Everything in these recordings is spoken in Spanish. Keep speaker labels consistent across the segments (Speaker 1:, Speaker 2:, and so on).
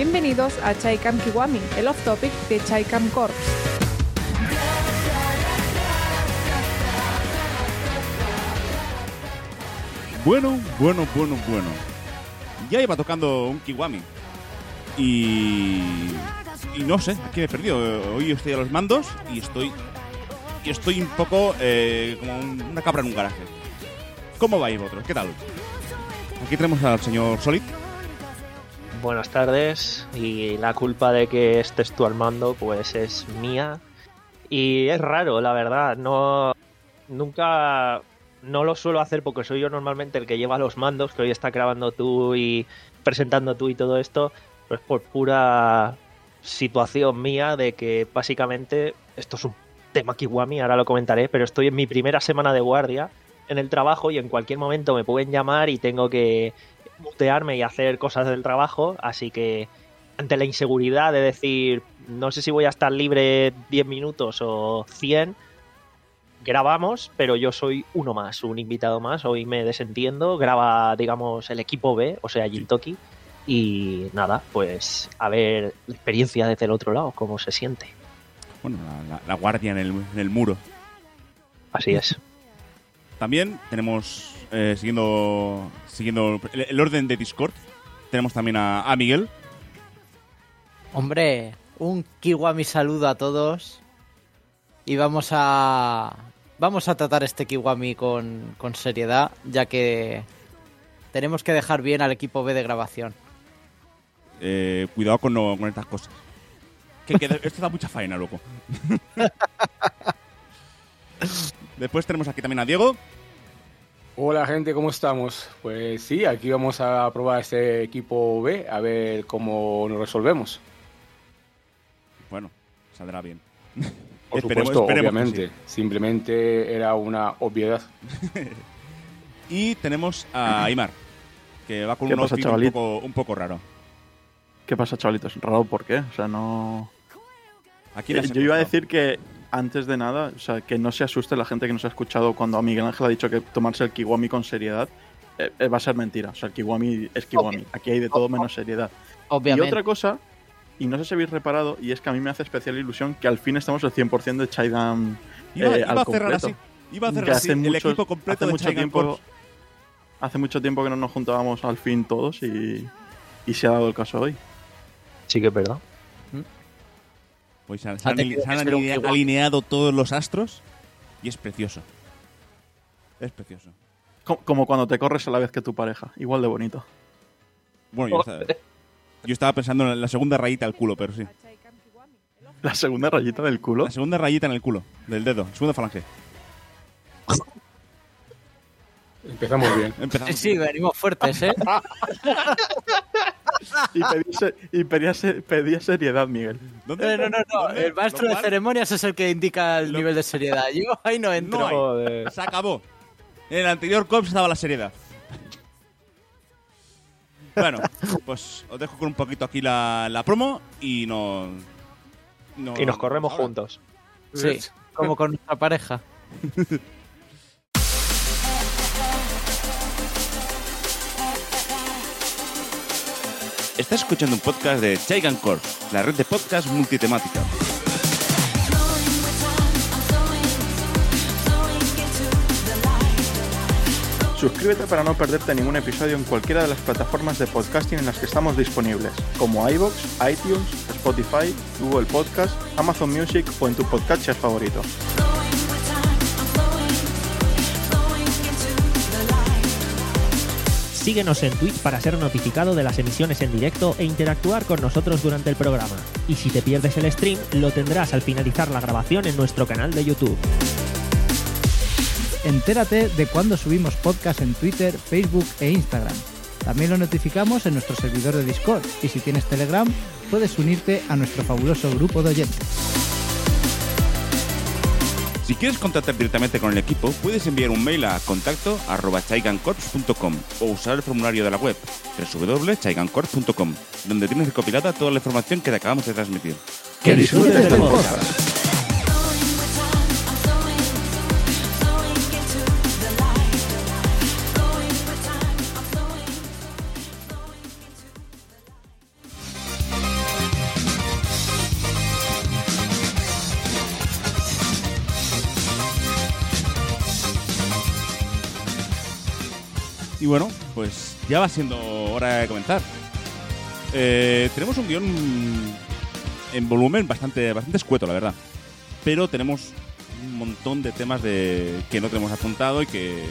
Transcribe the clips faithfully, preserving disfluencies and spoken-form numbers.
Speaker 1: Bienvenidos a Chaikam Kiwami, el off-topic de Chaikam Corps.
Speaker 2: Bueno, bueno, bueno, bueno. Ya iba tocando un Kiwami. Y... Y no sé, aquí me he perdido. Hoy estoy a los mandos y estoy... Y estoy un poco eh, como un- una cabra en un garaje. ¿Cómo vais vosotros? ¿Qué tal? Aquí tenemos al señor Solid.
Speaker 3: Buenas tardes, y la culpa de que estés tú al mando pues es mía, y es raro, la verdad. No, nunca, no lo suelo hacer porque soy yo normalmente el que lleva los mandos, que hoy está grabando tú y presentando tú y todo esto, pues por pura situación mía de que básicamente esto es un tema Kiwami, ahora lo comentaré, pero estoy en mi primera semana de guardia en el trabajo y en cualquier momento me pueden llamar y tengo que mutearme y hacer cosas del trabajo, así que ante la inseguridad de decir no sé si voy a estar libre diez minutos o cien, grabamos, pero yo soy uno más, un invitado más. Hoy me desentiendo, graba, digamos, el equipo B, o sea, Jintoki, y nada, pues a ver la experiencia desde el otro lado, cómo se siente.
Speaker 2: Bueno, la, la- la guardia en el, en el muro.
Speaker 3: Así es.
Speaker 2: También tenemos, eh, siguiendo siguiendo el, el orden de Discord, tenemos también a, a Miguel.
Speaker 4: Hombre, un Kiwami saludo a todos. Y vamos a. Vamos a tratar este Kiwami con, con seriedad, ya que tenemos que dejar bien al equipo B de grabación.
Speaker 2: Eh, cuidado con, no- con estas cosas. Que, que esto da mucha faena, loco. Después tenemos aquí también a Diego.
Speaker 5: Hola gente, ¿cómo estamos? Pues sí, aquí vamos a probar este equipo B, a ver cómo nos resolvemos.
Speaker 2: Bueno, saldrá bien.
Speaker 5: Por
Speaker 2: Esperemos-
Speaker 5: supuesto,
Speaker 2: esperemos que
Speaker 5: obviamente. Simplemente era una obviedad.
Speaker 2: Y tenemos a Aymar, que va con
Speaker 6: ¿Qué
Speaker 2: un
Speaker 6: pasa,
Speaker 2: outfit un
Speaker 6: chavalito?
Speaker 2: poco, un poco raro.
Speaker 6: ¿Qué pasa, chavalitos? ¿Raro por qué? O sea, no...
Speaker 2: Aquí la
Speaker 6: Eh,
Speaker 2: has
Speaker 6: yo iba a
Speaker 2: encontrado.
Speaker 6: decir que, antes de nada, o sea, que no se asuste la gente que nos ha escuchado cuando a Miguel Ángel ha dicho que tomarse el Kiwami con seriedad eh, eh, va a ser mentira. O sea, el Kiwami es Kiwami. Aquí hay de todo menos seriedad.
Speaker 4: Obviamente.
Speaker 6: Y otra cosa, y no sé si habéis reparado, y es que a mí me hace especial ilusión que al fin estamos el cien por ciento de Chaidam
Speaker 2: Iba,
Speaker 6: eh,
Speaker 2: iba
Speaker 6: al
Speaker 2: a cerrar
Speaker 6: completo.
Speaker 2: así. Iba a
Speaker 6: Que
Speaker 2: cerrar así.
Speaker 6: hace
Speaker 2: El
Speaker 6: muchos-
Speaker 2: equipo completo
Speaker 6: hace
Speaker 2: de
Speaker 6: mucho
Speaker 2: Chaigam
Speaker 6: tiempo
Speaker 2: Corps.
Speaker 6: Hace mucho tiempo que no nos juntábamos al fin todos y, y se ha dado el caso hoy.
Speaker 3: Sí que es verdad.
Speaker 2: Pues se han, se han
Speaker 4: Hace
Speaker 2: ali-
Speaker 4: que
Speaker 2: se han
Speaker 4: ser un
Speaker 2: alinea-
Speaker 4: Kiwami.
Speaker 2: alineado todos los astros y es precioso. Es precioso.
Speaker 6: Co- Como cuando te corres a la vez que tu pareja. Igual de bonito.
Speaker 2: Bueno, yo, estaba, yo estaba pensando en la segunda rayita del culo, pero sí.
Speaker 6: La segunda rayita del culo.
Speaker 2: La segunda rayita en el culo, del dedo, segunda falange.
Speaker 5: Empezamos bien.
Speaker 2: Empezamos.
Speaker 4: Sí, sí, venimos fuertes, ¿eh?
Speaker 6: Y pedía, se- y pedía, se- pedía seriedad, Miguel.
Speaker 2: ¿Dónde?
Speaker 4: No, no, no, no.
Speaker 2: ¿Dónde?
Speaker 4: El maestro
Speaker 2: ¿Lo
Speaker 4: de
Speaker 2: cual?
Speaker 4: ceremonias es el que indica el
Speaker 2: Lo-
Speaker 4: nivel de seriedad. Yo ahí no entro.
Speaker 2: No hay.
Speaker 3: Joder.
Speaker 2: Se acabó. En el anterior C O P estaba la seriedad. Bueno, pues os dejo con un poquito aquí la, la promo y nos... nos-
Speaker 3: Y nos corremos
Speaker 2: ahora.
Speaker 3: juntos.
Speaker 4: Sí, como con nuestra pareja.
Speaker 2: Estás escuchando un podcast de Chaigam Corps, la red de podcast multitemática.
Speaker 6: Suscríbete para no perderte ningún episodio en cualquiera de las plataformas de podcasting en las que estamos disponibles, como iVoox, iTunes, Spotify, Google Podcast, Amazon Music o en tu podcatcher favorito.
Speaker 7: Síguenos en Twitch para ser notificado de las emisiones en directo e interactuar con nosotros durante el programa. Y si te pierdes el stream, lo tendrás al finalizar la grabación en nuestro canal de YouTube.
Speaker 8: Entérate de cuando subimos podcast en Twitter, Facebook e Instagram. También lo notificamos en nuestro servidor de Discord y si tienes Telegram puedes unirte a nuestro fabuloso grupo de oyentes.
Speaker 2: Si quieres contactar directamente con el equipo, puedes enviar un mail a contacto arroba chaigancorps punto com o usar el formulario de la web doble u doble u doble u punto chaigancorps punto com, donde tienes recopilada toda la información que te acabamos de transmitir.
Speaker 6: ¡Que disfrutes del podcast!
Speaker 2: Y bueno, pues ya va siendo hora de comenzar. Eh, tenemos un guión en volumen bastante, bastante escueto, la verdad. Pero tenemos un montón de temas de que no tenemos apuntado y que,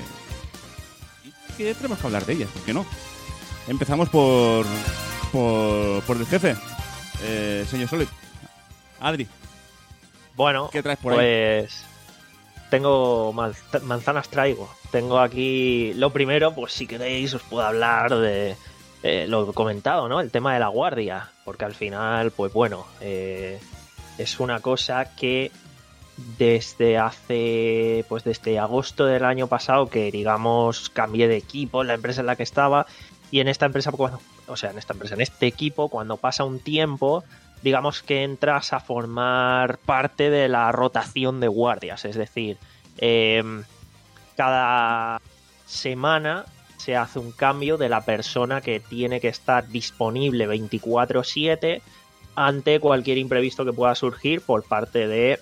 Speaker 2: y que tenemos que hablar de ellas, ¿por qué no? Empezamos por por, por el jefe, eh, señor Solid. Adri.
Speaker 3: Bueno,
Speaker 2: ¿qué traes por
Speaker 3: pues ahí? Tengo manzanas traigo. Tengo aquí lo primero, pues si queréis os puedo hablar de eh, lo que he comentado, ¿no? El tema de la guardia, porque al final, pues bueno, eh, es una cosa que desde hace, pues desde agosto del año pasado, que digamos cambié de equipo en la empresa en la que estaba, y en esta empresa, o sea, en esta empresa, en este equipo, cuando pasa un tiempo, digamos que entras a formar parte de la rotación de guardias, es decir, eh, cada semana se hace un cambio de la persona que tiene que estar disponible veinticuatro siete ante cualquier imprevisto que pueda surgir por parte de,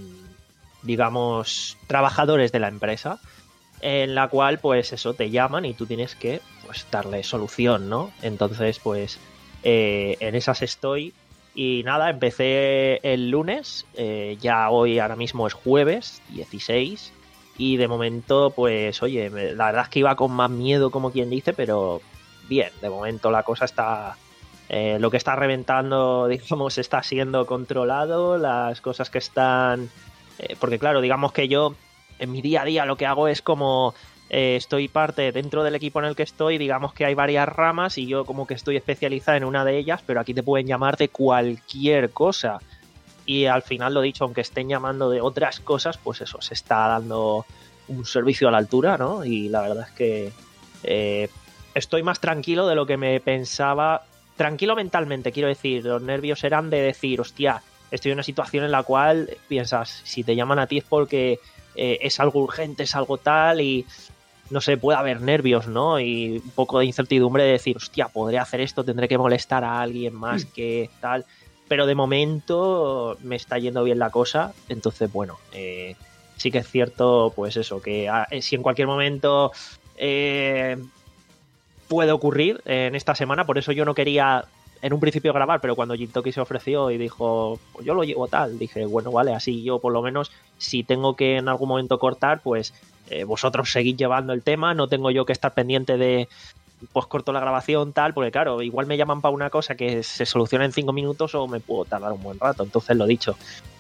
Speaker 3: digamos, trabajadores de la empresa, en la cual, pues eso, te llaman y tú tienes que, pues, darle solución, ¿no? Entonces, pues, eh, en esas estoy. Y nada, empecé el lunes, eh, ya hoy ahora mismo es jueves dieciséis, y de momento, pues, oye, la verdad es que iba con más miedo, como quien dice, pero bien, de momento la cosa está... Eh, lo que está reventando, digamos, está siendo controlado, las cosas que están... Eh, porque claro, digamos que yo en mi día a día lo que hago es como... Eh, estoy parte dentro del equipo en el que estoy, digamos que hay varias ramas y yo como que estoy especializada en una de ellas, pero aquí te pueden llamar de cualquier cosa. Y al final, lo dicho, aunque estén llamando de otras cosas, pues eso, se está dando un servicio a la altura, ¿no? Y la verdad es que eh, estoy más tranquilo de lo que me pensaba. Tranquilo mentalmente, quiero decir, los nervios eran de decir, hostia, estoy en una situación en la cual piensas, si te llaman a ti es porque eh, es algo urgente, es algo tal, y no sé, puede haber nervios, ¿no? Y un poco de incertidumbre de decir, hostia, podré hacer esto, tendré que molestar a alguien más que tal. Pero de momento me está yendo bien la cosa, entonces, bueno, eh, sí que es cierto, pues eso, que a, si en cualquier momento eh, puede ocurrir en esta semana, por eso yo no quería en un principio grabar, pero cuando Jintoki se ofreció y dijo, pues yo lo llevo tal, dije, bueno, vale, así yo por lo menos, si tengo que en algún momento cortar, pues eh, vosotros seguid llevando el tema, no tengo yo que estar pendiente de, pues corto la grabación, tal, porque claro, igual me llaman para una cosa que se soluciona en cinco minutos o me puedo tardar un buen rato, entonces lo dicho.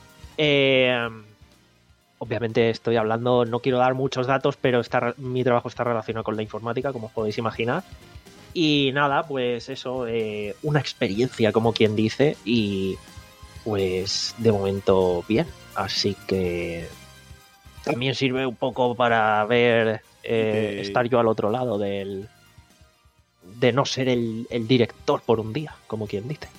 Speaker 3: Eh, obviamente estoy hablando, no quiero dar muchos datos, pero está, mi trabajo está relacionado con la informática, como os podéis imaginar. Y nada, pues eso, eh, una experiencia, como quien dice, y pues de momento bien. Así que también sirve un poco para ver, eh,
Speaker 2: de...
Speaker 3: estar yo al otro lado del de no ser el, el director por un día, como quien dice.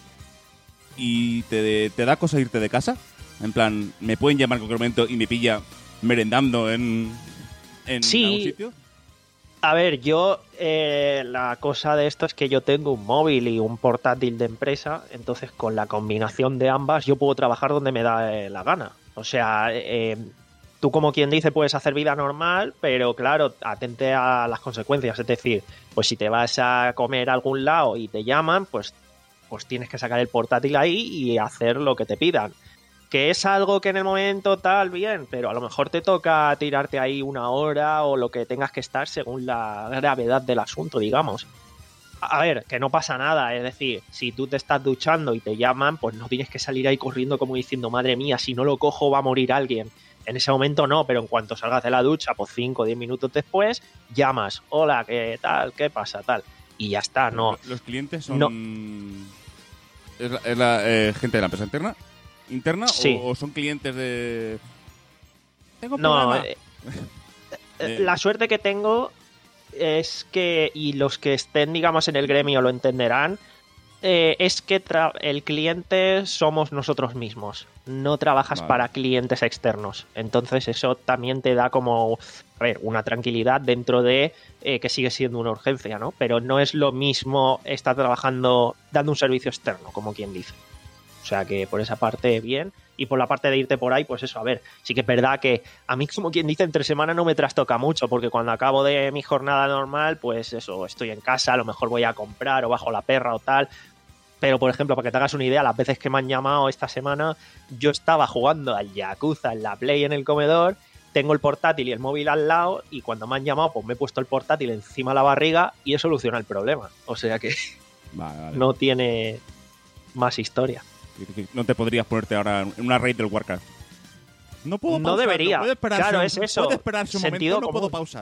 Speaker 2: ¿Y te, te da cosa irte de casa? En plan, ¿me pueden llamar en cualquier momento y me pilla merendando en, en
Speaker 3: sí.
Speaker 2: algún sitio?
Speaker 3: A ver, yo, eh, la cosa de esto es que yo tengo un móvil y un portátil de empresa, entonces con la combinación de ambas yo puedo trabajar donde me da eh, la gana. O sea, eh, tú como quien dice puedes hacer vida normal, pero claro, atente a las consecuencias. Es decir, pues si te vas a comer a algún lado y te llaman, pues, pues tienes que sacar el portátil ahí y hacer lo que te pidan. Que es algo que en el momento tal, bien, pero a lo mejor te toca tirarte ahí una hora o lo que tengas que estar según la gravedad del asunto, digamos. A ver, que no pasa nada, es decir, si tú te estás duchando y te llaman, pues no tienes que salir ahí corriendo como diciendo, madre mía, si no lo cojo va a morir alguien. En ese momento no, pero en cuanto salgas de la ducha, pues cinco o diez minutos después, llamas, hola, ¿qué tal? ¿Qué pasa? Tal. Y ya está, no.
Speaker 2: ¿Los clientes son
Speaker 3: no.
Speaker 2: es la, es la eh, gente de la empresa interna? ¿Interna
Speaker 3: sí.
Speaker 2: o, o son clientes de...? Tengo un
Speaker 3: no,
Speaker 2: problema.
Speaker 3: Eh, eh, la suerte que tengo es que, y los que estén, digamos, en el gremio lo entenderán, eh, es que tra- el cliente somos nosotros mismos. No trabajas vale. para clientes externos. Entonces eso también te da como, a ver, una tranquilidad dentro de eh, que sigue siendo una urgencia, ¿no? Pero no es lo mismo estar trabajando, dando un servicio externo, como quien dice. O sea que por esa parte bien. Y por la parte de irte por ahí, pues eso, a ver, sí que es verdad que a mí, como quien dice, entre semana no me trastoca mucho, porque cuando acabo de mi jornada normal, pues eso, estoy en casa, a lo mejor voy a comprar o bajo la perra o tal. Pero, por ejemplo, para que te hagas una idea, las veces que me han llamado esta semana, yo estaba jugando al Yakuza en la Play en el comedor, tengo el portátil y el móvil al lado, y cuando me han llamado, pues me he puesto el portátil encima de la barriga y he solucionado el problema. O sea que
Speaker 2: Vale, vale.
Speaker 3: no tiene más historia.
Speaker 2: No te podrías ponerte ahora en una raid del Warcraft. No puedo
Speaker 3: No
Speaker 2: pausar,
Speaker 3: debería.
Speaker 2: No puede esperarse
Speaker 3: Claro,
Speaker 2: un-
Speaker 3: es eso.
Speaker 2: Puede esperarse un
Speaker 3: Sentido
Speaker 2: momento, no puedo
Speaker 3: común.
Speaker 2: pausar.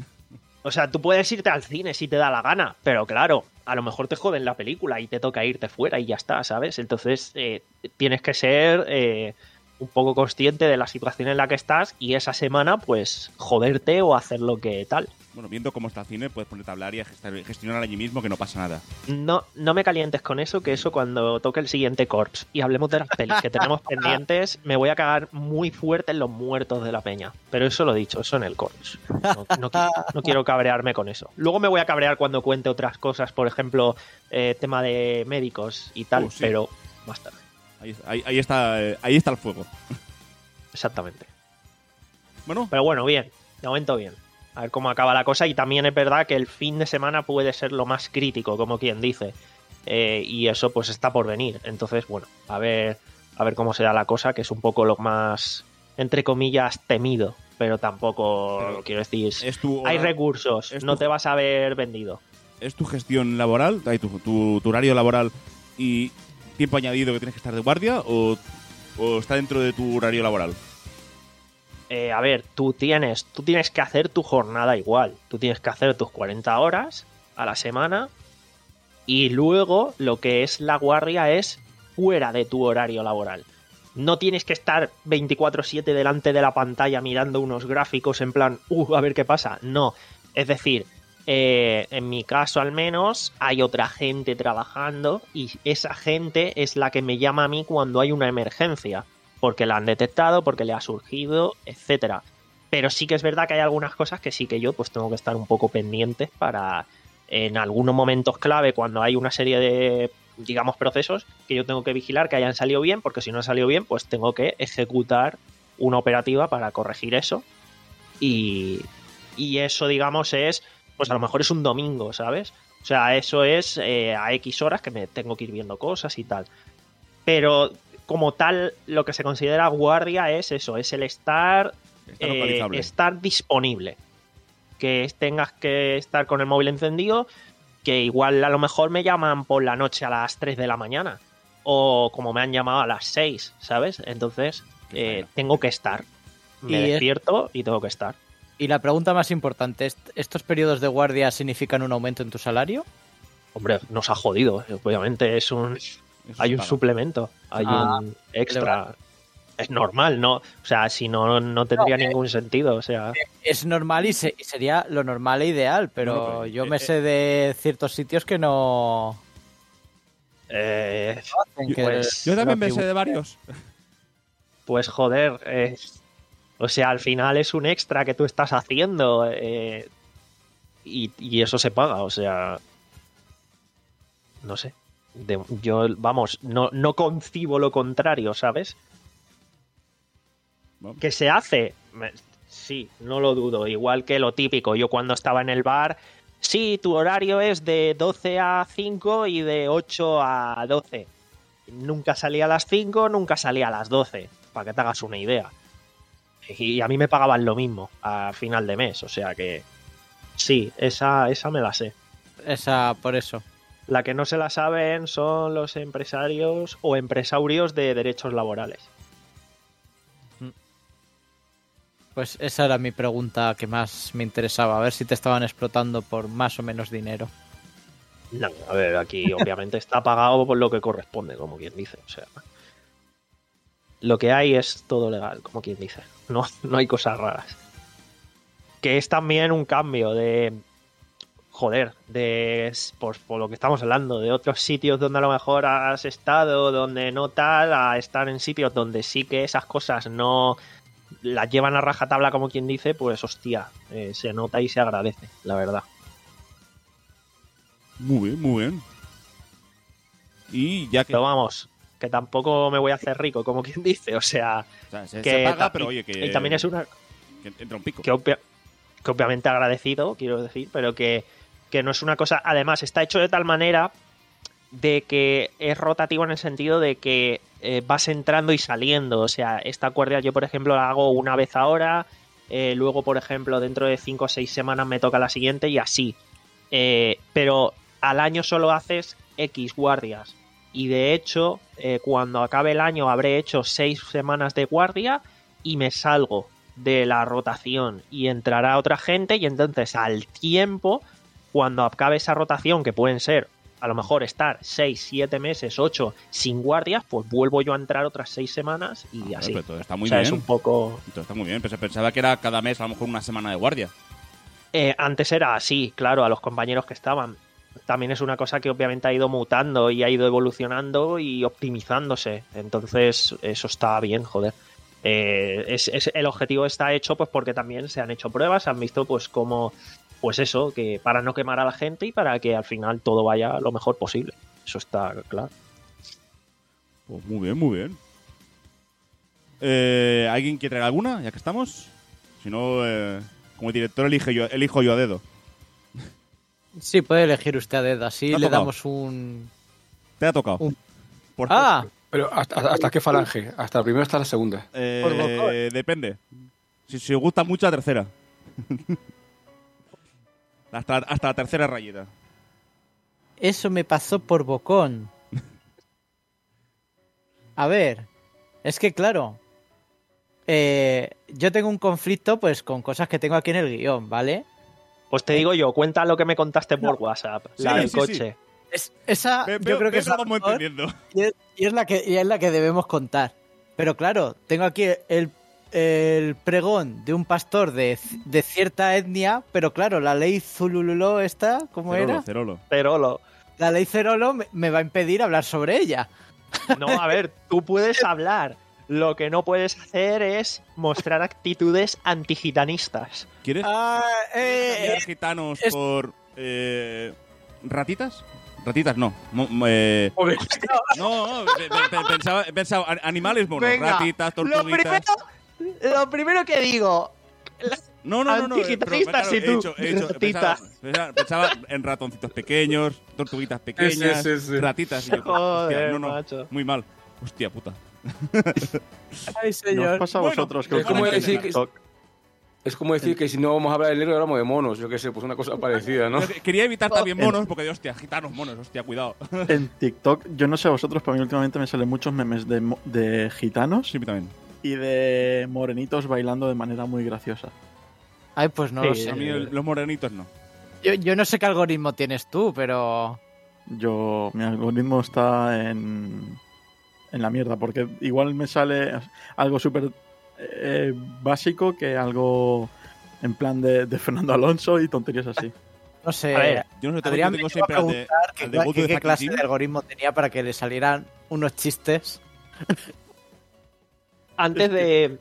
Speaker 3: O sea, tú puedes irte al cine si te da la gana, pero claro, a lo mejor te joden la película y te toca irte fuera y ya está, ¿sabes? Entonces eh, tienes que ser eh, un poco consciente de la situación en la que estás y esa semana, pues, joderte o hacer lo que tal.
Speaker 2: Bueno, viendo cómo está el cine, puedes ponerte a hablar y a gestar- gestionar allí mismo, que no pasa nada.
Speaker 3: No, no me calientes con eso, que eso cuando toque el siguiente corps y hablemos de las pelis que tenemos pendientes, me voy a cagar muy fuerte en los muertos de la peña. Pero eso lo he dicho, eso en el corps. No, no quiero, no quiero cabrearme con eso. Luego me voy a cabrear cuando cuente otras cosas, por ejemplo, eh, tema de médicos y tal,
Speaker 2: Uh, sí.
Speaker 3: pero más tarde.
Speaker 2: Ahí, ahí- ahí está, eh, ahí está el fuego.
Speaker 3: Exactamente.
Speaker 2: Bueno,
Speaker 3: Pero bueno, bien, de momento bien. A ver cómo acaba la cosa. Y también es verdad que el fin de semana puede ser lo más crítico, como quien dice. Eh, y eso pues está por venir. Entonces, bueno, a ver, a ver cómo se da la cosa, que es un poco lo más, entre comillas, temido. Pero tampoco,
Speaker 2: Pero
Speaker 3: quiero decir,
Speaker 2: es tu,
Speaker 3: hay
Speaker 2: hora-
Speaker 3: recursos,
Speaker 2: es
Speaker 3: no
Speaker 2: tu-
Speaker 3: te vas a ver vendido.
Speaker 2: es tu gestión laboral, hay tu, tu- tu horario laboral y tiempo añadido que tienes que estar de guardia, o, o está dentro de tu horario laboral.
Speaker 3: Eh, a ver, tú tienes, tú tienes que hacer tu jornada igual. Tú tienes que hacer tus cuarenta horas a la semana y luego lo que es la guardia es fuera de tu horario laboral. No tienes que estar veinticuatro siete delante de la pantalla mirando unos gráficos en plan, uh, a ver qué pasa. No, es decir, eh, en mi caso al menos hay otra gente trabajando y esa gente es la que me llama a mí cuando hay una emergencia. Porque la han detectado, porque le ha surgido, etcétera. Pero sí que es verdad que hay algunas cosas que sí que yo pues tengo que estar un poco pendiente para en algunos momentos clave, cuando hay una serie de, digamos, procesos que yo tengo que vigilar que hayan salido bien, porque si no han salido bien, pues tengo que ejecutar una operativa para corregir eso. Y, y eso, digamos, es, pues a lo mejor es un domingo, ¿sabes? O sea, eso es eh, a X horas que me tengo que ir viendo cosas y tal. Pero como tal, lo que se considera guardia es eso, es el estar,
Speaker 2: Está
Speaker 3: eh,
Speaker 2: localizable.
Speaker 3: estar disponible. Que tengas que estar con el móvil encendido, que igual a lo mejor me llaman por la noche a las tres de la mañana. O como me han llamado a las seis, ¿sabes? Entonces,
Speaker 2: Qué
Speaker 3: eh,
Speaker 2: pena.
Speaker 3: tengo que estar. Me
Speaker 4: Y es-
Speaker 3: despierto y tengo que estar.
Speaker 4: Y la pregunta más importante, ¿est- ¿estos periodos de guardia significan un aumento en tu salario?
Speaker 3: Hombre, nos ha jodido. Obviamente es un...
Speaker 2: Eso
Speaker 3: Hay
Speaker 2: se
Speaker 3: un
Speaker 2: paga.
Speaker 3: suplemento, hay
Speaker 4: Ah,
Speaker 3: un extra. Es normal, ¿no? O sea, si no, no tendría ningún sentido. O sea,
Speaker 4: Es normal y, se- y sería lo normal e ideal, pero,
Speaker 2: No, no, pero,
Speaker 4: yo
Speaker 2: eh,
Speaker 4: me
Speaker 2: eh.
Speaker 4: sé de ciertos sitios que no
Speaker 3: eh,
Speaker 4: hacen que
Speaker 3: Pues-
Speaker 2: Yo también
Speaker 4: lo
Speaker 2: me sé
Speaker 4: atribu-
Speaker 2: de varios.
Speaker 3: pues joder. eh, o sea, al final es un extra que tú estás haciendo. eh, y, y eso se paga, o sea. No sé. De- yo, vamos, no, no concibo lo contrario, ¿sabes?
Speaker 2: Bueno,
Speaker 3: ¿Que se hace? Me- Sí, no lo dudo. Igual que lo típico. Yo cuando estaba en el bar, sí, tu horario es de doce a cinco y de ocho a doce. Nunca salía a las cinco, nunca salía a las doce, para que te hagas una idea. Y a mí me pagaban lo mismo a final de mes, o sea que sí, esa, esa me la sé.
Speaker 4: Esa, por eso.
Speaker 3: La que no se la saben son los empresarios o empresarios de derechos laborales.
Speaker 4: Pues esa era mi pregunta que más me interesaba, a ver si te estaban explotando por más o menos dinero.
Speaker 3: No, a ver, aquí obviamente está pagado por lo que corresponde, como quien dice. O sea, lo que hay es todo legal, como quien dice. No, no hay cosas raras. Que es también un cambio de... Joder, de por, por lo que estamos hablando, de otros sitios donde a lo mejor has estado, donde no tal, a estar en sitios donde sí que esas cosas no las llevan a rajatabla, como quien dice, pues hostia, eh, se nota y se agradece, la verdad.
Speaker 2: muy bien, muy bien. Y ya que...
Speaker 3: Pero vamos, que tampoco me voy a hacer rico, como quien dice, o sea...
Speaker 2: O sea, se,
Speaker 3: que
Speaker 2: se paga,
Speaker 3: ta-
Speaker 2: pero oye, que...
Speaker 3: Y también es una...
Speaker 2: que entra un pico.
Speaker 3: Que, obvia- que obviamente agradecido, quiero decir, pero que, que no es una cosa... Además, está hecho de tal manera de que es rotativo en el sentido de que eh, vas entrando y saliendo. O sea, esta cuerda yo, por ejemplo, la hago una vez ahora, eh, luego, por ejemplo, dentro de cinco o seis semanas me toca la siguiente y así. Eh, pero al año solo haces X guardias. Y de hecho, eh, cuando acabe el año habré hecho seis semanas de guardia y me salgo de la rotación y entrará otra gente y entonces al tiempo, cuando acabe esa rotación, que pueden ser a lo mejor estar seis, siete meses, ocho sin guardias, pues vuelvo yo a entrar otras seis semanas y
Speaker 2: Ah,
Speaker 3: así.
Speaker 2: pero todo está muy
Speaker 3: o sea,
Speaker 2: bien.
Speaker 3: es un poco...
Speaker 2: Todo está muy bien. Pues pensaba que era cada mes a lo mejor una semana de guardia.
Speaker 3: Eh, antes era así, claro, a los compañeros que estaban. También es una cosa que obviamente ha ido mutando y ha ido evolucionando y optimizándose. Entonces, eso está bien, joder. Eh, es, es- el objetivo está hecho pues porque también se han hecho pruebas, se han visto pues como, pues eso, que para no quemar a la gente y para que al final todo vaya lo mejor posible. Eso está claro.
Speaker 2: Pues muy bien, muy bien. Eh, ¿Alguien quiere traer alguna, ya que estamos? Si no, eh, como director elige yo, elijo yo a dedo.
Speaker 4: Sí, puede elegir usted a dedo, así
Speaker 2: ¿Te ha
Speaker 4: le
Speaker 2: tocado?
Speaker 4: damos un...
Speaker 2: Te ha tocado.
Speaker 4: Un-
Speaker 2: Por
Speaker 4: ¡Ah!
Speaker 5: Pero ¿hasta, hasta qué falange? ¿Hasta la primera o hasta la segunda?
Speaker 2: Eh,
Speaker 4: por bocón.
Speaker 2: depende. Si, si os gusta mucho la tercera. hasta, hasta la tercera rayita.
Speaker 4: Eso me pasó por bocón. A ver, es que claro, eh, yo tengo un conflicto pues con cosas que tengo aquí en el guión, ¿vale?
Speaker 3: Pues te digo yo, cuenta lo que me contaste por WhatsApp, la
Speaker 2: Sí,
Speaker 3: del
Speaker 2: sí,
Speaker 3: coche.
Speaker 4: Es, esa
Speaker 2: Ve-
Speaker 4: yo
Speaker 2: veo-
Speaker 4: creo que
Speaker 2: veo
Speaker 4: es la
Speaker 2: vamos
Speaker 4: mejor
Speaker 2: entendiendo.
Speaker 4: y es, y es la que y es la que debemos contar. Pero claro, tengo aquí el, el pregón de un pastor de, de cierta etnia, pero claro, la ley Zulululó esta, ¿cómo
Speaker 2: Cerolo,
Speaker 4: era?
Speaker 2: Cerolo.
Speaker 3: Pero lo...
Speaker 4: La ley Cerolo me, me va a impedir hablar sobre ella.
Speaker 3: No, a ver, tú puedes hablar. Lo que no puedes hacer es mostrar actitudes antigitanistas.
Speaker 2: ¿Quieres
Speaker 4: Ah, eh,
Speaker 2: cambiar
Speaker 4: eh,
Speaker 2: gitanos
Speaker 4: es-
Speaker 2: por eh, ratitas? Ratitas no. Mo- mo- eh, no, no, pe- pe- pe- pensaba, pensaba an- animales monos.
Speaker 3: Venga,
Speaker 2: Ratitas,
Speaker 3: Lo
Speaker 2: tortuguitas.
Speaker 3: primero, lo primero que digo,
Speaker 2: No, no, no, no. eh, pero,
Speaker 3: Antigitanistas,
Speaker 2: claro,
Speaker 3: y tú,
Speaker 2: he hecho- he hecho-
Speaker 3: ratita.
Speaker 2: pensaba, pensaba- pensaba en ratoncitos pequeños, tortuguitas pequeñas,
Speaker 5: Sí, sí, sí, sí.
Speaker 2: ratitas. Y yo,
Speaker 3: Joder,
Speaker 2: hostia, no, no,
Speaker 3: macho.
Speaker 2: muy mal. Hostia puta.
Speaker 4: ay,
Speaker 6: ¿No os
Speaker 4: señor.
Speaker 6: pasa a
Speaker 2: Bueno,
Speaker 6: vosotros que
Speaker 5: es
Speaker 6: os
Speaker 5: como
Speaker 6: ponen en
Speaker 5: decir que-
Speaker 6: TikTok?
Speaker 5: Es como decir que si no vamos a hablar del negro, hablamos de monos. Yo qué sé, pues una cosa parecida, ¿no?
Speaker 2: Yo que- Quería evitar
Speaker 3: Oh,
Speaker 2: también
Speaker 6: en-
Speaker 2: monos porque, hostia, gitanos monos, hostia, cuidado.
Speaker 6: En TikTok, yo no sé a vosotros, pero a mí últimamente me salen muchos memes de, mo- de gitanos
Speaker 2: Sí, a mí también.
Speaker 6: y de morenitos bailando de manera muy graciosa.
Speaker 4: Ay, pues no
Speaker 3: Sí,
Speaker 4: lo sé.
Speaker 2: A mí el- los morenitos no.
Speaker 4: Yo, yo no sé qué algoritmo tienes tú, pero...
Speaker 6: Yo, mi algoritmo está en, en la mierda, porque igual me sale algo súper eh, básico que algo en plan de, de Fernando Alonso y tonterías así.
Speaker 4: No sé.
Speaker 3: A ver,
Speaker 2: Yo no sé, tengo,
Speaker 4: Adrián
Speaker 2: yo tengo
Speaker 4: me iba a
Speaker 2: siempre al de,
Speaker 4: preguntar qué,
Speaker 2: al de
Speaker 4: cla-
Speaker 2: Go to
Speaker 4: qué-
Speaker 2: the
Speaker 4: qué
Speaker 2: Fucking
Speaker 4: clase
Speaker 2: Gym.
Speaker 4: de algoritmo tenía para que le salieran unos chistes.
Speaker 3: antes de...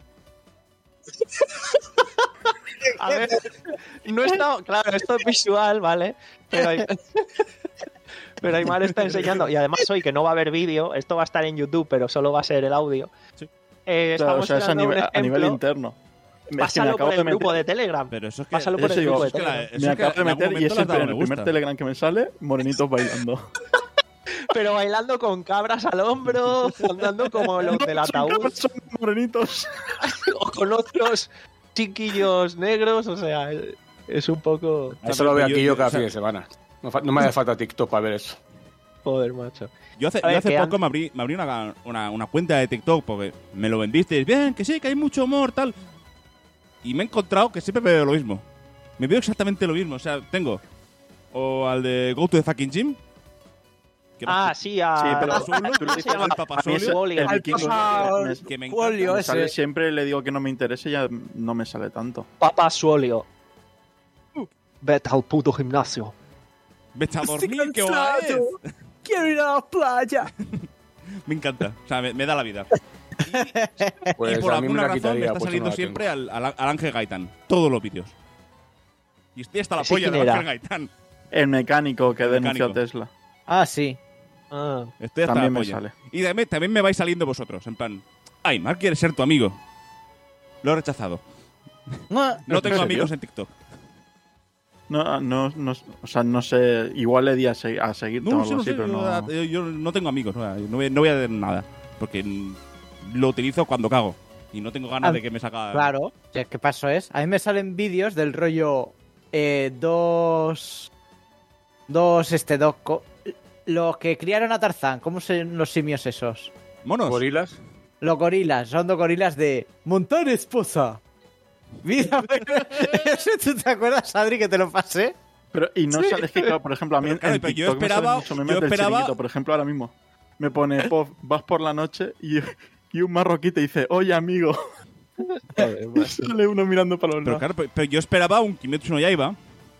Speaker 3: A ver, no está... Claro, esto es visual, ¿vale? Pero hay... Pero Aymar está enseñando, y además hoy que no va a haber vídeo, esto va a estar en YouTube, pero solo va a ser el audio.
Speaker 2: Sí.
Speaker 3: Eh,
Speaker 6: Claro, o
Speaker 3: estamos
Speaker 6: sea, es a
Speaker 3: dando un
Speaker 6: nivel, a nivel
Speaker 3: ejemplo.
Speaker 6: interno. Es que me
Speaker 3: Pásalo
Speaker 6: acabo
Speaker 3: por
Speaker 6: de
Speaker 3: el grupo
Speaker 6: meter,
Speaker 3: de Telegram.
Speaker 2: Pero eso es que...
Speaker 3: Pásalo por
Speaker 6: Eso
Speaker 3: el
Speaker 6: digo,
Speaker 3: grupo de
Speaker 2: es que la-
Speaker 3: Telegram.
Speaker 2: eso
Speaker 6: me
Speaker 2: es que
Speaker 6: acabo de
Speaker 2: en algún
Speaker 6: meter y
Speaker 2: momento
Speaker 6: es
Speaker 2: le has
Speaker 6: siempre
Speaker 2: dado
Speaker 6: en
Speaker 2: me
Speaker 6: el primer
Speaker 2: gusta.
Speaker 6: Telegram que me sale, morenitos bailando.
Speaker 3: Pero bailando con cabras al hombro, andando como los del ataúd,
Speaker 6: Son morenitos.
Speaker 3: o con otros chiquillos negros, o sea, es un poco...
Speaker 5: Eso lo veo
Speaker 2: Yo-
Speaker 5: aquí
Speaker 2: yo-
Speaker 5: yo cada
Speaker 2: o sea-
Speaker 5: fin de semana. No, fa- no me hace falta TikTok para ver eso.
Speaker 3: Joder, macho.
Speaker 2: Yo hace,
Speaker 3: A ver,
Speaker 2: yo hace
Speaker 3: que
Speaker 2: poco
Speaker 3: an-
Speaker 2: me abrí, me abrí una, una, una cuenta de TikTok porque me lo vendisteis. Bien, que sí, que hay mucho humor, tal. Y me he encontrado que siempre veo lo mismo. Me veo exactamente lo mismo. O sea, tengo o al de Go to the Fucking Gym. que
Speaker 3: Ah,
Speaker 2: no-
Speaker 3: sí, a...
Speaker 6: Sí, pero
Speaker 2: Papasolio,
Speaker 6: tú le
Speaker 2: ¿cómo se
Speaker 6: dices
Speaker 2: llama?
Speaker 6: al
Speaker 2: Papasolio.
Speaker 6: ese-
Speaker 3: Papasolio.
Speaker 6: el
Speaker 3: Al
Speaker 6: vikingo
Speaker 4: Papa-
Speaker 6: me-
Speaker 2: que me
Speaker 4: Folio
Speaker 2: encanta.
Speaker 6: me sale
Speaker 4: ese.
Speaker 6: siempre, le digo que no me interese y ya no me sale tanto.
Speaker 3: Papa Suolio. Vete al puto gimnasio.
Speaker 2: Vete a dormir, que hora es.
Speaker 4: Quiero ir a la playa.
Speaker 2: Me encanta. O sea, me, me da la vida.
Speaker 5: Pues
Speaker 2: y por
Speaker 5: a mí me
Speaker 2: alguna
Speaker 5: la
Speaker 2: razón me
Speaker 5: quitaría,
Speaker 2: está
Speaker 5: pues
Speaker 2: saliendo
Speaker 5: no la
Speaker 2: siempre
Speaker 5: tengo.
Speaker 2: al, al, al Ángel Gaitán. Todos los vídeos. Y estoy hasta la
Speaker 3: ¿Ese
Speaker 2: polla
Speaker 3: quién
Speaker 2: del
Speaker 3: era?
Speaker 2: Ángel Gaitán.
Speaker 6: El mecánico que
Speaker 2: El
Speaker 6: denunció a
Speaker 2: mecánico.
Speaker 6: Tesla.
Speaker 4: Ah, sí.
Speaker 3: Ah,
Speaker 2: Estoy hasta
Speaker 6: También
Speaker 2: la
Speaker 6: me
Speaker 2: polla.
Speaker 6: sale.
Speaker 2: Y también, también me vais saliendo vosotros, en plan, Aymar quiere ser tu amigo. Lo he rechazado.
Speaker 4: No,
Speaker 2: No tengo
Speaker 6: serio?
Speaker 2: amigos en TikTok.
Speaker 6: No, no, no, o sea, no sé, igual le di a, se- a seguirte o
Speaker 2: No,
Speaker 6: algo
Speaker 2: sí, no
Speaker 6: así,
Speaker 2: sé,
Speaker 6: pero no...
Speaker 2: yo, yo no tengo amigos, no, no voy, no voy a hacer nada. Porque mm, lo utilizo cuando cago. Y no tengo ganas
Speaker 4: Ah,
Speaker 2: de que me saca...
Speaker 4: Claro, ya, ¿qué pasó es? A mí me salen vídeos del rollo eh, dos... Dos, este, dos... co- Los que criaron a Tarzán, ¿cómo son los simios esos?
Speaker 2: Monos.
Speaker 5: Gorilas.
Speaker 4: Los gorilas, son dos gorilas de... ¡Montar esposa! Mira, ¿eso tú te acuerdas, Adri, que te lo pasé?
Speaker 6: Pero, y no sale, es que, claro, por ejemplo, a mí
Speaker 2: Pero, claro,
Speaker 6: en
Speaker 2: pero yo
Speaker 6: TikTok me salen
Speaker 2: esperaba-
Speaker 6: mucho memes
Speaker 2: yo
Speaker 6: del
Speaker 2: esperaba-
Speaker 6: chiringuito, por ejemplo, ahora mismo. Me pone, Pop, vas por la noche y, y un marroquí te dice, oye, amigo. Y sale uno mirando para los
Speaker 2: Pero
Speaker 6: lados.
Speaker 2: claro, pero, pero yo esperaba un Kimetsu no Yaiba.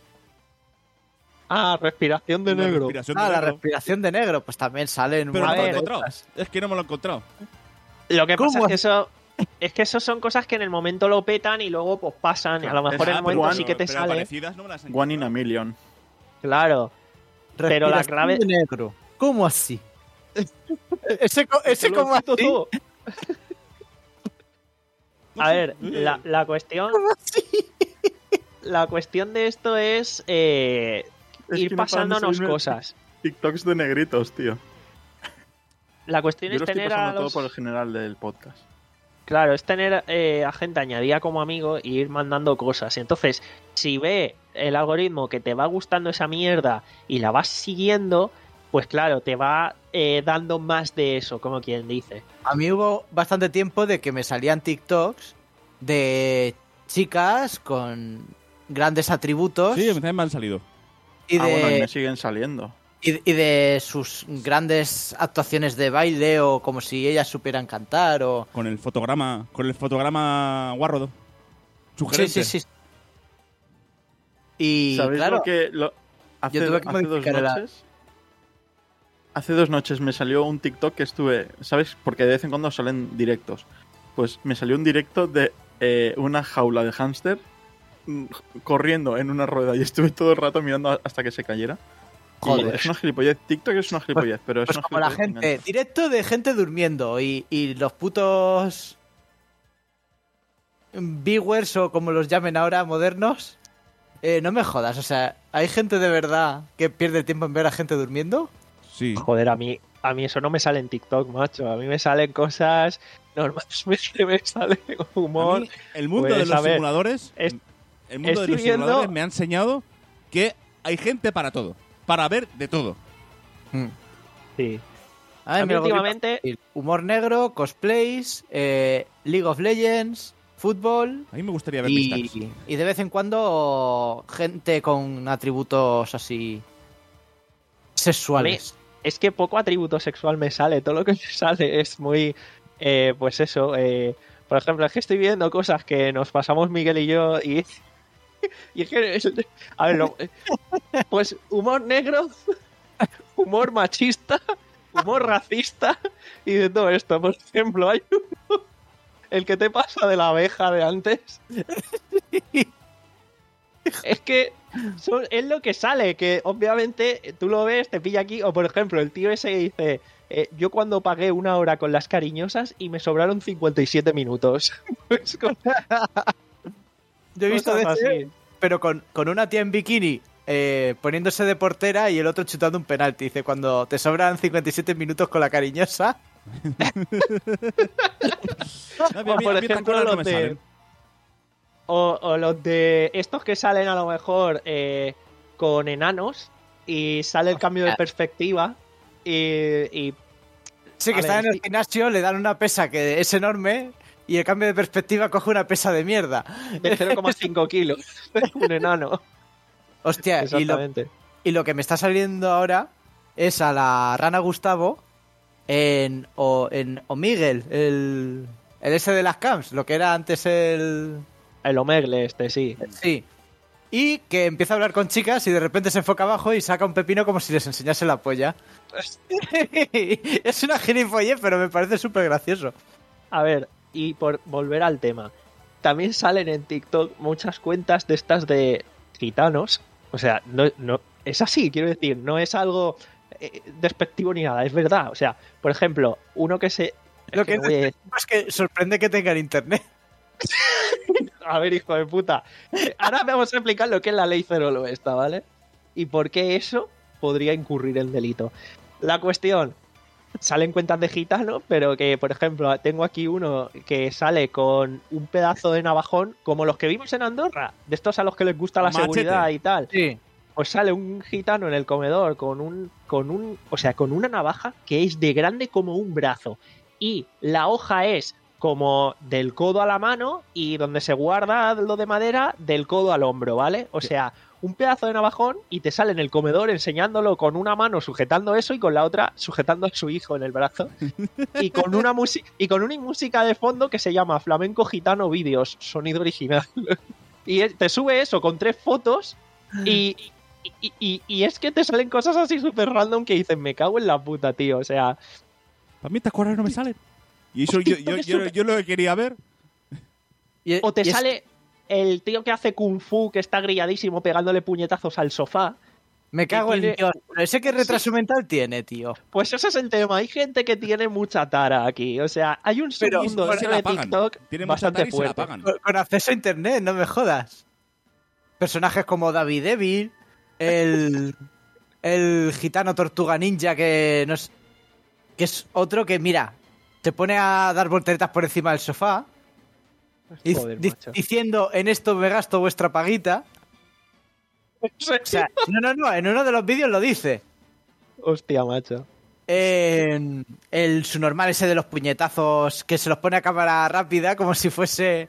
Speaker 3: Ah, respiración de
Speaker 2: una
Speaker 3: negro.
Speaker 2: respiración
Speaker 4: Ah,
Speaker 2: de
Speaker 4: la
Speaker 2: negro.
Speaker 4: respiración de negro, pues también salen...
Speaker 2: Pero
Speaker 3: A
Speaker 2: no me lo he
Speaker 3: ver,
Speaker 2: encontrado. Es que no me lo he encontrado.
Speaker 3: Lo que pasa
Speaker 4: ¿Cómo
Speaker 3: es que eso es que eso son cosas que en el momento lo petan y luego pues pasan y a lo mejor en
Speaker 6: Ah,
Speaker 3: el
Speaker 6: pero
Speaker 3: momento
Speaker 6: Juan-
Speaker 3: sí que te
Speaker 2: pero
Speaker 3: sale.
Speaker 2: parecidas no me las he
Speaker 6: One in
Speaker 2: encontrado.
Speaker 6: a million.
Speaker 3: Claro. Pero la
Speaker 4: Respiración
Speaker 3: clave-
Speaker 4: de negro. ¿Cómo así? ese co- ese
Speaker 3: Te lo
Speaker 4: como
Speaker 3: quito
Speaker 4: así.
Speaker 3: todo. A ver, la, la cuestión. La cuestión de esto es eh,
Speaker 6: Es
Speaker 3: ir
Speaker 6: que no paran de
Speaker 3: pasándonos
Speaker 6: salirme
Speaker 3: cosas.
Speaker 6: TikToks de negritos, tío.
Speaker 3: La cuestión
Speaker 6: Yo
Speaker 3: es
Speaker 6: lo estoy
Speaker 3: tener a
Speaker 6: pasando todo
Speaker 3: los...
Speaker 6: por el general del podcast.
Speaker 3: Claro, es tener eh, a gente añadida como amigo y ir mandando cosas. Entonces, si ve el algoritmo que te va gustando esa mierda y la vas siguiendo, pues claro, te va eh, dando más de eso, como quien dice.
Speaker 4: A mí hubo bastante tiempo de que me salían TikToks de chicas con grandes atributos
Speaker 2: Sí, también me han salido.
Speaker 4: y,
Speaker 6: Ah, bueno, y
Speaker 4: de,
Speaker 6: me siguen saliendo.
Speaker 4: y, y de sus grandes actuaciones de baile o como si ellas supieran cantar o...
Speaker 2: Con el fotograma, con el fotograma guarro.
Speaker 4: Sí,
Speaker 2: Sugerente.
Speaker 4: sí, sí. Y
Speaker 6: ¿Sabéis
Speaker 4: claro,
Speaker 6: lo que lo- hace,
Speaker 4: yo tuve que
Speaker 6: hace dos
Speaker 4: modificar el-
Speaker 6: noches? Hace dos noches me salió un TikTok que estuve, ¿sabes? Porque de vez en cuando salen directos. Pues me salió un directo de eh, una jaula de hámster mm, corriendo en una rueda y estuve todo el rato mirando a- hasta que se cayera. Y
Speaker 4: Joder.
Speaker 6: es una gilipollez. TikTok es una gilipollez, pero es
Speaker 4: pues
Speaker 6: una
Speaker 4: como la
Speaker 6: gilipollez que
Speaker 4: gente,
Speaker 6: engancha.
Speaker 4: directo de gente durmiendo y, y los putos viewers o como los llamen ahora, modernos, eh, no me jodas, o sea, ¿hay gente de verdad que pierde el tiempo en ver a gente durmiendo?
Speaker 2: Sí.
Speaker 3: Joder, a mí, a mí eso no me sale en TikTok, macho. A mí me salen cosas normales, me sale
Speaker 2: A
Speaker 3: humor.
Speaker 2: mí, el mundo
Speaker 3: Pues,
Speaker 2: de los
Speaker 3: a ver,
Speaker 2: simuladores,
Speaker 3: es-
Speaker 2: el mundo de
Speaker 3: estoy
Speaker 2: los
Speaker 3: viendo-
Speaker 2: simuladores me ha enseñado que hay gente para todo, para ver de todo.
Speaker 3: Sí.
Speaker 4: A,
Speaker 3: A mí
Speaker 4: me lo
Speaker 3: últimamente-
Speaker 4: voy a- humor negro, cosplays, eh, League of Legends, fútbol
Speaker 2: A mí me gustaría ver mis tags.
Speaker 4: y, y de vez en cuando gente con atributos así sexuales.
Speaker 3: Es que poco atributo sexual me sale. Todo lo que me sale es muy. eh, pues eso. eh, por ejemplo, es que estoy viendo cosas que nos pasamos Miguel y yo y. Y es que. es- a ver, lo- pues humor negro, humor machista, humor racista y de todo esto. Por ejemplo, hay uno. El que te pasa de la abeja de antes. Es que son- es lo que sale, que obviamente tú lo ves, te pilla aquí, o por ejemplo, el tío ese que dice, eh, yo cuando pagué una hora con las cariñosas y me sobraron cincuenta y siete minutos. Pues con-
Speaker 4: Yo he visto de
Speaker 3: cosas
Speaker 4: ese,
Speaker 3: así.
Speaker 4: pero con, con una tía en bikini eh, poniéndose de portera y el otro chutando un penalti. Dice, cuando te sobran cincuenta y siete minutos con la cariñosa.
Speaker 2: A mí- a
Speaker 3: O
Speaker 2: mí-
Speaker 3: por
Speaker 2: a mí estas
Speaker 3: ejemplo,
Speaker 2: cosas no
Speaker 3: los
Speaker 2: me
Speaker 3: de...
Speaker 2: salen.
Speaker 3: O, o los de estos que salen a lo mejor eh, con enanos y sale el cambio de perspectiva y... y
Speaker 4: Sí, que
Speaker 3: A
Speaker 4: están
Speaker 3: ver,
Speaker 4: en el
Speaker 3: sí.
Speaker 4: gimnasio, le dan una pesa que es enorme y el cambio de perspectiva coge una pesa de mierda.
Speaker 3: de cero coma cinco kilos. Un enano.
Speaker 4: Hostia, y lo,
Speaker 3: Exactamente.
Speaker 4: y lo que me está saliendo ahora es a la rana Gustavo en, o, en Omegle, el, el ese de las cams, lo que era antes el...
Speaker 3: El omegle este, sí.
Speaker 4: Sí. Y que empieza a hablar con chicas y de repente se enfoca abajo y saca un pepino como si les enseñase la polla. Es una gilipollez, pero me parece súper gracioso.
Speaker 3: A ver, y por volver al tema, también salen en TikTok muchas cuentas de estas de gitanos. O sea, no, no es así, quiero decir, no es algo eh, despectivo ni nada, es verdad. O sea, por ejemplo, uno que se...
Speaker 4: Lo que
Speaker 3: es que voy a-
Speaker 4: es que sorprende que tengan internet.
Speaker 3: A ver, hijo de puta. Ahora vamos a explicar lo que es la ley Cerolo esta, ¿vale? Y por qué eso podría incurrir en delito. La cuestión, salen cuentas de gitanos, pero que, por ejemplo, tengo aquí uno que sale con un pedazo de navajón, como los que vimos en Andorra, de estos a los que les gusta la
Speaker 2: Machete.
Speaker 3: seguridad y tal.
Speaker 4: Sí.
Speaker 3: Pues sale un gitano en el comedor con un, con un, o sea, con una navaja que es de grande como un brazo. Y la hoja es como del codo a la mano y donde se guarda lo de madera del codo al hombro, ¿vale? O sea, un pedazo de navajón y te sale en el comedor enseñándolo con una mano sujetando eso y con la otra sujetando a su hijo en el brazo. Y con una música y con una música de fondo que se llama Flamenco Gitano Vídeos, sonido original. Y es- te sube eso con tres fotos y, y, y- y es que te salen cosas así súper random que dicen, me cago en la puta, tío. O sea,
Speaker 2: Para mí estas cosas no me salen. Y eso yo, yo, yo, yo lo que quería ver.
Speaker 4: Y-
Speaker 3: o te
Speaker 4: y es-
Speaker 3: sale el tío que hace kung fu que está grilladísimo pegándole puñetazos al sofá.
Speaker 4: Me cago en
Speaker 3: tiene-
Speaker 4: Dios. Pero ese qué retraso mental tiene, tío.
Speaker 3: Pues ese es el tema. Hay gente que tiene mucha tara aquí. O sea, hay un
Speaker 4: Pero-
Speaker 3: segundo
Speaker 2: Y se la
Speaker 3: de
Speaker 2: pagan.
Speaker 3: TikTok
Speaker 2: Tiene mucha
Speaker 3: bastante
Speaker 2: tara y se la
Speaker 3: fuerte.
Speaker 2: pagan.
Speaker 4: Con, con acceso a internet, no me jodas. Personajes como David Evil, el, el gitano tortuga ninja que no es, que es otro que, mira, te pone a dar volteretas por encima del sofá y-
Speaker 3: Joder,
Speaker 4: di-
Speaker 3: macho.
Speaker 4: diciendo, en esto me gasto vuestra paguita. O sea, no, no, no, en uno de los vídeos lo dice.
Speaker 3: Hostia, macho.
Speaker 4: En el su normal ese de los puñetazos que se los pone a cámara rápida como si fuese...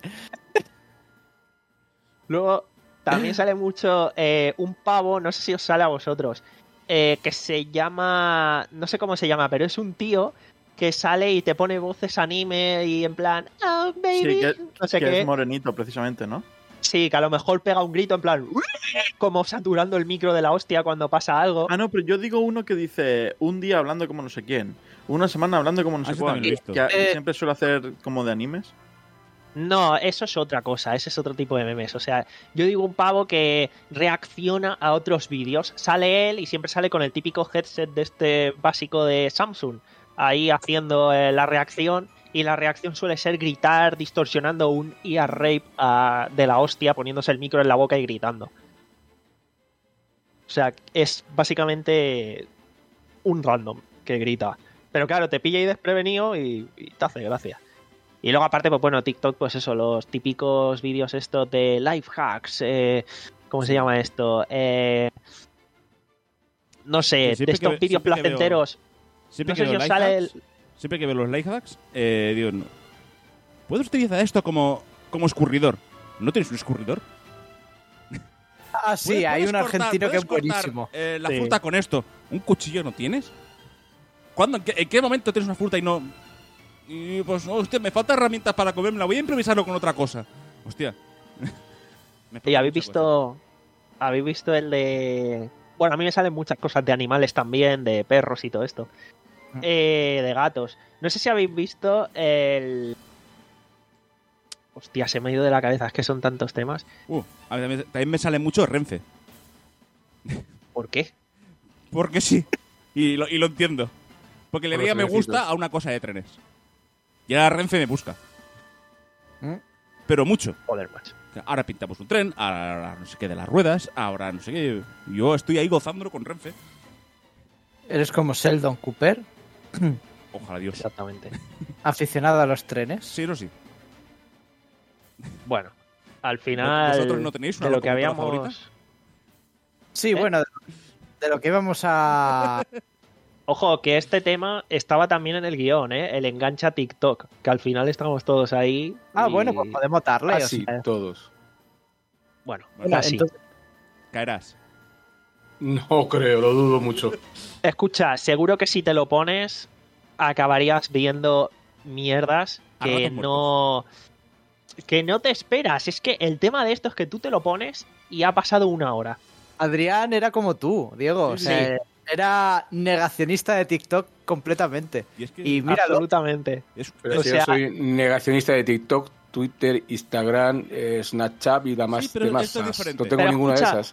Speaker 3: Luego también sale mucho eh, un pavo, no sé si os sale a vosotros, eh, que se llama, no sé cómo se llama, pero es un tío que sale y te pone voces anime y en plan, oh baby,
Speaker 6: Sí, que,
Speaker 3: no sé
Speaker 6: que
Speaker 3: qué.
Speaker 6: es morenito, precisamente, ¿no?
Speaker 3: Sí, que a lo mejor pega un grito en plan, como saturando el micro de la hostia cuando pasa algo.
Speaker 6: Ah, no, pero yo digo uno que dice un día hablando como no sé quién, una semana hablando como no
Speaker 2: Ah,
Speaker 6: sé
Speaker 2: ese
Speaker 6: cuál,
Speaker 2: también lo he visto.
Speaker 6: que
Speaker 4: Eh,
Speaker 6: siempre suele hacer como de animes.
Speaker 3: No, eso es otra cosa, ese es otro tipo de memes. O sea, yo digo un pavo que reacciona a otros vídeos. Sale él y siempre sale con el típico headset de este básico de Samsung, ahí haciendo eh, la reacción. Y la reacción suele ser gritar, distorsionando un ear rape ah, de la hostia, poniéndose el micro en la boca y gritando. O sea, es básicamente un random que grita. Pero claro, te pilla ahí desprevenido y, y te hace gracia. Y luego aparte, pues bueno, TikTok, pues eso, los típicos vídeos estos de life hacks, eh, ¿cómo se llama esto? Eh, no sé,
Speaker 2: Sí, siempre
Speaker 3: de estos
Speaker 2: que ve-
Speaker 3: vídeos
Speaker 2: siempre que veo-
Speaker 3: placenteros.
Speaker 2: Siempre
Speaker 3: No
Speaker 2: que
Speaker 3: sé si
Speaker 2: veo
Speaker 3: os
Speaker 2: life
Speaker 3: sale
Speaker 2: hacks, siempre que veo los life hacks, eh, digo, no. ¿Puedes utilizar esto como, como escurridor? ¿No tienes un escurridor?
Speaker 4: Ah, sí,
Speaker 2: ¿Puedes-
Speaker 4: hay
Speaker 2: puedes
Speaker 4: un argentino
Speaker 2: cortar-
Speaker 4: que es
Speaker 2: puedes cortar,
Speaker 4: buenísimo.
Speaker 2: eh, la
Speaker 3: Sí.
Speaker 2: fruta con esto. ¿Un cuchillo no tienes? ¿Cuándo, en, qué, en qué momento tienes una fruta y no...? Y pues, oh, hostia, me faltan herramientas para comerla. Voy a improvisarlo con otra cosa. Hostia. Me
Speaker 3: Y
Speaker 2: falta
Speaker 3: habéis
Speaker 2: mucha cosa.
Speaker 3: visto. Habéis visto el de. Bueno, a mí me salen muchas cosas de animales también, de perros y todo esto. Eh, de gatos. No sé si habéis visto el. Hostia, se me ha ido de la cabeza, es que son tantos temas.
Speaker 2: Uh, a mí también, también me sale mucho Renfe.
Speaker 3: ¿Por qué?
Speaker 2: Porque sí. Y lo, y lo entiendo. Porque le
Speaker 5: Por
Speaker 2: daría
Speaker 5: los
Speaker 2: me gusta
Speaker 5: trenecitos.
Speaker 2: a una cosa de trenes. Y ahora Renfe me busca.
Speaker 4: ¿Mm?
Speaker 2: Pero mucho.
Speaker 3: Joder, macho.
Speaker 2: Ahora pintamos un tren, ahora no sé qué de las ruedas, ahora no sé qué. Yo estoy ahí gozándolo con Renfe.
Speaker 4: Eres como Sheldon Cooper,
Speaker 2: Ojalá Dios.
Speaker 3: Exactamente.
Speaker 4: aficionado a los trenes.
Speaker 2: Sí, no sí.
Speaker 3: Bueno, al final.
Speaker 2: ¿Vosotros no tenéis una
Speaker 3: de lo que
Speaker 2: locomotora
Speaker 3: habíamos.
Speaker 2: favorita?
Speaker 4: Sí,
Speaker 3: ¿Eh?
Speaker 4: bueno, de, de lo que íbamos a...
Speaker 3: Ojo, que este tema estaba también en el guión, ¿eh? El engancha TikTok, que al final estamos todos ahí.
Speaker 4: Ah,
Speaker 3: y-
Speaker 4: bueno, pues podemos darle. o
Speaker 5: Así,
Speaker 4: sea,
Speaker 5: todos.
Speaker 3: Bueno,
Speaker 4: bueno,
Speaker 3: así.
Speaker 4: entonces-
Speaker 2: Caerás.
Speaker 5: No creo, lo dudo mucho.
Speaker 3: Escucha, seguro que si te lo pones, acabarías viendo mierdas
Speaker 2: A
Speaker 3: que
Speaker 2: ratos
Speaker 3: no. Que no te esperas. Es que el tema de esto es que tú te lo pones y ha pasado una hora.
Speaker 4: Adrián era como tú, Diego. O
Speaker 3: Sí.
Speaker 4: sea, era negacionista de TikTok completamente.
Speaker 2: Y es que
Speaker 4: Y míralo.
Speaker 3: Absolutamente.
Speaker 2: es,
Speaker 5: Pero
Speaker 3: O
Speaker 5: si
Speaker 3: sea-
Speaker 5: yo soy negacionista de TikTok, Twitter, Instagram, eh, Snapchat y demás.
Speaker 2: Sí, pero
Speaker 5: demás
Speaker 2: esto es
Speaker 5: esas.
Speaker 2: diferente.
Speaker 5: No tengo
Speaker 3: Pero
Speaker 5: ninguna
Speaker 3: escucha,
Speaker 5: de esas.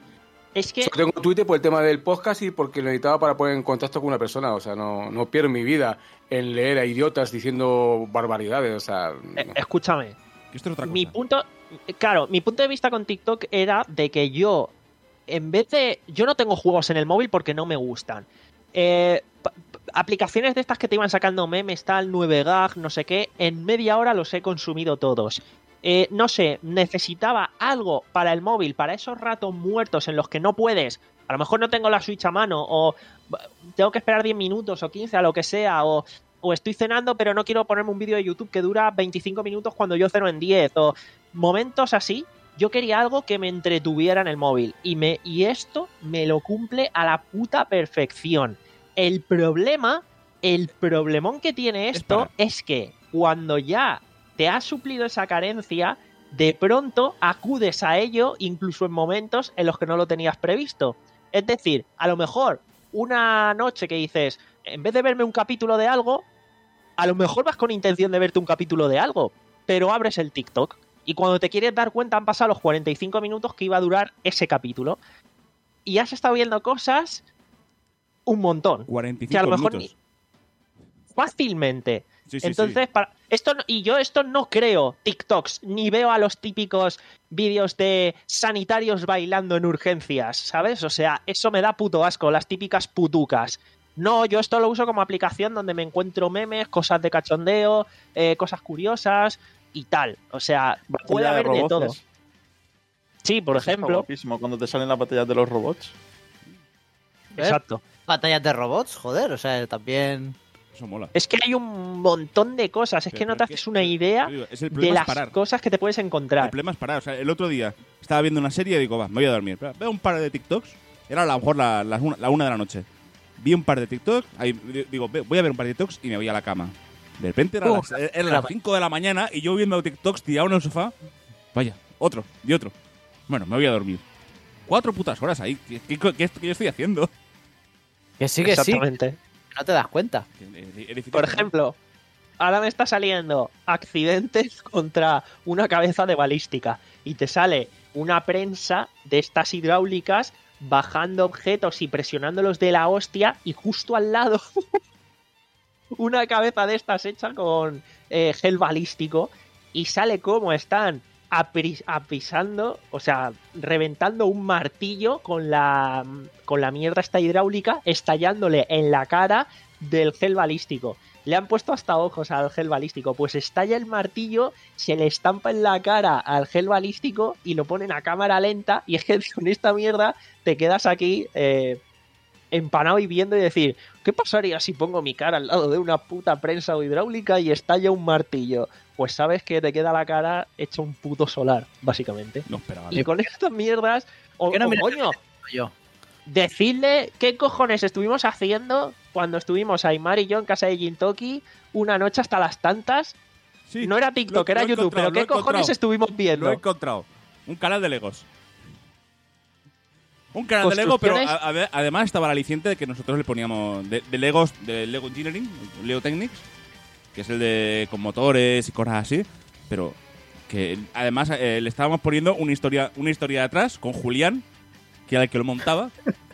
Speaker 3: Es que...
Speaker 5: Solo tengo Twitter por el tema del podcast y porque lo necesitaba para poner en contacto con una persona. O sea, no, no pierdo mi vida en leer a idiotas diciendo barbaridades. O sea,
Speaker 3: eh,
Speaker 5: no.
Speaker 3: Escúchame.
Speaker 2: Que esto es otra cosa.
Speaker 3: Mi punto... Claro, mi punto de vista con TikTok era de que yo, en vez de... Yo no tengo juegos en el móvil porque no me gustan. Eh, p- p- aplicaciones de estas que te iban sacando memes, tal, nueve gag, no sé qué, en media hora los he consumido todos. Eh, no sé, necesitaba algo para el móvil, para esos ratos muertos en los que no puedes, a lo mejor no tengo la Switch a mano, o tengo que esperar diez minutos o quince, a lo que sea, o, o estoy cenando pero no quiero ponerme un vídeo de YouTube que dura veinticinco minutos cuando yo ceno en diez, o momentos así. Yo quería algo que me entretuviera en el móvil, y, me, y esto me lo cumple a la puta perfección. El problema, el problemón que tiene esto es, es que cuando ya te has suplido esa carencia, de pronto acudes a ello incluso en momentos en los que no lo tenías previsto. Es decir, a lo mejor una noche que dices, en vez de verme un capítulo de algo, a lo mejor vas con intención de verte un capítulo de algo, pero abres el TikTok y cuando te quieres dar cuenta han pasado los cuarenta y cinco minutos que iba a durar ese capítulo y has estado viendo cosas un montón.
Speaker 2: cuarenta y cinco
Speaker 3: que a lo mejor
Speaker 2: minutos.
Speaker 3: Ni... fácilmente.
Speaker 2: Sí, sí,
Speaker 3: Entonces,
Speaker 2: sí.
Speaker 3: Para... esto no... y yo esto no creo TikToks, ni veo a los típicos vídeos de sanitarios bailando en urgencias, ¿sabes? O sea, eso me da puto asco, las típicas putucas. No, yo esto lo uso como aplicación donde me encuentro memes, cosas de cachondeo, eh, cosas curiosas y tal. O sea, puede haber de, de todo. Sí, por
Speaker 6: Eso
Speaker 3: ejemplo.
Speaker 6: Está guapísimo cuando te salen las batallas de los robots.
Speaker 3: Exacto.
Speaker 4: Batallas de robots, joder, o sea, también...
Speaker 2: Eso mola.
Speaker 3: Es que hay un montón de cosas, es
Speaker 2: Pero,
Speaker 3: que no
Speaker 2: pero
Speaker 3: te
Speaker 2: es
Speaker 3: haces
Speaker 2: que-
Speaker 3: una idea
Speaker 2: Digo, es el
Speaker 3: de
Speaker 2: problema es
Speaker 3: las
Speaker 2: parar.
Speaker 3: cosas que te puedes encontrar.
Speaker 2: El problema es parar. O sea, el otro día estaba viendo una serie y digo, va, me voy a dormir. Pero veo un par de TikToks. Era a lo mejor la, las una, la una de la noche. Vi un par de TikToks. Ahí, digo, ve- voy a ver un par de TikToks y me voy a la cama. De repente era
Speaker 4: Uh,
Speaker 2: las, era las cinco de la mañana y yo viendo TikToks tirado en el sofá. Vaya, otro y otro. Bueno, me voy a dormir. Cuatro putas horas ahí. ¿Qué, qué, qué, qué yo estoy haciendo?
Speaker 4: Que sí, que sí,
Speaker 3: Exactamente.
Speaker 4: no te das cuenta.
Speaker 2: Es difícil,
Speaker 3: Por
Speaker 2: ¿no?
Speaker 3: ejemplo, ahora me está saliendo accidentes contra una cabeza de balística y te sale una prensa de estas hidráulicas bajando objetos y presionándolos de la hostia y justo al lado una cabeza de estas hecha con eh, gel balístico y sale como están apri- apisando, o sea, reventando un martillo con la, con la mierda esta hidráulica, estallándole en la cara del gel balístico. Le han puesto hasta ojos al gel balístico, pues estalla el martillo, se le estampa en la cara al gel balístico y lo ponen a cámara lenta y es que con esta mierda te quedas aquí eh, empanado y viendo y decir, ¿qué pasaría si pongo mi cara al lado de una puta prensa o hidráulica y estalla un martillo? Pues sabes que te queda la cara hecha un puto solar, básicamente.
Speaker 2: No esperaba.
Speaker 3: Y con estas mierdas, o,
Speaker 4: ¿Qué no
Speaker 3: o,
Speaker 4: miras
Speaker 3: coño,
Speaker 4: Yo.
Speaker 3: decidle qué cojones estuvimos haciendo cuando estuvimos Aymar y yo en casa de Jintoki una noche hasta las tantas.
Speaker 2: Sí,
Speaker 3: No era TikTok,
Speaker 2: lo-
Speaker 3: era
Speaker 2: lo he
Speaker 3: YouTube,
Speaker 2: encontrado,
Speaker 3: pero
Speaker 2: lo he
Speaker 3: ¿qué cojones
Speaker 2: encontrado.
Speaker 3: estuvimos
Speaker 2: Lo he
Speaker 3: viendo?
Speaker 2: encontrado. Un canal de Legos. Un canal de Lego, pero
Speaker 3: Construcciones.
Speaker 2: a- a ver, además estaba el aliciente de que nosotros le poníamos de, de Legos, de Lego Engineering, Lego Technics, que es el de con motores y cosas así, pero que además eh, le estábamos poniendo una historia, una historia de atrás con Julián, que era el que lo montaba.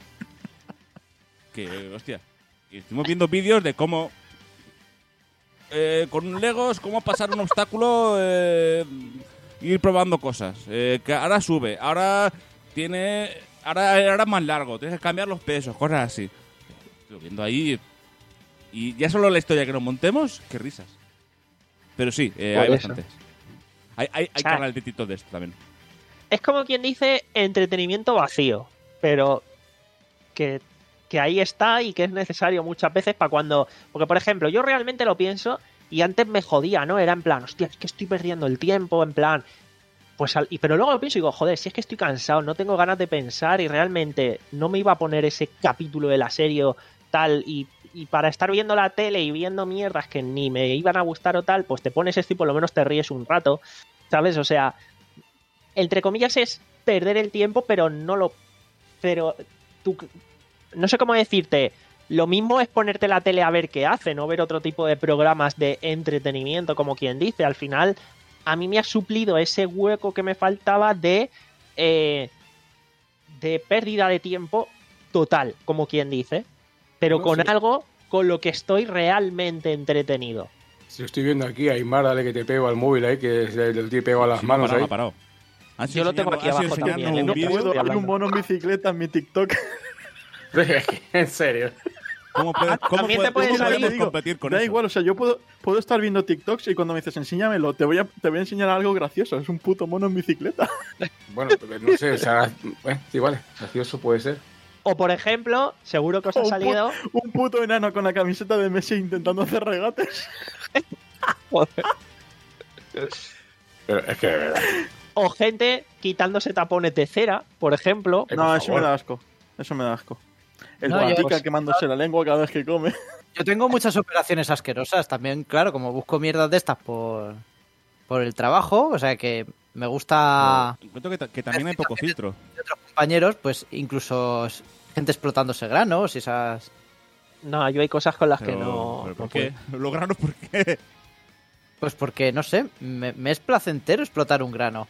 Speaker 2: Que, hostia, y estuvimos viendo vídeos de cómo eh, con Legos, cómo pasar un obstáculo, eh, ir probando cosas. Eh, que ahora sube, ahora tiene, ahora, ahora es más largo, tienes que cambiar los pesos, cosas así. Estoy viendo ahí y ya solo la historia que nos montemos, qué risas. Pero sí, eh,
Speaker 3: Por
Speaker 2: hay
Speaker 3: eso.
Speaker 2: bastantes. Hay, hay, hay
Speaker 3: O sea,
Speaker 2: canales de TikTok de esto también.
Speaker 3: Es como quien dice entretenimiento vacío, pero que, que ahí está y que es necesario muchas veces para cuando... Porque, por ejemplo, yo realmente lo pienso y antes me jodía, ¿no? Era en plan, hostia, es que estoy perdiendo el tiempo, en plan... Pues al- y, pero luego lo pienso y digo, joder, si es que estoy cansado, no tengo ganas de pensar y realmente no me iba a poner ese capítulo de la serie o tal y, y para estar viendo la tele y viendo mierdas que ni me iban a gustar o tal, pues te pones esto y por lo menos te ríes un rato, ¿sabes? O sea, entre comillas es perder el tiempo, pero no lo... Pero tú... No sé cómo decirte... Lo mismo es ponerte la tele a ver qué hace, no ver otro tipo de programas de entretenimiento, como quien dice. Al final, a mí me ha suplido ese hueco que me faltaba de... eh, de pérdida de tiempo total, como quien dice, pero
Speaker 5: No
Speaker 3: con
Speaker 5: sé.
Speaker 3: algo con lo que estoy realmente entretenido.
Speaker 5: Si estoy viendo aquí, Aymar, dale que te pego al móvil ahí, que se le te pego a las
Speaker 2: Sí, me ha
Speaker 5: manos
Speaker 2: parado,
Speaker 5: ahí.
Speaker 2: me ha parado. Han
Speaker 3: Yo lo tengo aquí
Speaker 2: enseñando- han
Speaker 3: abajo
Speaker 2: enseñando
Speaker 3: también, ¿eh?
Speaker 2: un
Speaker 3: No
Speaker 2: vídeo.
Speaker 3: puedo.
Speaker 6: Puedo-
Speaker 3: estoy
Speaker 6: hay un
Speaker 3: hablando.
Speaker 6: mono en bicicleta en mi TikTok.
Speaker 5: En serio.
Speaker 2: ¿Cómo, puede- cómo
Speaker 3: También
Speaker 2: puede-
Speaker 3: te puede
Speaker 2: cómo
Speaker 3: salir.
Speaker 2: podemos
Speaker 6: Digo,
Speaker 2: competir con
Speaker 6: da
Speaker 2: eso?
Speaker 6: igual, o sea, yo puedo, puedo estar viendo TikToks y cuando me dices enséñamelo, te voy a, te voy a enseñar algo gracioso. Es un puto mono en bicicleta.
Speaker 5: Bueno, pero no sé, o sea, eh, sí, vale, gracioso puede ser.
Speaker 3: O por ejemplo, seguro que os ha
Speaker 6: Un pu-
Speaker 3: salido...
Speaker 6: Un puto enano con la camiseta de Messi intentando hacer regates.
Speaker 5: Pero es que de verdad.
Speaker 3: O gente quitándose tapones de cera, por ejemplo.
Speaker 5: Eh,
Speaker 6: No,
Speaker 5: por
Speaker 6: eso
Speaker 5: favor.
Speaker 6: me da asco. Eso me da asco. El
Speaker 4: No, yo-
Speaker 6: guatica quemándose la lengua cada vez que come.
Speaker 4: Yo tengo muchas operaciones asquerosas también, claro, como busco mierdas de estas por, por el trabajo, o sea que me gusta
Speaker 2: Encuentro que, ta- que también hay poco filtro.
Speaker 4: de otros compañeros, pues incluso s- gente explotándose granos y esas...
Speaker 3: No, yo hay cosas con las que
Speaker 2: Pero-
Speaker 3: no...
Speaker 2: pero
Speaker 3: no
Speaker 2: ¿por qué? Los granos, ¿por qué?
Speaker 4: Pues porque, no sé, me, me es placentero explotar un grano.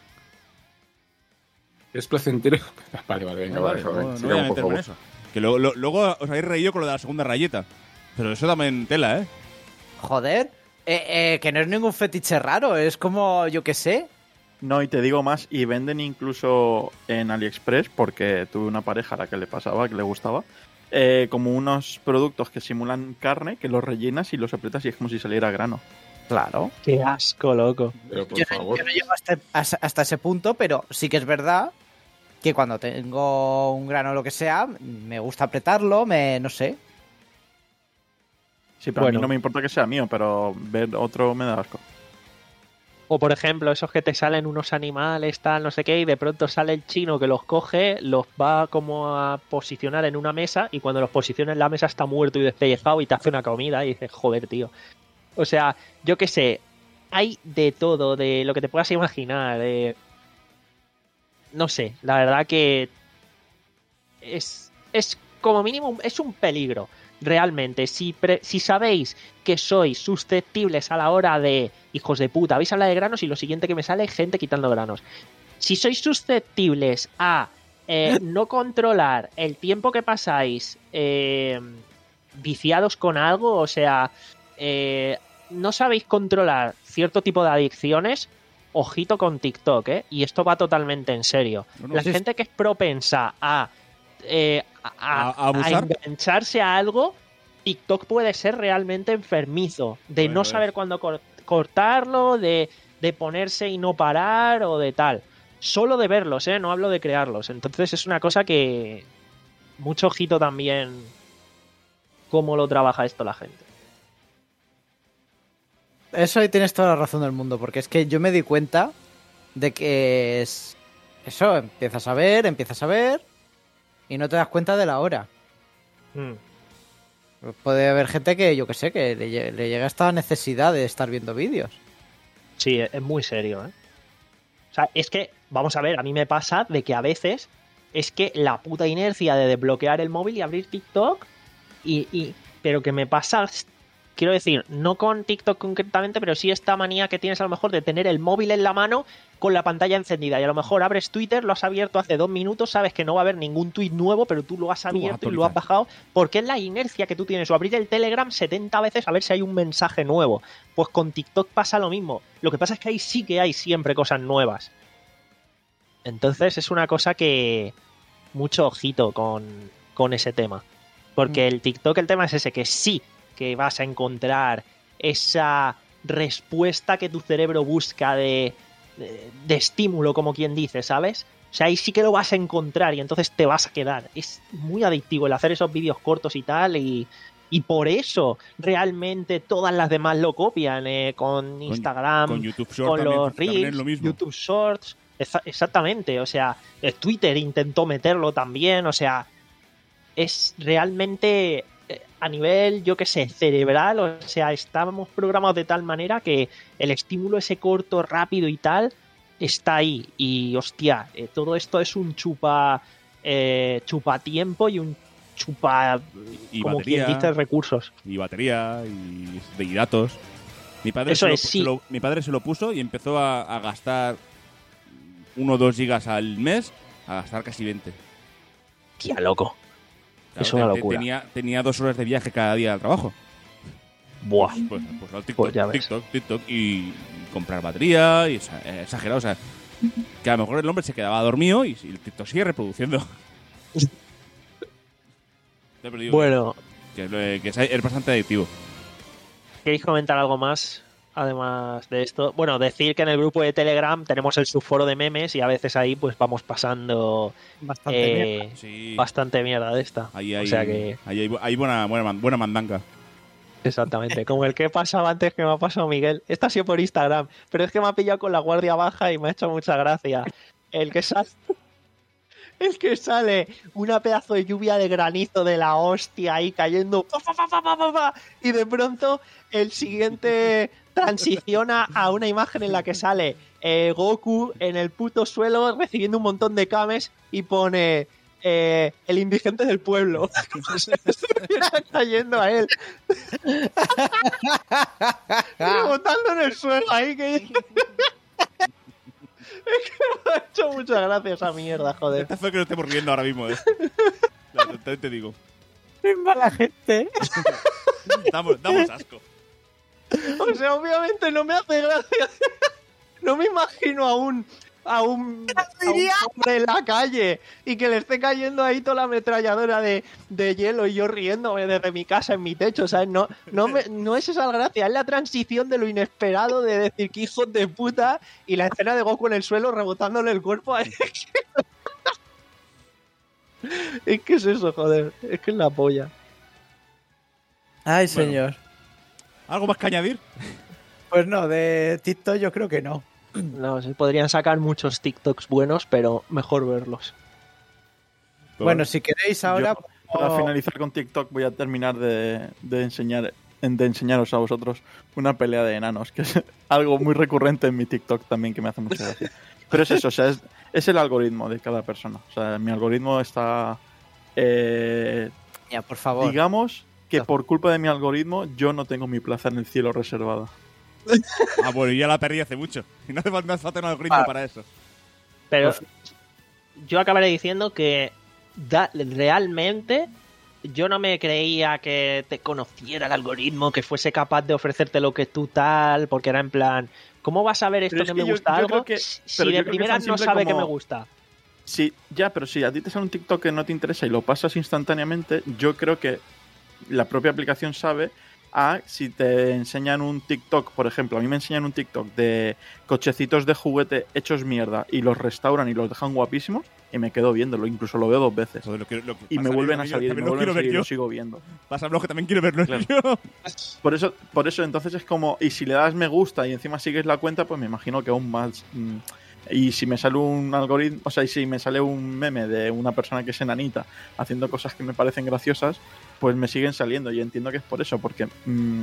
Speaker 5: Es placentero. Vale, vale, venga,
Speaker 2: No,
Speaker 5: vale,
Speaker 2: vale,
Speaker 5: vale,
Speaker 2: no, no
Speaker 5: siga
Speaker 2: voy a
Speaker 5: un
Speaker 2: meterme
Speaker 5: poco.
Speaker 2: en eso. Que luego, lo- luego os habéis reído con lo de la segunda rayeta. Pero eso también tela, ¿eh?
Speaker 4: Joder, eh, eh, que no es ningún fetiche raro, es como, yo qué sé.
Speaker 6: No, y te digo más, y venden incluso en AliExpress, porque tuve una pareja a la que le pasaba, que le gustaba, eh, como unos productos que simulan carne, que los rellenas y los aprietas y es como si saliera grano.
Speaker 4: Claro.
Speaker 3: Qué asco, loco.
Speaker 5: Pero por
Speaker 4: Yo no,
Speaker 5: favor.
Speaker 4: yo no llego hasta, hasta- hasta ese punto, pero sí que es verdad que cuando tengo un grano o lo que sea, me gusta apretarlo, me no sé.
Speaker 6: Sí, pero a
Speaker 3: Bueno.
Speaker 6: mí no me importa que sea mío, pero ver otro me da asco.
Speaker 3: O por ejemplo, esos que te salen unos animales, tal, no sé qué, y de pronto sale el chino que los coge, los va como a posicionar en una mesa, y cuando los posiciona en la mesa está muerto y despellejado y te hace una comida y dices, joder, tío. O sea, yo qué sé, hay de todo, de lo que te puedas imaginar. eh, No sé, la verdad que es, es como mínimo, es un peligro. Realmente, si, pre- si sabéis que sois susceptibles a la hora de hijos de puta, habéis hablado de granos y lo siguiente que me sale es gente quitando granos. Si sois susceptibles a eh, no controlar el tiempo que pasáis eh, viciados con algo, o sea, eh, no sabéis controlar cierto tipo de adicciones, ojito con TikTok, ¿eh? Y esto va totalmente en serio.
Speaker 2: No, no,
Speaker 3: La
Speaker 2: sí,
Speaker 3: gente que es propensa a, eh, a,
Speaker 2: ¿A- a
Speaker 3: a
Speaker 2: abusar?
Speaker 3: engancharse a algo, TikTok puede ser realmente enfermizo. De
Speaker 2: Bueno,
Speaker 3: no
Speaker 2: es.
Speaker 3: saber cuándo cor- cortarlo, de, de ponerse y no parar o de tal. Solo de verlos, ¿eh? No hablo de crearlos. Entonces es una cosa que... Mucho ojito también cómo lo trabaja esto la gente.
Speaker 4: Eso ahí tienes toda la razón del mundo, porque es que yo me di cuenta de que es... Eso, empiezas a ver, empiezas a ver y no te das cuenta de la hora.
Speaker 3: Mm.
Speaker 4: Puede haber gente que, yo que sé, que le, lle- le llega esta necesidad de estar viendo vídeos.
Speaker 3: Sí, es muy serio, ¿eh? O sea, es que, vamos a ver, a mí me pasa de que a veces es que la puta inercia de desbloquear el móvil y abrir TikTok y... y pero que me pasa, quiero decir, no con TikTok concretamente, pero sí esta manía que tienes a lo mejor de tener el móvil en la mano con la pantalla encendida y a lo mejor abres Twitter, lo has abierto hace dos minutos, sabes que no va a haber ningún tweet nuevo, pero tú lo has
Speaker 2: Tú
Speaker 3: abierto y lo has
Speaker 2: actualizas.
Speaker 3: bajado porque es la inercia que tú tienes, o abrir el Telegram setenta veces a ver si hay un mensaje nuevo. Pues con TikTok pasa lo mismo. Lo que pasa es que ahí sí que hay siempre cosas nuevas. Entonces es una cosa que... Mucho ojito con, con ese tema. Porque el TikTok, el tema es ese, que sí que vas a encontrar esa respuesta que tu cerebro busca de, de, de estímulo, como quien dice, ¿sabes? O sea, ahí sí que lo vas a encontrar y entonces te vas a quedar. Es muy adictivo el hacer esos vídeos cortos y tal, y, y por eso realmente todas las demás lo copian, eh, con Instagram,
Speaker 2: Con YouTube Short
Speaker 3: con
Speaker 2: también,
Speaker 3: los
Speaker 2: también es
Speaker 3: Reels,
Speaker 2: lo mismo.
Speaker 3: YouTube Shorts, exa- exactamente, o sea, eh, Twitter intentó meterlo también, o sea, es realmente eh, a nivel, yo qué sé, cerebral, o sea, estábamos programados de tal manera que el estímulo ese corto, rápido y tal, está ahí, y hostia, eh, todo esto es un chupa, eh, chupa tiempo y un chupa,
Speaker 2: Y
Speaker 3: como
Speaker 2: batería.
Speaker 3: quien dice, recursos.
Speaker 2: Y batería, y, y datos. Mi padre,
Speaker 3: Eso
Speaker 2: se lo,
Speaker 3: es, sí.
Speaker 2: se lo- mi padre se lo puso y empezó a, a gastar uno o dos gigas al mes, a gastar casi veinte.
Speaker 3: Hostia, loco.
Speaker 2: Claro,
Speaker 3: es una
Speaker 2: te- te-
Speaker 3: locura.
Speaker 2: Tenía, tenía dos horas de viaje cada día al trabajo.
Speaker 3: Buah.
Speaker 2: Pues, pues al TikTok,
Speaker 3: Pues ya ves.
Speaker 2: TikTok, TikTok y comprar batería y o sea, eh, exagerado, o sea, que a lo mejor el hombre se quedaba dormido y, y el TikTok sigue reproduciendo. Te digo
Speaker 3: Bueno,
Speaker 2: que, que, que es, es bastante adictivo.
Speaker 3: ¿queréis comentar algo más? Además de esto, bueno, decir que en el grupo de Telegram tenemos el subforo de memes y a veces ahí pues vamos pasando
Speaker 4: Bastante
Speaker 3: eh,
Speaker 2: Sí.
Speaker 3: bastante mierda de esta.
Speaker 2: Ahí hay,
Speaker 3: O sea que,
Speaker 2: ahí hay, hay buena, buena, man- buena mandanga.
Speaker 3: exactamente, como el que pasaba antes que me ha pasado Miguel. Esta ha sido por Instagram, pero es que me ha pillado con la guardia baja y me ha hecho mucha gracia. El que sale, el que sale una pedazo de lluvia de granizo de la hostia ahí cayendo, pa, pa, pa, pa, pa, pa, pa, y de pronto el siguiente transiciona a una imagen en la que sale eh, Goku en el puto suelo recibiendo un montón de kames y pone eh, el indigente del pueblo. Está cayendo a él. Rebotando en el suelo ahí que... Es que me ha hecho muchas gracias esa mierda, joder.
Speaker 2: Esta fue que no estemos riendo ahora mismo, ¿eh? La- te, te digo.
Speaker 4: Es mala gente.
Speaker 2: Damos, damos asco.
Speaker 3: O sea, obviamente no me hace gracia. No me imagino a un a un, a un hombre en la calle y que le esté cayendo ahí toda la ametralladora de, de hielo y yo riéndome desde mi casa en mi techo, ¿sabes? No, no, me, no es esa gracia, es la transición de lo inesperado de decir que hijos de puta y la escena de Goku en el suelo rebotándole el cuerpo a... Es que es eso, joder, es que es la polla.
Speaker 4: Ay,
Speaker 2: Bueno.
Speaker 4: señor.
Speaker 2: ¿Algo más que añadir?
Speaker 4: Pues no, de TikTok yo creo que no.
Speaker 3: No, se podrían sacar muchos TikToks buenos, pero mejor verlos.
Speaker 4: Bueno, si queréis ahora...
Speaker 6: Yo, para finalizar con TikTok, voy a terminar de, de enseñar de enseñaros a vosotros una pelea de enanos, que es algo muy recurrente en mi TikTok también, que me hace mucha gracia. Pero es eso, o sea, es, es el algoritmo de cada persona. O sea, mi algoritmo está... Eh,
Speaker 4: Ya, por favor.
Speaker 6: digamos que por culpa de mi algoritmo yo no tengo mi plaza en el cielo reservada.
Speaker 2: Ah, bueno, y ya la perdí hace mucho. Y no hace falta no hace falta un algoritmo
Speaker 3: Ah.
Speaker 2: para eso.
Speaker 3: Pero yo acabaré diciendo que da- realmente yo no me creía que te conociera el algoritmo, que fuese capaz de ofrecerte lo que tú tal, porque era en plan, ¿cómo vas a ver esto
Speaker 6: Pero es
Speaker 3: que
Speaker 6: que
Speaker 3: me
Speaker 6: yo-
Speaker 3: gusta
Speaker 6: yo
Speaker 3: algo
Speaker 6: creo que-
Speaker 3: si
Speaker 6: pero yo
Speaker 3: de
Speaker 6: creo que
Speaker 3: primera
Speaker 6: tan
Speaker 3: no
Speaker 6: simple
Speaker 3: sabe que
Speaker 6: como-
Speaker 3: me gusta?
Speaker 6: Sí, ya, pero si a ti te sale un TikTok que no te interesa y lo pasas instantáneamente, yo creo que la propia aplicación sabe a si te enseñan un TikTok, por ejemplo, a mí me enseñan un TikTok de cochecitos de juguete hechos mierda y los restauran y los dejan guapísimos y me quedo viéndolo, incluso lo veo dos veces.
Speaker 2: Joder, lo quiero- lo-
Speaker 6: Y
Speaker 2: va
Speaker 6: me
Speaker 2: salir
Speaker 6: vuelven
Speaker 2: lo
Speaker 6: a
Speaker 2: que yo-
Speaker 6: salir, y me
Speaker 2: también lo
Speaker 6: vuelven
Speaker 2: quiero
Speaker 6: a
Speaker 2: ver
Speaker 6: salir y
Speaker 2: yo.
Speaker 6: lo sigo viendo.
Speaker 2: Pasa a blog que también quiero verlo
Speaker 6: Claro.
Speaker 2: yo.
Speaker 6: Por eso, por eso entonces es como, y si le das me gusta y encima sigues la cuenta, pues me imagino que aún más. mm, Y si me sale un algoritmo, o sea, y si me sale un meme de una persona que es enanita haciendo cosas que me parecen graciosas, pues me siguen saliendo. Y entiendo que es por eso, porque mm,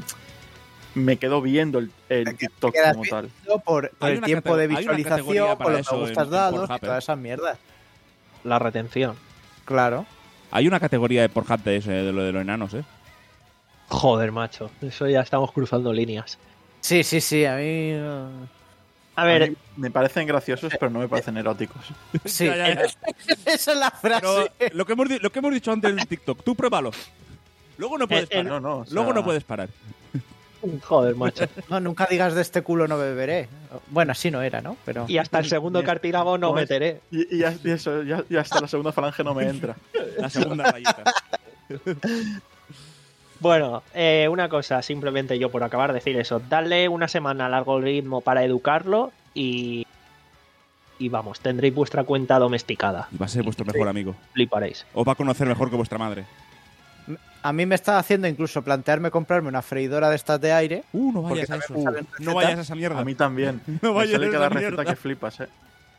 Speaker 6: me quedo viendo el, el TikTok
Speaker 4: quedas
Speaker 6: como tal.
Speaker 4: Por, por
Speaker 2: Hay
Speaker 4: el
Speaker 2: una
Speaker 4: tiempo de
Speaker 2: categ- hay una categoría
Speaker 4: visualización,
Speaker 2: para
Speaker 4: por los
Speaker 2: eso
Speaker 4: me
Speaker 2: en-
Speaker 4: gustas
Speaker 2: en
Speaker 4: dados
Speaker 2: Pornhub,
Speaker 4: y
Speaker 2: ¿eh?
Speaker 4: todas esas mierdas.
Speaker 3: La retención.
Speaker 4: Claro.
Speaker 2: Hay una categoría de Pornhub de, ese, de lo de los enanos, ¿eh?
Speaker 3: Joder, macho, eso ya estamos cruzando líneas.
Speaker 4: Sí, sí, sí, a mí... uh,
Speaker 3: A
Speaker 6: A
Speaker 3: ver,
Speaker 6: mí me parecen graciosos, pero no me parecen eróticos.
Speaker 4: Sí,
Speaker 2: Ya, ya, ya.
Speaker 4: esa es la frase.
Speaker 2: Pero lo que, hemos, di- lo que hemos dicho antes del TikTok, tú pruébalo. Luego no puedes
Speaker 3: Eh, eh,
Speaker 2: parar.
Speaker 6: No, no, o sea,
Speaker 2: Luego no puedes parar.
Speaker 3: joder, macho.
Speaker 4: No, nunca digas de este culo no beberé. Bueno, así no era, ¿no? Pero...
Speaker 3: Y hasta el segundo cartílago no
Speaker 6: ¿Cómo es?
Speaker 3: meteré.
Speaker 6: Y, y ya, y eso, ya, ya hasta la segunda falange no me entra.
Speaker 2: La segunda rayita.
Speaker 3: Bueno, eh, una cosa, simplemente yo por acabar de decir eso, darle una semana al algoritmo para educarlo y, y vamos, tendréis vuestra cuenta domesticada.
Speaker 2: Y va a ser vuestro mejor amigo.
Speaker 3: Fliparéis.
Speaker 2: Os va a conocer mejor que vuestra madre.
Speaker 4: A mí me está haciendo incluso plantearme comprarme una freidora de estas de aire.
Speaker 2: Uh, no
Speaker 4: Porque
Speaker 2: vayas a eso.
Speaker 4: también salen
Speaker 2: no
Speaker 4: recetas.
Speaker 2: vayas a esa mierda.
Speaker 6: A mí también.
Speaker 2: No
Speaker 6: Me
Speaker 2: vayas
Speaker 6: sale
Speaker 2: a
Speaker 6: cada
Speaker 2: esa
Speaker 6: receta
Speaker 2: mierda.
Speaker 6: que flipas, eh.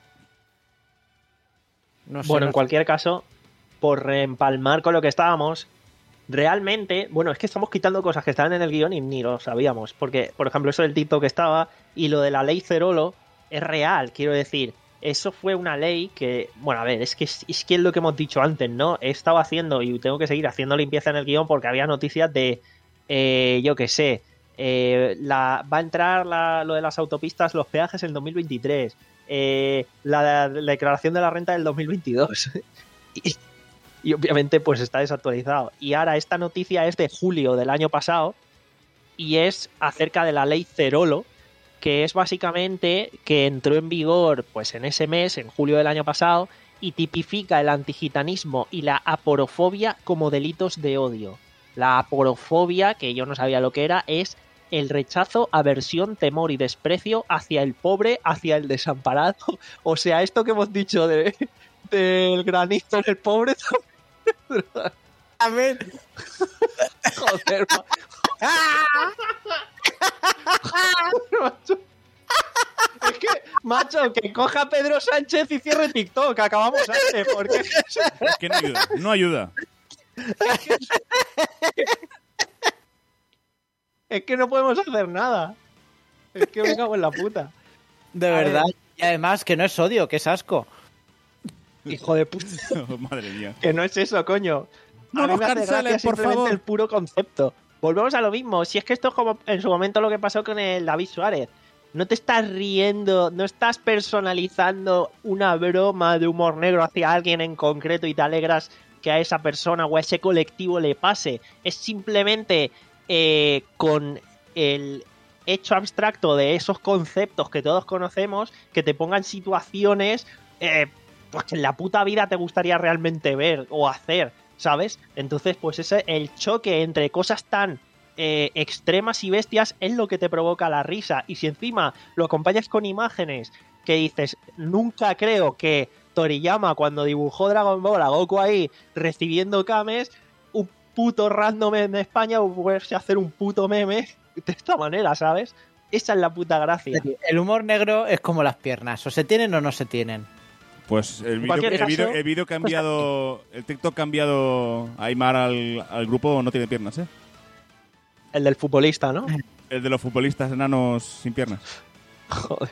Speaker 4: No sé,
Speaker 3: Bueno,
Speaker 4: no
Speaker 3: en cualquier caso, por reempalmar con lo que estábamos, realmente, bueno, es que estamos quitando cosas que estaban en el guión y ni lo sabíamos. Porque, por ejemplo, eso del TikTok que estaba y lo de la ley Cerolo es real, quiero decir. Eso fue una ley que, bueno, a ver, es que es, es que es lo que hemos dicho antes, ¿no? He estado haciendo y tengo que seguir haciendo limpieza en el guión porque había noticias de, eh, yo qué sé, eh, la, va a entrar la, lo de las autopistas, los peajes en dos mil veintitrés, eh, la, la declaración de la renta del dos mil veintidós. y, y obviamente pues está desactualizado. Y ahora esta noticia es de julio del año pasado y es acerca de la ley Cerolo, que es básicamente que entró en vigor pues en ese mes, en julio del año pasado, y tipifica el antigitanismo y la aporofobia como delitos de odio. La aporofobia, que yo no sabía lo que era, es el rechazo, aversión, temor y desprecio hacia el pobre, hacia el desamparado. O sea, esto que hemos dicho de del granizo en el pobre
Speaker 4: Amén.
Speaker 3: Joder, ma- macho. Es que, macho, que coja a Pedro Sánchez y cierre TikTok, acabamos antes, porque
Speaker 2: Es que no ayuda. No ayuda.
Speaker 3: es que no podemos hacer nada. Es que me cago en la puta.
Speaker 4: De
Speaker 3: A
Speaker 4: verdad.
Speaker 3: ver.
Speaker 4: Y además que no es odio, que es asco.
Speaker 3: Hijo de puta.
Speaker 2: Madre mía.
Speaker 3: Que no es eso, coño.
Speaker 2: No
Speaker 3: a mí
Speaker 2: nos
Speaker 3: me hace
Speaker 2: cancelen,
Speaker 3: gracia
Speaker 2: por
Speaker 3: simplemente
Speaker 2: favor.
Speaker 3: el puro concepto. Volvemos a lo mismo. Si es que esto es como en su momento lo que pasó con el David Suárez. No te estás riendo, no estás personalizando una broma de humor negro hacia alguien en concreto y te alegras que a esa persona o a ese colectivo le pase. Es simplemente eh, con el hecho abstracto de esos conceptos que todos conocemos, que te pongan situaciones eh, pues que en la puta vida te gustaría realmente ver o hacer, ¿sabes? Entonces, pues ese el choque entre cosas tan eh, extremas y bestias es lo que te provoca la risa. Y si encima lo acompañas con imágenes que dices, nunca creo que Toriyama, cuando dibujó Dragon Ball a Goku ahí recibiendo kames, un puto random en España pudiese hacer un puto meme de esta manera, ¿sabes? Esa es la puta gracia.
Speaker 4: El humor negro es como las piernas, o se tienen o no se tienen.
Speaker 2: Pues el vídeo
Speaker 3: cualquier
Speaker 2: el vídeo-
Speaker 3: caso,
Speaker 2: el vídeo cambiado, el TikTok cambiado a Aymar al, al grupo no tiene piernas, ¿eh?
Speaker 3: El del futbolista, ¿no?
Speaker 2: El de los futbolistas enanos sin piernas.
Speaker 3: Joder.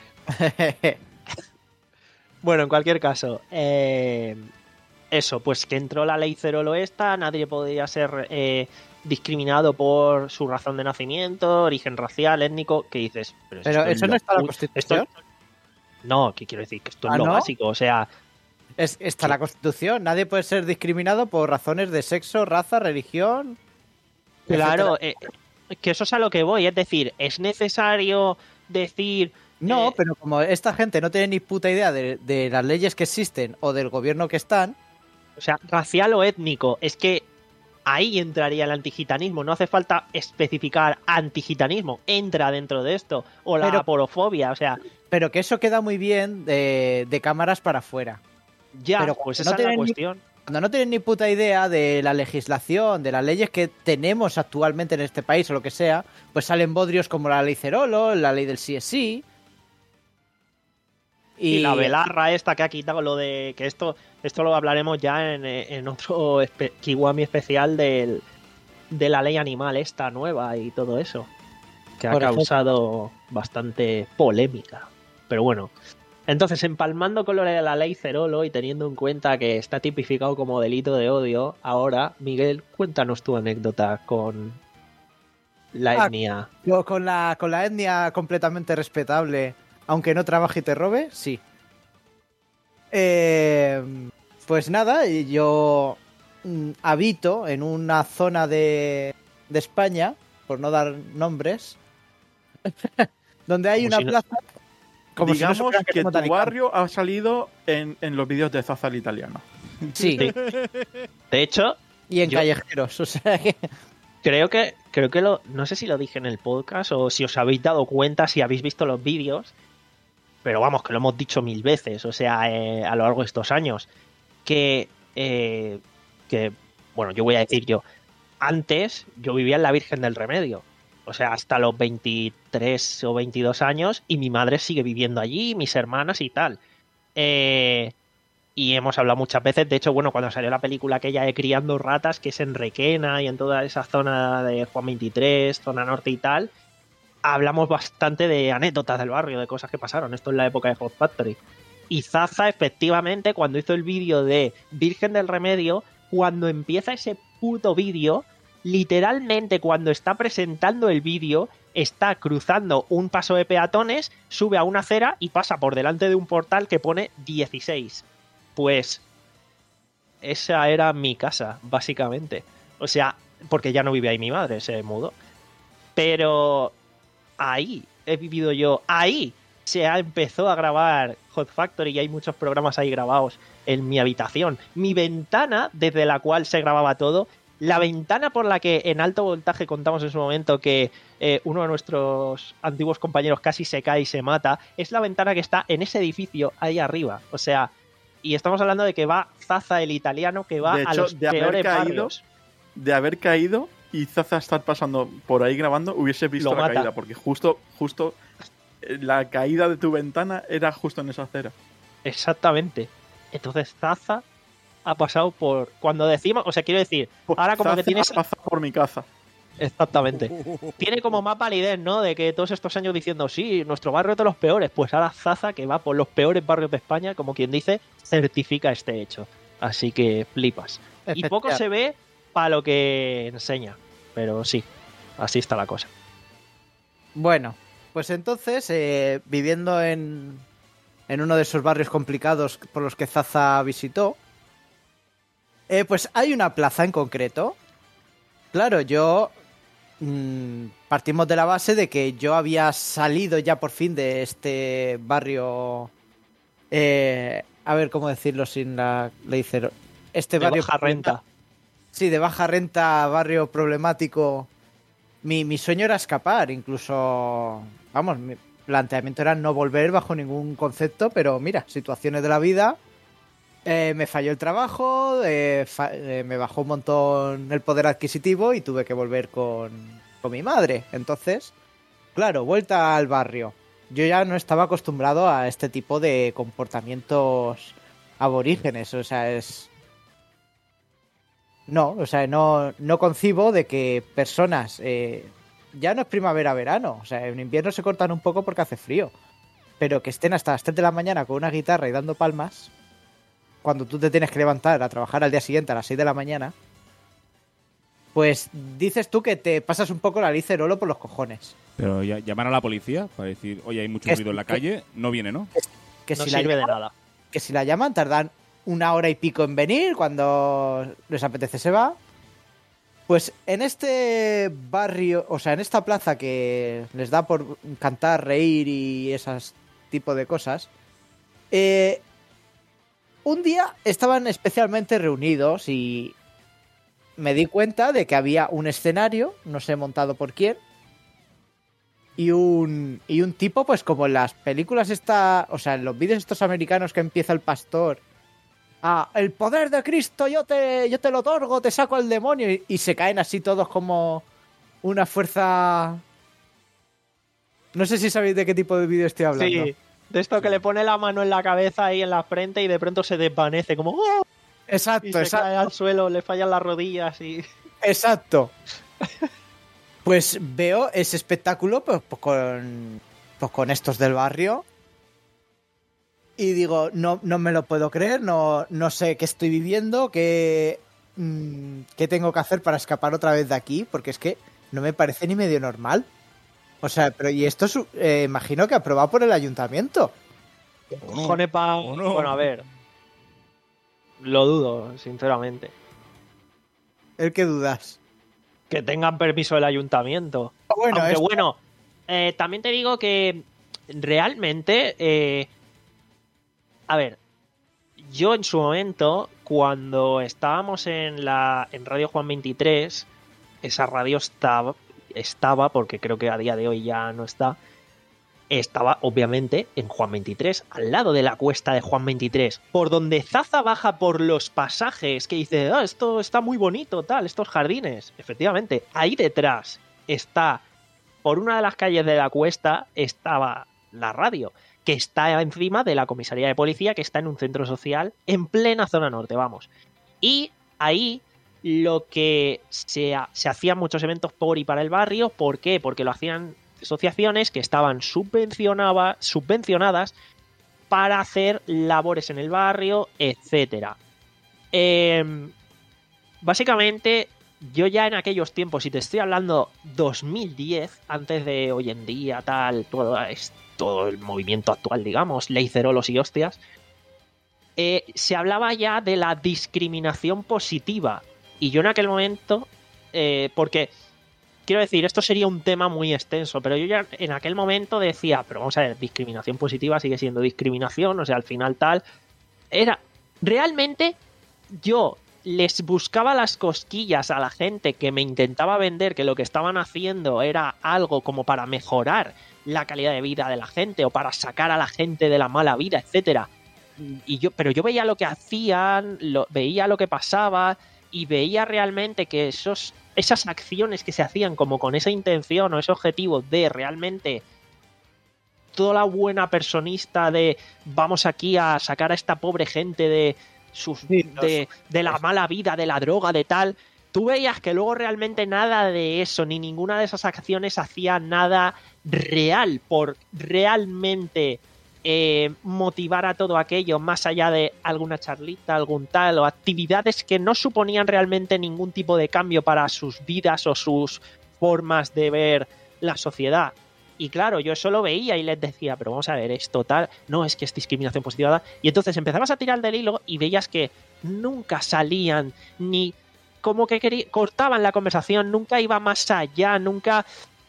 Speaker 3: Bueno, en cualquier caso, eh, eso, pues que entró la ley Cerolo esta, nadie podía ser eh, discriminado por su razón de nacimiento, origen racial, étnico, ¿qué dices?
Speaker 4: Pero
Speaker 3: esto es
Speaker 4: eso no
Speaker 3: lo-
Speaker 4: está en la
Speaker 3: esto-
Speaker 4: Constitución.
Speaker 3: No, ¿qué quiero decir? Que esto es
Speaker 4: ¿Ah,
Speaker 3: lo
Speaker 4: no?
Speaker 3: básico, o sea,
Speaker 4: Es, está en la Constitución. Nadie puede ser discriminado por razones de sexo, raza, religión.
Speaker 3: claro,
Speaker 4: etcétera.
Speaker 3: eh, que eso es a lo que voy, es decir, es necesario decir...
Speaker 4: No,
Speaker 3: eh,
Speaker 4: pero como esta gente no tiene ni puta idea de, de las leyes que existen o del gobierno que están,
Speaker 3: O sea, racial o étnico, es que ahí entraría el antigitanismo, no hace falta especificar antigitanismo, entra dentro de esto, o la
Speaker 4: Pero-
Speaker 3: aporofobia, o sea,
Speaker 4: pero que eso queda muy bien de, de cámaras para afuera.
Speaker 3: ya,
Speaker 4: Pero
Speaker 3: pues
Speaker 4: no
Speaker 3: esa es la
Speaker 4: tienen ni-
Speaker 3: cuestión.
Speaker 4: Cuando no tienen ni puta idea de la legislación, de las leyes que tenemos actualmente en este país o lo que sea, pues salen bodrios como la ley Cerolo, la ley del sí es sí.
Speaker 3: Y, la velarra esta que ha quitado lo de que esto esto lo hablaremos ya en, en otro espe- Kiwami especial del, de la ley animal esta nueva y todo eso, que ha
Speaker 4: Por ejemplo.
Speaker 3: causado bastante polémica. Pero bueno, entonces empalmando con lo de la ley Cerolo y teniendo en cuenta que está tipificado como delito de odio, ahora, Miguel, cuéntanos tu anécdota con la
Speaker 4: Ah,
Speaker 3: etnia.
Speaker 4: Yo con la, con la etnia completamente respetable, aunque no trabaje y te robe, sí. Eh, pues nada, yo mm, habito en una zona de, de España, por no dar nombres, donde hay
Speaker 3: Como
Speaker 4: una
Speaker 3: si no-
Speaker 4: plaza... Como si no
Speaker 6: Digamos
Speaker 4: supieran
Speaker 6: que,
Speaker 4: somos
Speaker 6: tu
Speaker 4: de Alicante.
Speaker 6: barrio ha salido en, en los vídeos de Zaza el italiano.
Speaker 4: Sí,
Speaker 3: Sí. De hecho,
Speaker 4: y en
Speaker 3: Yo-
Speaker 4: callejeros, o sea que...
Speaker 3: Creo que, creo que lo, no sé si lo dije en el podcast o si os habéis dado cuenta, si habéis visto los vídeos, pero vamos, que lo hemos dicho mil veces, o sea, eh, a lo largo de estos años, que, eh, que, bueno, yo voy a decir yo, antes yo vivía en la Virgen del Remedio, o sea, hasta los veintitrés o veintidós años, y mi madre sigue viviendo allí, mis hermanas y tal. Eh, y hemos hablado muchas veces, de hecho, bueno, cuando salió la película aquella de Criando Ratas, que es en Requena y en toda esa zona de Juan veintitrés, zona norte y tal, hablamos bastante de anécdotas del barrio, de cosas que pasaron. Esto es la época de Hot Factory. Y Zaza, efectivamente, cuando hizo el vídeo de Virgen del Remedio, cuando empieza ese puto vídeo, literalmente cuando está presentando el vídeo, está cruzando un paso de peatones, sube a una acera y pasa por delante de un portal que pone dieciséis. Pues esa era mi casa, básicamente. O sea, porque ya no vive ahí mi madre, se mudó. Pero ahí he vivido yo, ahí se ha empezó a grabar Hot Factory y hay muchos programas ahí grabados en mi habitación. Mi ventana desde la cual se grababa todo, la ventana por la que en Alto Voltaje contamos en su momento que eh, uno de nuestros antiguos compañeros casi se cae y se mata, es la ventana que está en ese edificio ahí arriba. O sea, y estamos hablando de que va Zaza el italiano, que va
Speaker 6: De hecho,
Speaker 3: a los
Speaker 6: de haber
Speaker 3: peores
Speaker 6: caído,
Speaker 3: barrios.
Speaker 6: De haber caído y Zaza estar pasando por ahí grabando, hubiese visto
Speaker 3: Lo
Speaker 6: la
Speaker 3: mata.
Speaker 6: caída, porque justo, justo eh, la caída de tu ventana era justo en esa acera.
Speaker 3: Exactamente. Entonces Zaza ha pasado por... Cuando decimos... O sea, quiero decir, ahora como
Speaker 6: Zaza
Speaker 3: que tienes...
Speaker 6: ha pasado por mi casa.
Speaker 3: Exactamente. Tiene como más validez, ¿no? De que todos estos años diciendo, sí, nuestro barrio es de los peores. Pues ahora Zaza, que va por los peores barrios de España, como quien dice, certifica este hecho. Así que flipas. Y poco se ve para lo que enseña. Pero sí, así está la cosa.
Speaker 4: Bueno, pues entonces, eh, viviendo en, en uno de esos barrios complicados por los que Zaza visitó, eh, pues hay una plaza en concreto. Claro, yo mmm, partimos de la base de que yo había salido ya por fin de este barrio, eh, a ver cómo decirlo sin la ley cero. Este
Speaker 3: De
Speaker 4: barrio
Speaker 3: baja renta.
Speaker 4: Sí, de baja renta, barrio problemático. Mi, mi sueño era escapar, incluso, vamos, mi planteamiento era no volver bajo ningún concepto, pero mira, situaciones de la vida, eh, me falló el trabajo, eh, fa- eh, me bajó un montón el poder adquisitivo y tuve que volver con, con mi madre. Entonces, claro, vuelta al barrio. Yo ya no estaba acostumbrado a este tipo de comportamientos aborígenes, o sea, es... No, o sea, no, no concibo de que personas... Eh, ya no es primavera-verano, o sea, en invierno se cortan un poco porque hace frío, pero que estén hasta las tres de la mañana con una guitarra y dando palmas, cuando tú te tienes que levantar a trabajar al día siguiente a las seis de la mañana, pues dices tú que te pasas un poco la licerolo por los cojones.
Speaker 2: Pero ya, llamar a la policía para decir, oye, hay mucho
Speaker 4: Es-
Speaker 2: ruido en la
Speaker 4: que-
Speaker 2: calle, no viene, ¿no?
Speaker 4: Que
Speaker 3: No
Speaker 4: si la
Speaker 3: sirve de
Speaker 4: llaman-
Speaker 3: nada.
Speaker 4: que si la llaman tardan una hora y pico en venir, cuando les apetece se va. Pues en este barrio, o sea, en esta plaza que les da por cantar, reír y esas tipo de cosas, eh, un día estaban especialmente reunidos y me di cuenta de que había un escenario, no sé montado por quién, y un, y un tipo, pues como en las películas esta, o sea, en los vídeos estos americanos que empieza el pastor a el poder de Cristo, yo te, yo te lo otorgo, te saco al demonio, y, y se caen así todos como una fuerza... No sé si sabéis de qué tipo de vídeo estoy hablando.
Speaker 3: Sí, de esto que le pone la mano en la cabeza y en la frente y de pronto se desvanece como... ¡oh!
Speaker 4: Exacto,
Speaker 3: Y se
Speaker 4: exacto.
Speaker 3: cae al suelo, le fallan las rodillas y...
Speaker 4: Exacto. Pues veo ese espectáculo pues, pues con, pues con estos del barrio y digo, no, no me lo puedo creer, no, no sé qué estoy viviendo, qué, mm, qué tengo que hacer para escapar otra vez de aquí, porque es que no me parece ni medio normal. O sea, pero y esto es, eh, imagino que aprobado por el ayuntamiento.
Speaker 2: ¿O no?
Speaker 3: Cojones pa-
Speaker 2: ¿O no?
Speaker 3: Bueno, a ver. Lo dudo, sinceramente.
Speaker 4: ¿El que dudas?
Speaker 3: Que tengan permiso del ayuntamiento.
Speaker 4: Bueno,
Speaker 3: Aunque
Speaker 4: esto-
Speaker 3: bueno, eh, también te digo que realmente, eh, a ver, yo en su momento, cuando estábamos en la en Radio Juan veintitrés, esa radio estaba, estaba, porque creo que a día de hoy ya no está, estaba obviamente en Juan veintitrés, al lado de la cuesta de Juan veintitrés, por donde Zaza baja por los pasajes, que dice, ah, esto está muy bonito, tal, estos jardines. Efectivamente, ahí detrás está, por una de las calles de la cuesta, estaba la radio, que está encima de la comisaría de policía, que está en un centro social en plena zona norte, vamos. Y ahí lo que se, ha- se hacían muchos eventos por y para el barrio. ¿Por qué? Porque lo hacían asociaciones que estaban subvencionaba- subvencionadas para hacer labores en el barrio, etcétera. Eh, básicamente, yo ya en aquellos tiempos, y te estoy hablando dos mil diez, antes de hoy en día, tal, todo, es- todo el movimiento actual, digamos, ley cerolos y hostias, eh, se hablaba ya de la discriminación positiva. Y yo en aquel momento, eh, porque, quiero decir, esto sería un tema muy extenso, pero yo ya en aquel momento decía, pero vamos a ver, discriminación positiva sigue siendo discriminación, o sea, al final tal, era, realmente yo les buscaba las cosquillas a la gente que me intentaba vender que lo que estaban haciendo era algo como para mejorar la calidad de vida de la gente o para sacar a la gente de la mala vida, etcétera. Y yo, pero yo veía lo que hacían, lo, veía lo que pasaba y veía realmente que esos, esas acciones que se hacían como con esa intención o ese objetivo de realmente toda la buena personista de vamos aquí a sacar a esta pobre gente de sus de, de la mala vida, de la droga, de tal, tú veías que luego realmente nada de eso, ni ninguna de esas acciones hacía nada real por realmente eh, motivar a todo aquello, más allá de alguna charlita, algún tal, o actividades que no suponían realmente ningún tipo de cambio para sus vidas o sus formas de ver la sociedad. Y claro, yo eso lo veía y les decía, pero vamos a ver, es total, no, es que es discriminación positiva. Y entonces empezabas a tirar del hilo y veías que nunca salían, ni como que querían, cortaban la conversación, nunca iba más allá, nunca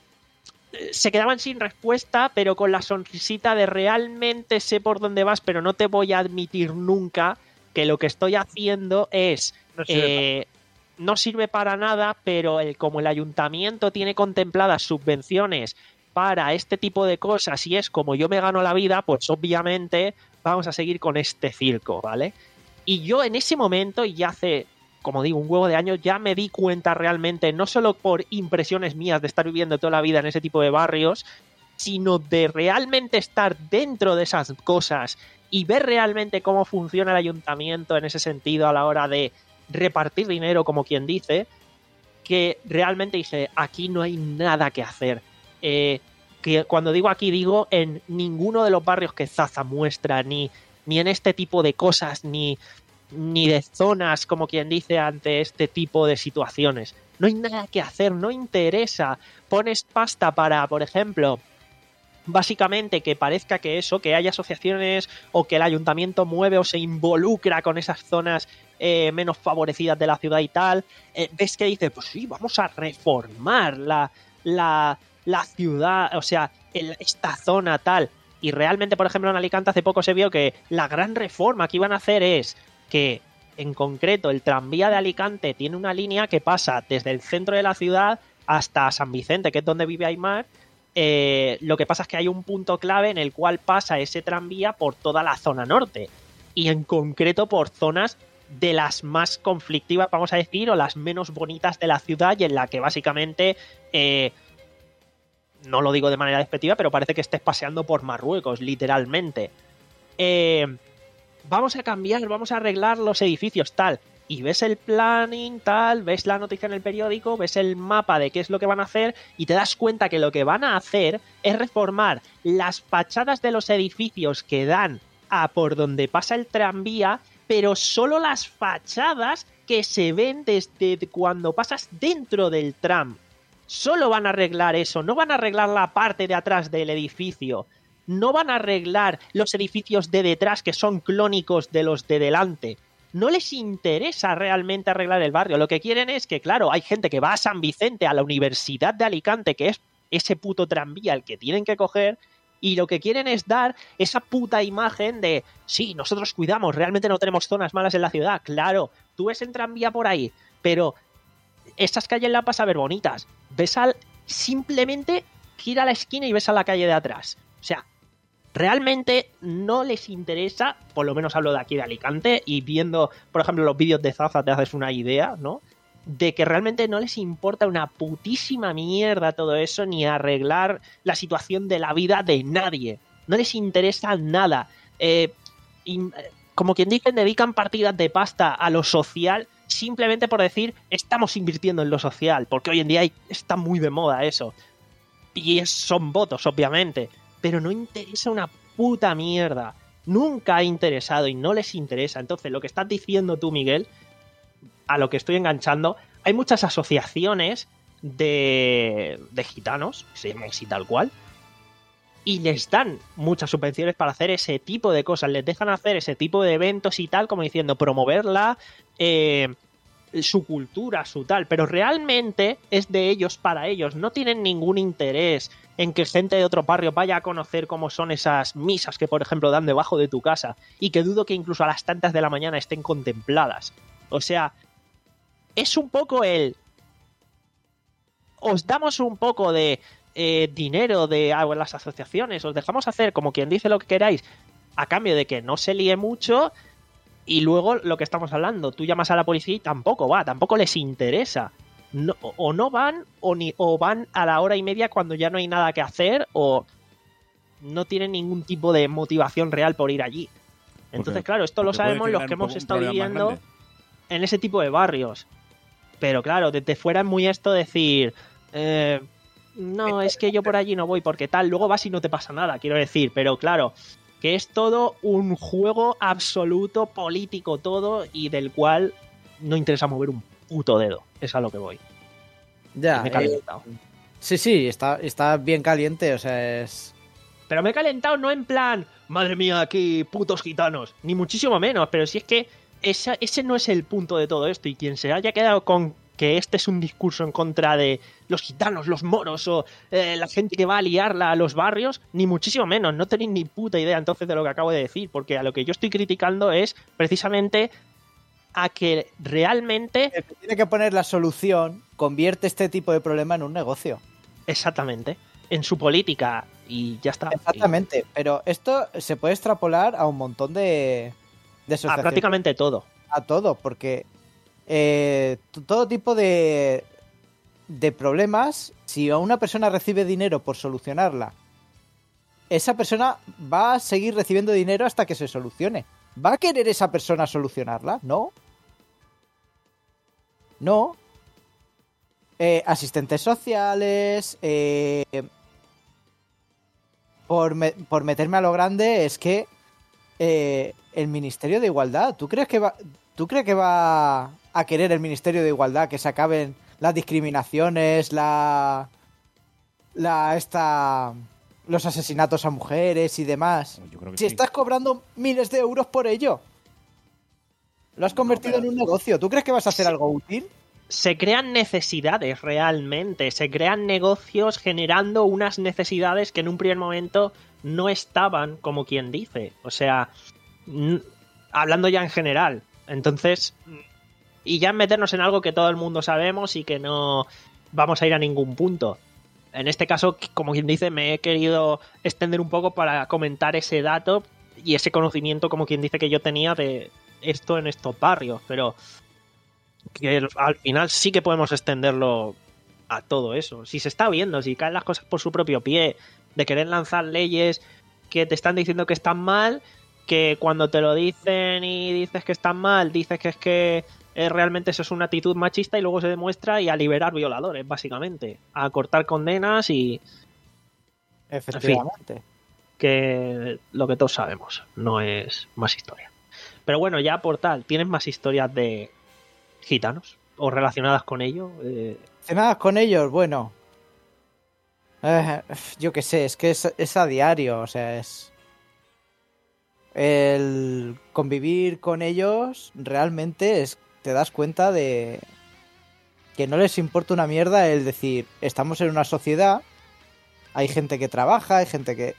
Speaker 3: se quedaban sin respuesta, pero con la sonrisita de realmente sé por dónde vas, pero no te voy a admitir nunca que lo que estoy haciendo es...
Speaker 7: No sirve
Speaker 3: eh, no sirve para nada, pero el, como el ayuntamiento tiene contempladas subvenciones para este tipo de cosas y es como yo me gano la vida, pues obviamente vamos a seguir con este circo, ¿vale? Y yo en ese momento, y hace, como digo, un huevo de años, ya me di cuenta realmente, no solo por impresiones mías de estar viviendo toda la vida en ese tipo de barrios, sino de realmente estar dentro de esas cosas y ver realmente cómo funciona el ayuntamiento en ese sentido a la hora de repartir dinero, como quien dice, que realmente dije, aquí no hay nada que hacer. Eh, que cuando digo aquí digo en ninguno de los barrios que Zaza muestra, ni, ni en este tipo de cosas, ni, ni de zonas, como quien dice, ante este tipo de situaciones. No hay nada que hacer, no interesa. Pones pasta para, por ejemplo, básicamente que parezca que eso, que hay asociaciones o que el ayuntamiento mueve o se involucra con esas zonas eh, menos favorecidas de la ciudad y tal, eh, ves que dice, pues sí, vamos a reformar la... la la ciudad, o sea, el, esta zona tal. Y realmente, por ejemplo, en Alicante hace poco se vio que la gran reforma que iban a hacer es que, en concreto, el tranvía de Alicante tiene una línea que pasa desde el centro de la ciudad hasta San Vicente, que es donde vive Aymar. Eh, lo que pasa es que hay un punto clave en el cual pasa ese tranvía por toda la zona norte. Y en concreto por zonas de las más conflictivas, vamos a decir, o las menos bonitas de la ciudad y en la que básicamente... Eh, no lo digo de manera despectiva, pero parece que estés paseando por Marruecos, literalmente. Eh, vamos a cambiar, vamos a arreglar los edificios, tal. Y ves el planning, tal, ves la noticia en el periódico, ves el mapa de qué es lo que van a hacer y te das cuenta que lo que van a hacer es reformar las fachadas de los edificios que dan a por donde pasa el tranvía, pero solo las fachadas que se ven desde cuando pasas dentro del tram. Solo van a arreglar eso, no van a arreglar la parte de atrás del edificio, no van a arreglar los edificios de detrás que son clónicos de los de delante. No les interesa realmente arreglar el barrio, lo que quieren es que, claro, hay gente que va a San Vicente, a la Universidad de Alicante, que es ese puto tranvía el que tienen que coger, y lo que quieren es dar esa puta imagen de, sí, nosotros cuidamos, realmente no tenemos zonas malas en la ciudad, claro, tú ves el tranvía por ahí, pero... estas calles las vas a ver bonitas. Ves al... simplemente gira a la esquina y ves a la calle de atrás. O sea, realmente no les interesa, por lo menos hablo de aquí de Alicante, y viendo, por ejemplo, los vídeos de Zaza te haces una idea, ¿no? De que realmente no les importa una putísima mierda todo eso, ni arreglar la situación de la vida de nadie. No les interesa nada. Eh, y, como quien dice, dedican partidas de pasta a lo social... simplemente por decir, estamos invirtiendo en lo social, porque hoy en día hay, está muy de moda eso. Y es, son votos, obviamente. Pero no interesa una puta mierda. Nunca ha interesado y no les interesa. Entonces, lo que estás diciendo tú, Miguel, a lo que estoy enganchando, hay muchas asociaciones de, de gitanos, se llaman así tal cual, y les dan muchas subvenciones para hacer ese tipo de cosas, les dejan hacer ese tipo de eventos y tal, como diciendo, promoverla, eh, su cultura, su tal, pero realmente es de ellos para ellos, no tienen ningún interés en que gente de otro barrio vaya a conocer cómo son esas misas que, por ejemplo, dan debajo de tu casa, y que dudo que incluso a las tantas de la mañana estén contempladas. O sea, es un poco el... Os damos un poco de eh, dinero de ah, las asociaciones, os dejamos hacer como quien dice lo que queráis, a cambio de que no se líe mucho. Y luego lo que estamos hablando, tú llamas a la policía y tampoco va, tampoco les interesa. No, o no van o, ni, o van a la hora y media cuando ya no hay nada que hacer, o no tienen ningún tipo de motivación real por ir allí. Entonces,
Speaker 2: Porque-
Speaker 3: claro, esto lo
Speaker 2: porque puede
Speaker 3: sabemos los
Speaker 2: generar
Speaker 3: que
Speaker 2: un
Speaker 3: hemos
Speaker 2: poco un
Speaker 3: estado
Speaker 2: problema más
Speaker 3: viviendo
Speaker 2: grande.
Speaker 3: en ese tipo de barrios. Pero claro, desde fuera es muy esto decir... Eh, no, es que yo por allí no voy porque tal, luego vas y no te pasa nada, quiero decir. Pero claro... que es todo un juego absoluto, político todo, y del cual no interesa mover un puto dedo. Es a lo que voy.
Speaker 4: Ya,
Speaker 3: Me he
Speaker 4: eh,
Speaker 3: calentado.
Speaker 4: sí, sí, está, está bien caliente, o sea, es...
Speaker 3: Pero me he calentado no en plan, madre mía, aquí putos gitanos, ni muchísimo menos, pero si es que esa, ese no es el punto de todo esto, y quien se haya quedado con que este es un discurso en contra de los gitanos, los moros o eh, la gente que va a liarla a los barrios, ni muchísimo menos, no tenéis ni puta idea entonces de lo que acabo de decir, porque a lo que yo estoy criticando es precisamente a que realmente...
Speaker 4: El que tiene que poner la solución convierte este tipo de problema en un negocio.
Speaker 3: Exactamente, en su política, y ya está.
Speaker 4: Exactamente, pero esto se puede extrapolar a un montón de, de
Speaker 3: Y a
Speaker 4: asociaciones.
Speaker 3: prácticamente todo.
Speaker 4: A todo, porque eh, t- todo tipo de, de problemas, si a una persona recibe dinero por solucionarla, esa persona va a seguir recibiendo dinero hasta que se solucione. ¿Va a querer esa persona solucionarla? No. No. Eh, asistentes sociales, eh, por, me- por meterme a lo grande, es que eh, el Ministerio de Igualdad, ¿tú crees que va, ¿tú crees que va a querer el Ministerio de Igualdad que se acaben las discriminaciones, la, la esta, los asesinatos a mujeres y demás?
Speaker 2: Yo creo que
Speaker 4: Si
Speaker 2: sí.
Speaker 4: estás cobrando miles de euros por ello, lo has convertido en un negocio. ¿Tú crees que vas a hacer algo útil?
Speaker 3: Se crean necesidades realmente, se crean negocios generando unas necesidades que en un primer momento no estaban, como quien dice. O sea, n- hablando ya en general. Entonces, y ya en meternos en algo que todo el mundo sabemos y que no vamos a ir a ningún punto. En este caso, como quien dice, me he querido extender un poco para comentar ese dato y ese conocimiento, como quien dice, que yo tenía de esto en estos barrios, pero que al final sí que podemos extenderlo a todo eso. Si se está viendo, si caen las cosas por su propio pie, de querer lanzar leyes que te están diciendo que están mal, que cuando te lo dicen y dices que están mal, dices que es que eh, realmente eso es una actitud machista, y luego se demuestra, y a liberar violadores, básicamente, a cortar condenas y
Speaker 4: Efectivamente.
Speaker 3: que lo que todos sabemos, no es más historia. Pero bueno, ya por tal, ¿tienes más historias de gitanos o relacionadas con ello? Eh,
Speaker 4: Relacionadas con ellos, bueno. Eh, yo qué sé, es que es, es a diario, o sea, es... El convivir con ellos realmente es, te das cuenta de que no les importa una mierda el decir, estamos en una sociedad, hay gente que trabaja, hay gente que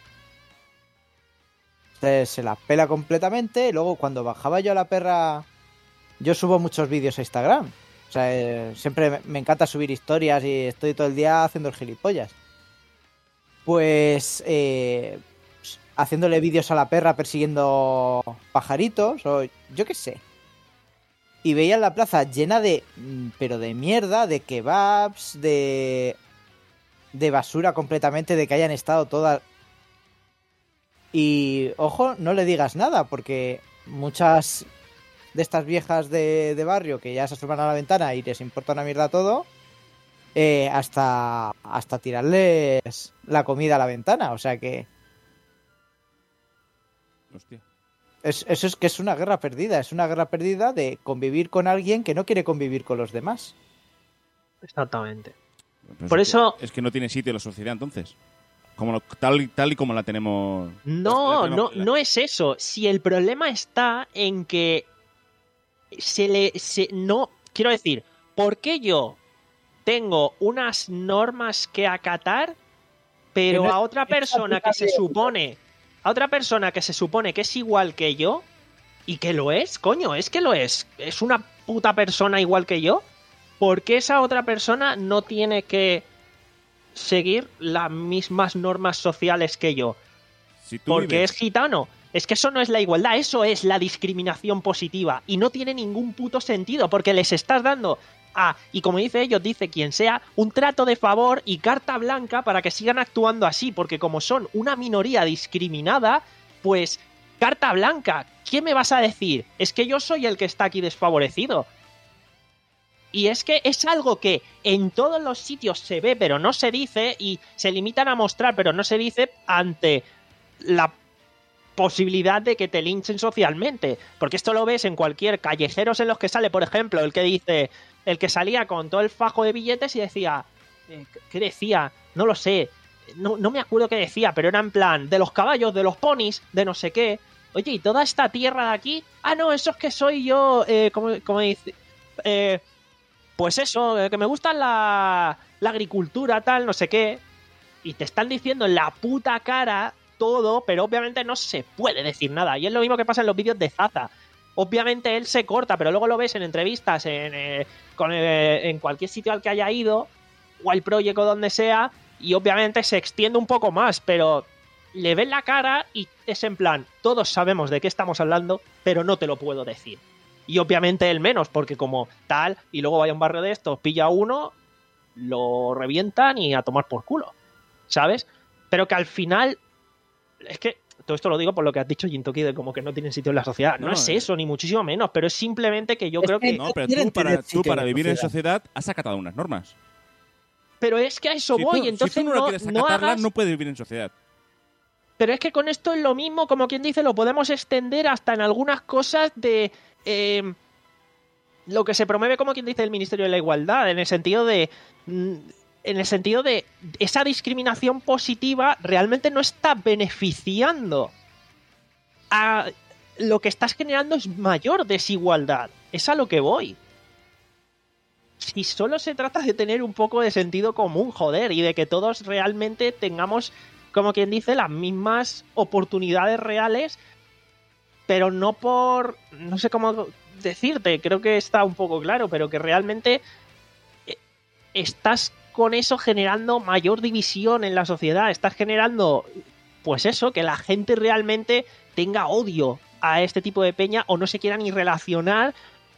Speaker 4: se, se la pela completamente, y luego cuando bajaba yo a la perra, yo subo muchos vídeos a Instagram. O sea, eh, siempre me- me encanta subir historias y estoy todo el día haciendo el gilipollas. Pues eh, pues, haciéndole vídeos a la perra persiguiendo pajaritos o yo qué sé. Y veía la plaza llena de... mm, pero de mierda, de kebabs, de... de basura completamente, de que hayan estado todas... Y ojo, no le digas nada, porque muchas de estas viejas de, de barrio que ya se asoman a la ventana y les importa una mierda todo, eh, hasta, hasta tirarles la comida a la ventana. O sea que
Speaker 2: Hostia.
Speaker 4: es, eso es que es una guerra perdida. Es una guerra perdida de convivir con alguien que no quiere convivir con los demás.
Speaker 3: exactamente.
Speaker 2: Pero
Speaker 3: Por
Speaker 2: es que-
Speaker 3: eso-
Speaker 2: Es que no tiene sitio la sociedad entonces. Como lo- tal, tal y como la tenemos.
Speaker 3: No,
Speaker 2: la tenemos-
Speaker 3: no, no es eso. Si el problema está en que se le. Se, no. Quiero decir, ¿por qué yo tengo unas normas que acatar, pero
Speaker 4: Que no-
Speaker 3: a otra persona que se supone. A otra persona que se supone que es igual que yo, y que lo es, coño, es que lo es. Es una puta persona igual que yo. ¿Por qué esa otra persona no tiene que seguir las mismas normas sociales que yo?
Speaker 2: Si tú
Speaker 3: Porque
Speaker 2: vives-
Speaker 3: es gitano. Es que eso no es la igualdad, eso es la discriminación positiva. Y no tiene ningún puto sentido, porque les estás dando a, y como dice ellos, dice quien sea, un trato de favor y carta blanca para que sigan actuando así, porque como son una minoría discriminada, pues carta blanca. ¿Qué me vas a decir? Es que yo soy el que está aquí desfavorecido. Y es que es algo que en todos los sitios se ve, pero no se dice, y se limitan a mostrar, pero no se dice ante la posibilidad de que te linchen socialmente. Porque esto lo ves en cualquier callejeros en los que sale, por ejemplo, el que dice, el que salía con todo el fajo de billetes y decía, eh, ¿qué decía? No lo sé, no, no me acuerdo qué decía, pero era en plan, de los caballos, de los ponis, de no sé qué. Oye, ¿y toda esta tierra de aquí? Ah, no, eso es que soy yo, eh, como, como dice, eh, pues eso, eh, que me gusta la, la agricultura, tal, no sé qué. Y te están diciendo en la puta cara todo, pero obviamente no se puede decir nada. Y es lo mismo que pasa en los vídeos de Zaza. Obviamente él se corta, pero luego lo ves en entrevistas, en, eh, con, eh, en cualquier sitio al que haya ido, o al proyecto donde sea, y obviamente se extiende un poco más, pero le ves la cara y es en plan, todos sabemos de qué estamos hablando, pero no te lo puedo decir. Y obviamente él menos, porque como tal, y luego vaya a un barrio de estos, pilla a uno, lo revientan y a tomar por culo, ¿sabes? Pero que al final, es que todo esto lo digo por lo que has dicho, Jintoki, de como que no tienen sitio en la sociedad. No,
Speaker 2: No,
Speaker 3: es
Speaker 2: eh.
Speaker 3: eso, ni muchísimo menos, pero es simplemente que yo
Speaker 4: Es
Speaker 3: creo
Speaker 4: que
Speaker 3: que...
Speaker 2: No, pero
Speaker 4: Quieren
Speaker 2: tú para,
Speaker 4: tener
Speaker 2: tú
Speaker 4: sitio
Speaker 2: para
Speaker 4: en la
Speaker 2: vivir en
Speaker 4: sociedad.
Speaker 2: sociedad has acatado unas normas.
Speaker 3: Pero es que a eso
Speaker 2: Si
Speaker 3: voy,
Speaker 2: tú,
Speaker 3: entonces
Speaker 2: si tú no,
Speaker 3: no,
Speaker 2: lo quieres
Speaker 3: no
Speaker 2: acatarlas,
Speaker 3: hagas...
Speaker 2: no puedes vivir en sociedad.
Speaker 3: Pero es que con esto es lo mismo, como quien dice, lo podemos extender hasta en algunas cosas de eh, lo que se promueve, como quien dice, el Ministerio de la Igualdad, en el sentido de mm, en el sentido de esa discriminación positiva realmente no está beneficiando a lo que estás generando es mayor desigualdad. Es a lo que voy. Si solo se trata de tener un poco de sentido común, joder, y de que todos realmente tengamos, como quien dice, las mismas oportunidades reales, pero no por... no sé cómo decirte, creo que está un poco claro, pero que realmente eh, estás con eso generando mayor división en la sociedad, estás generando, pues eso, que la gente realmente tenga odio a este tipo de peña o no se quiera ni relacionar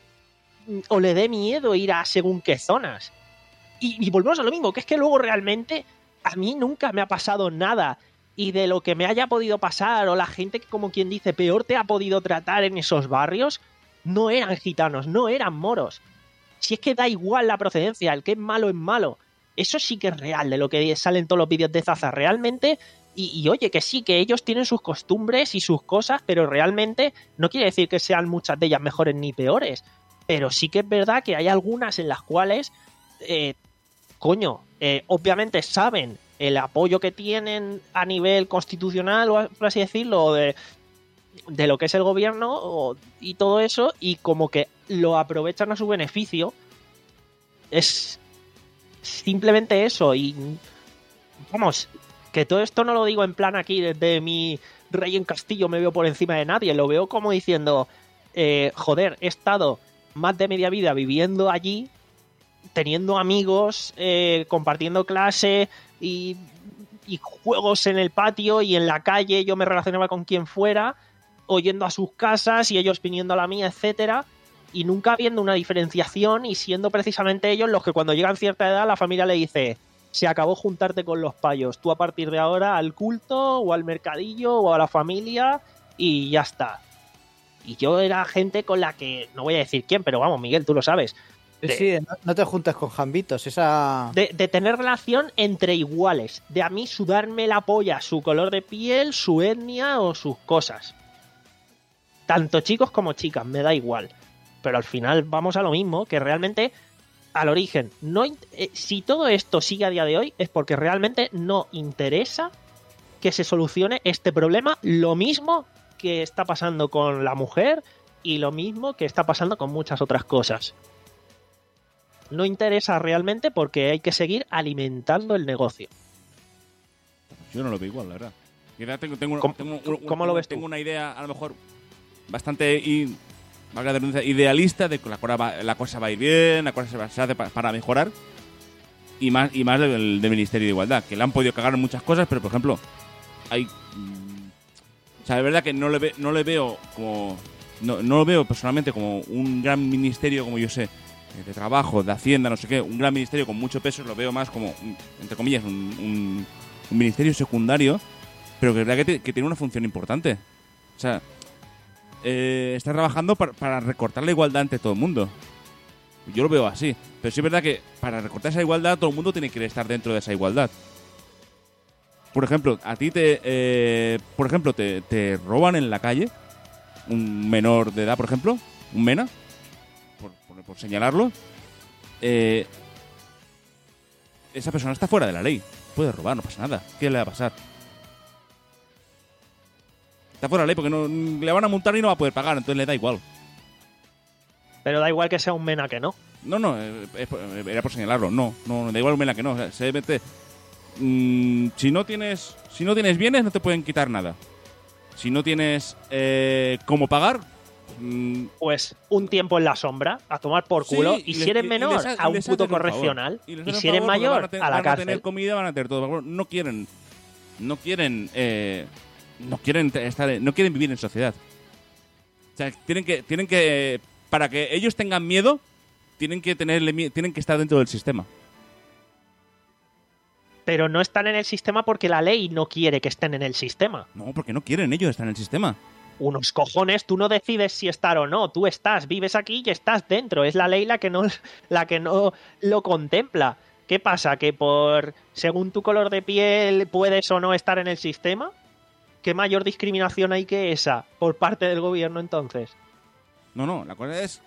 Speaker 3: o le dé miedo ir a según qué zonas. Y, y volvemos a lo mismo, que es que luego realmente a mí nunca me ha pasado nada. Y de lo que me haya podido pasar, o la gente que, como quien dice, peor te ha podido tratar en esos barrios, no eran gitanos, no eran moros. Si es que da igual la procedencia, el que es malo es malo. Eso sí que es real, de lo que salen todos los vídeos de Zaza, realmente. Y, y oye, que sí, que ellos tienen sus costumbres y sus cosas, pero realmente no quiere decir que sean muchas de ellas mejores ni peores. Pero sí que es verdad que hay algunas en las cuales, eh, coño, eh, obviamente saben el apoyo que tienen a nivel constitucional, o por así decirlo, de, de lo que es el gobierno o, y todo eso, y como que lo aprovechan a su beneficio. Es simplemente eso. Y vamos, que todo esto no lo digo en plan aquí desde mi rey en castillo me veo por encima de nadie, lo veo como diciendo, eh, joder, he estado más de media vida viviendo allí, teniendo amigos, eh, compartiendo clase y, y juegos en el patio y en la calle, yo me relacionaba con quien fuera, o yendo a sus casas y ellos viniendo a la mía, etcétera, y nunca habiendo una diferenciación y siendo precisamente ellos los que cuando llegan a cierta edad la familia le dice, se acabó juntarte con los payos, tú a partir de ahora al culto o al mercadillo o a la familia y ya está. Y yo era gente con la que, no voy a decir quién, pero vamos, Miguel, tú lo sabes. De,
Speaker 4: sí, no, no te juntes con jambitos, esa...
Speaker 3: De, de tener relación entre iguales, de a mí sudarme la polla su color de piel, su etnia o sus cosas. Tanto chicos como chicas, me da igual. Pero al final vamos a lo mismo, que realmente, al origen, no eh, si todo esto sigue a día de hoy, es porque realmente no interesa que se solucione este problema, lo mismo que está pasando con la mujer y lo mismo que está pasando con muchas otras cosas. No interesa realmente porque hay que seguir alimentando el negocio.
Speaker 2: Yo no lo veo igual, la verdad. Y ahora tengo, tengo,
Speaker 3: ¿Cómo,
Speaker 2: tengo,
Speaker 3: ¿cómo lo ves tú?
Speaker 2: Tengo una idea, a lo mejor, bastante i- valga la redundancia, idealista de que la cosa, va, la cosa va a ir bien, la cosa se, va, se hace pa- para mejorar. Y más, y más del, del Ministerio de Igualdad, que le han podido cagar en muchas cosas, pero, por ejemplo, hay... mm, o sea, de verdad que no le, ve, no le veo como... No, no lo veo personalmente como un gran ministerio, como yo sé, de trabajo, de hacienda, no sé qué, un gran ministerio con mucho peso. Lo veo más como, entre comillas, un, un, un ministerio secundario, pero que es verdad que, te, que tiene una función importante. O sea, eh, está trabajando para, para recortar la igualdad entre todo el mundo. Yo lo veo así. Pero sí es verdad que para recortar esa igualdad todo el mundo tiene que estar dentro de esa igualdad. Por ejemplo, a ti te, eh, por ejemplo, te, te roban en la calle un menor de edad, por ejemplo, un mena, por, por, por señalarlo. Eh, esa persona está fuera de la ley. Puede robar, no pasa nada. ¿Qué le va a pasar? Está fuera de la ley porque no, le van a multar y no va a poder pagar, entonces le da igual.
Speaker 3: Pero da igual que sea un mena que no.
Speaker 2: No, no, eh, eh, era por señalarlo. No, no, da igual un mena que no. O sea, simplemente, mmm, si no tienes, si no tienes bienes, no te pueden quitar nada. Si no tienes eh, cómo pagar, mmm,
Speaker 3: pues un tiempo en la sombra, a tomar por culo.
Speaker 2: sí,
Speaker 3: y,
Speaker 2: y
Speaker 3: si
Speaker 2: les-
Speaker 3: eres
Speaker 2: y- y
Speaker 3: menor,
Speaker 2: les ha-
Speaker 3: a
Speaker 2: y
Speaker 3: un
Speaker 2: les
Speaker 3: puto
Speaker 2: hacen un favor.
Speaker 3: correccional.
Speaker 2: Y les
Speaker 3: Y,
Speaker 2: hacen
Speaker 3: si
Speaker 2: un
Speaker 3: eres
Speaker 2: favor porque van
Speaker 3: mayor,
Speaker 2: a, ten-
Speaker 3: a la
Speaker 2: van a
Speaker 3: cárcel.
Speaker 2: tener comida, van a tener todo. No quieren, no quieren, eh, no quieren estar, no quieren vivir en sociedad. O sea, tienen que, tienen que, para que ellos tengan miedo, tienen que tenerle, mie- tienen que estar dentro del sistema.
Speaker 3: Pero no están en el sistema porque la ley no quiere que estén en el sistema.
Speaker 2: No, porque no quieren ellos estar en el sistema.
Speaker 3: Unos cojones, tú no decides si estar o no, tú estás, vives aquí y estás dentro, es la ley la que no, la que no lo contempla. ¿Qué pasa? ¿Que por según tu color de piel puedes o no estar en el sistema? ¿Qué mayor discriminación hay que esa por parte del gobierno entonces?
Speaker 2: No, no, la cosa es,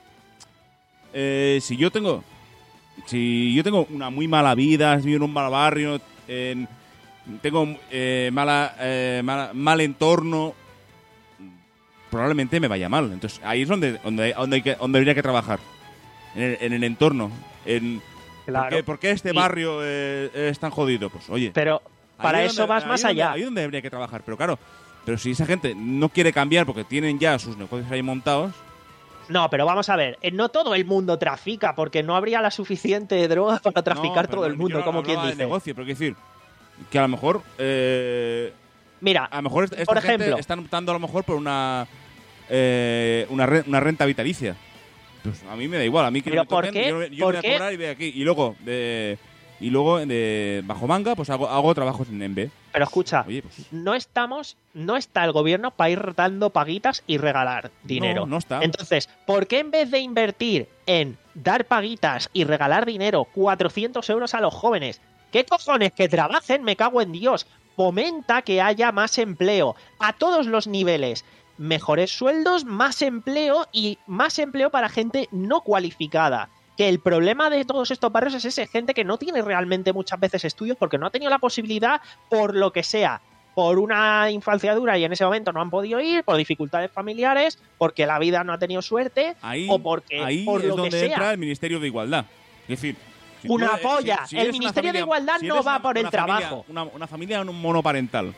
Speaker 2: eh, si yo tengo, si yo tengo una muy mala vida, vivo en un mal barrio, en- tengo eh, mala, eh, mala- mal entorno, probablemente me vaya mal. Entonces ahí es donde, donde, donde, hay que, donde habría que trabajar, en el, en el entorno. En,
Speaker 3: Claro.
Speaker 2: ¿por, qué, por qué este
Speaker 3: Y-
Speaker 2: barrio eh, es tan jodido? Pues oye,
Speaker 3: Pero
Speaker 2: ahí
Speaker 3: para
Speaker 2: es
Speaker 3: eso
Speaker 2: donde-
Speaker 3: vas
Speaker 2: ahí
Speaker 3: más
Speaker 2: es donde-
Speaker 3: allá.
Speaker 2: Ahí es donde habría que trabajar, pero claro, pero si esa gente no quiere cambiar porque tienen ya sus negocios ahí montados.
Speaker 3: No, pero vamos a ver, eh, no todo el mundo trafica porque no habría la suficiente droga para traficar
Speaker 2: No, pero
Speaker 3: todo el
Speaker 2: no,
Speaker 3: mundo,
Speaker 2: yo no
Speaker 3: como
Speaker 2: hablaba
Speaker 3: quien
Speaker 2: de
Speaker 3: dice.
Speaker 2: negocio, pero quiero decir que a lo mejor eh,
Speaker 3: Mira,
Speaker 2: a lo mejor esta
Speaker 3: por
Speaker 2: gente
Speaker 3: ejemplo,
Speaker 2: están optando a lo mejor por una eh, una, re- una renta vitalicia. Pues a mí me da igual, a mí que
Speaker 3: ¿Pero
Speaker 2: no me
Speaker 3: por
Speaker 2: toquen,
Speaker 3: qué?
Speaker 2: yo, yo
Speaker 3: ¿Por
Speaker 2: voy a
Speaker 3: qué?
Speaker 2: cobrar y voy aquí y luego de y luego de bajo manga pues hago hago trabajos en en B.
Speaker 3: pero escucha,
Speaker 2: Oye, pues
Speaker 3: no estamos, no está el gobierno para ir dando paguitas y regalar dinero.
Speaker 2: No, no está.
Speaker 3: Entonces, ¿por qué en vez de invertir en dar paguitas y regalar dinero, cuatrocientos euros a los jóvenes? ¿Qué cojones? Que trabajen, me cago en Dios. Fomenta que haya más empleo a todos los niveles. Mejores sueldos, más empleo y más empleo para gente no cualificada. Que el problema de todos estos barrios es ese, gente que no tiene realmente muchas veces estudios porque no ha tenido la posibilidad por lo que sea, por una infancia dura y en ese momento no han podido ir, por dificultades familiares, porque la vida no ha tenido suerte
Speaker 2: ahí
Speaker 3: o porque
Speaker 2: ahí
Speaker 3: por
Speaker 2: es
Speaker 3: lo que
Speaker 2: donde
Speaker 3: sea.
Speaker 2: entra el Ministerio de Igualdad. Es decir, si tú,
Speaker 3: Una
Speaker 2: eh,
Speaker 3: polla.
Speaker 2: si- si
Speaker 3: El
Speaker 2: eres una
Speaker 3: Ministerio de
Speaker 2: familia-
Speaker 3: Igualdad
Speaker 2: si
Speaker 3: no
Speaker 2: eres
Speaker 3: va
Speaker 2: una-
Speaker 3: por el
Speaker 2: una familia-
Speaker 3: trabajo.
Speaker 2: Una, una familia monoparental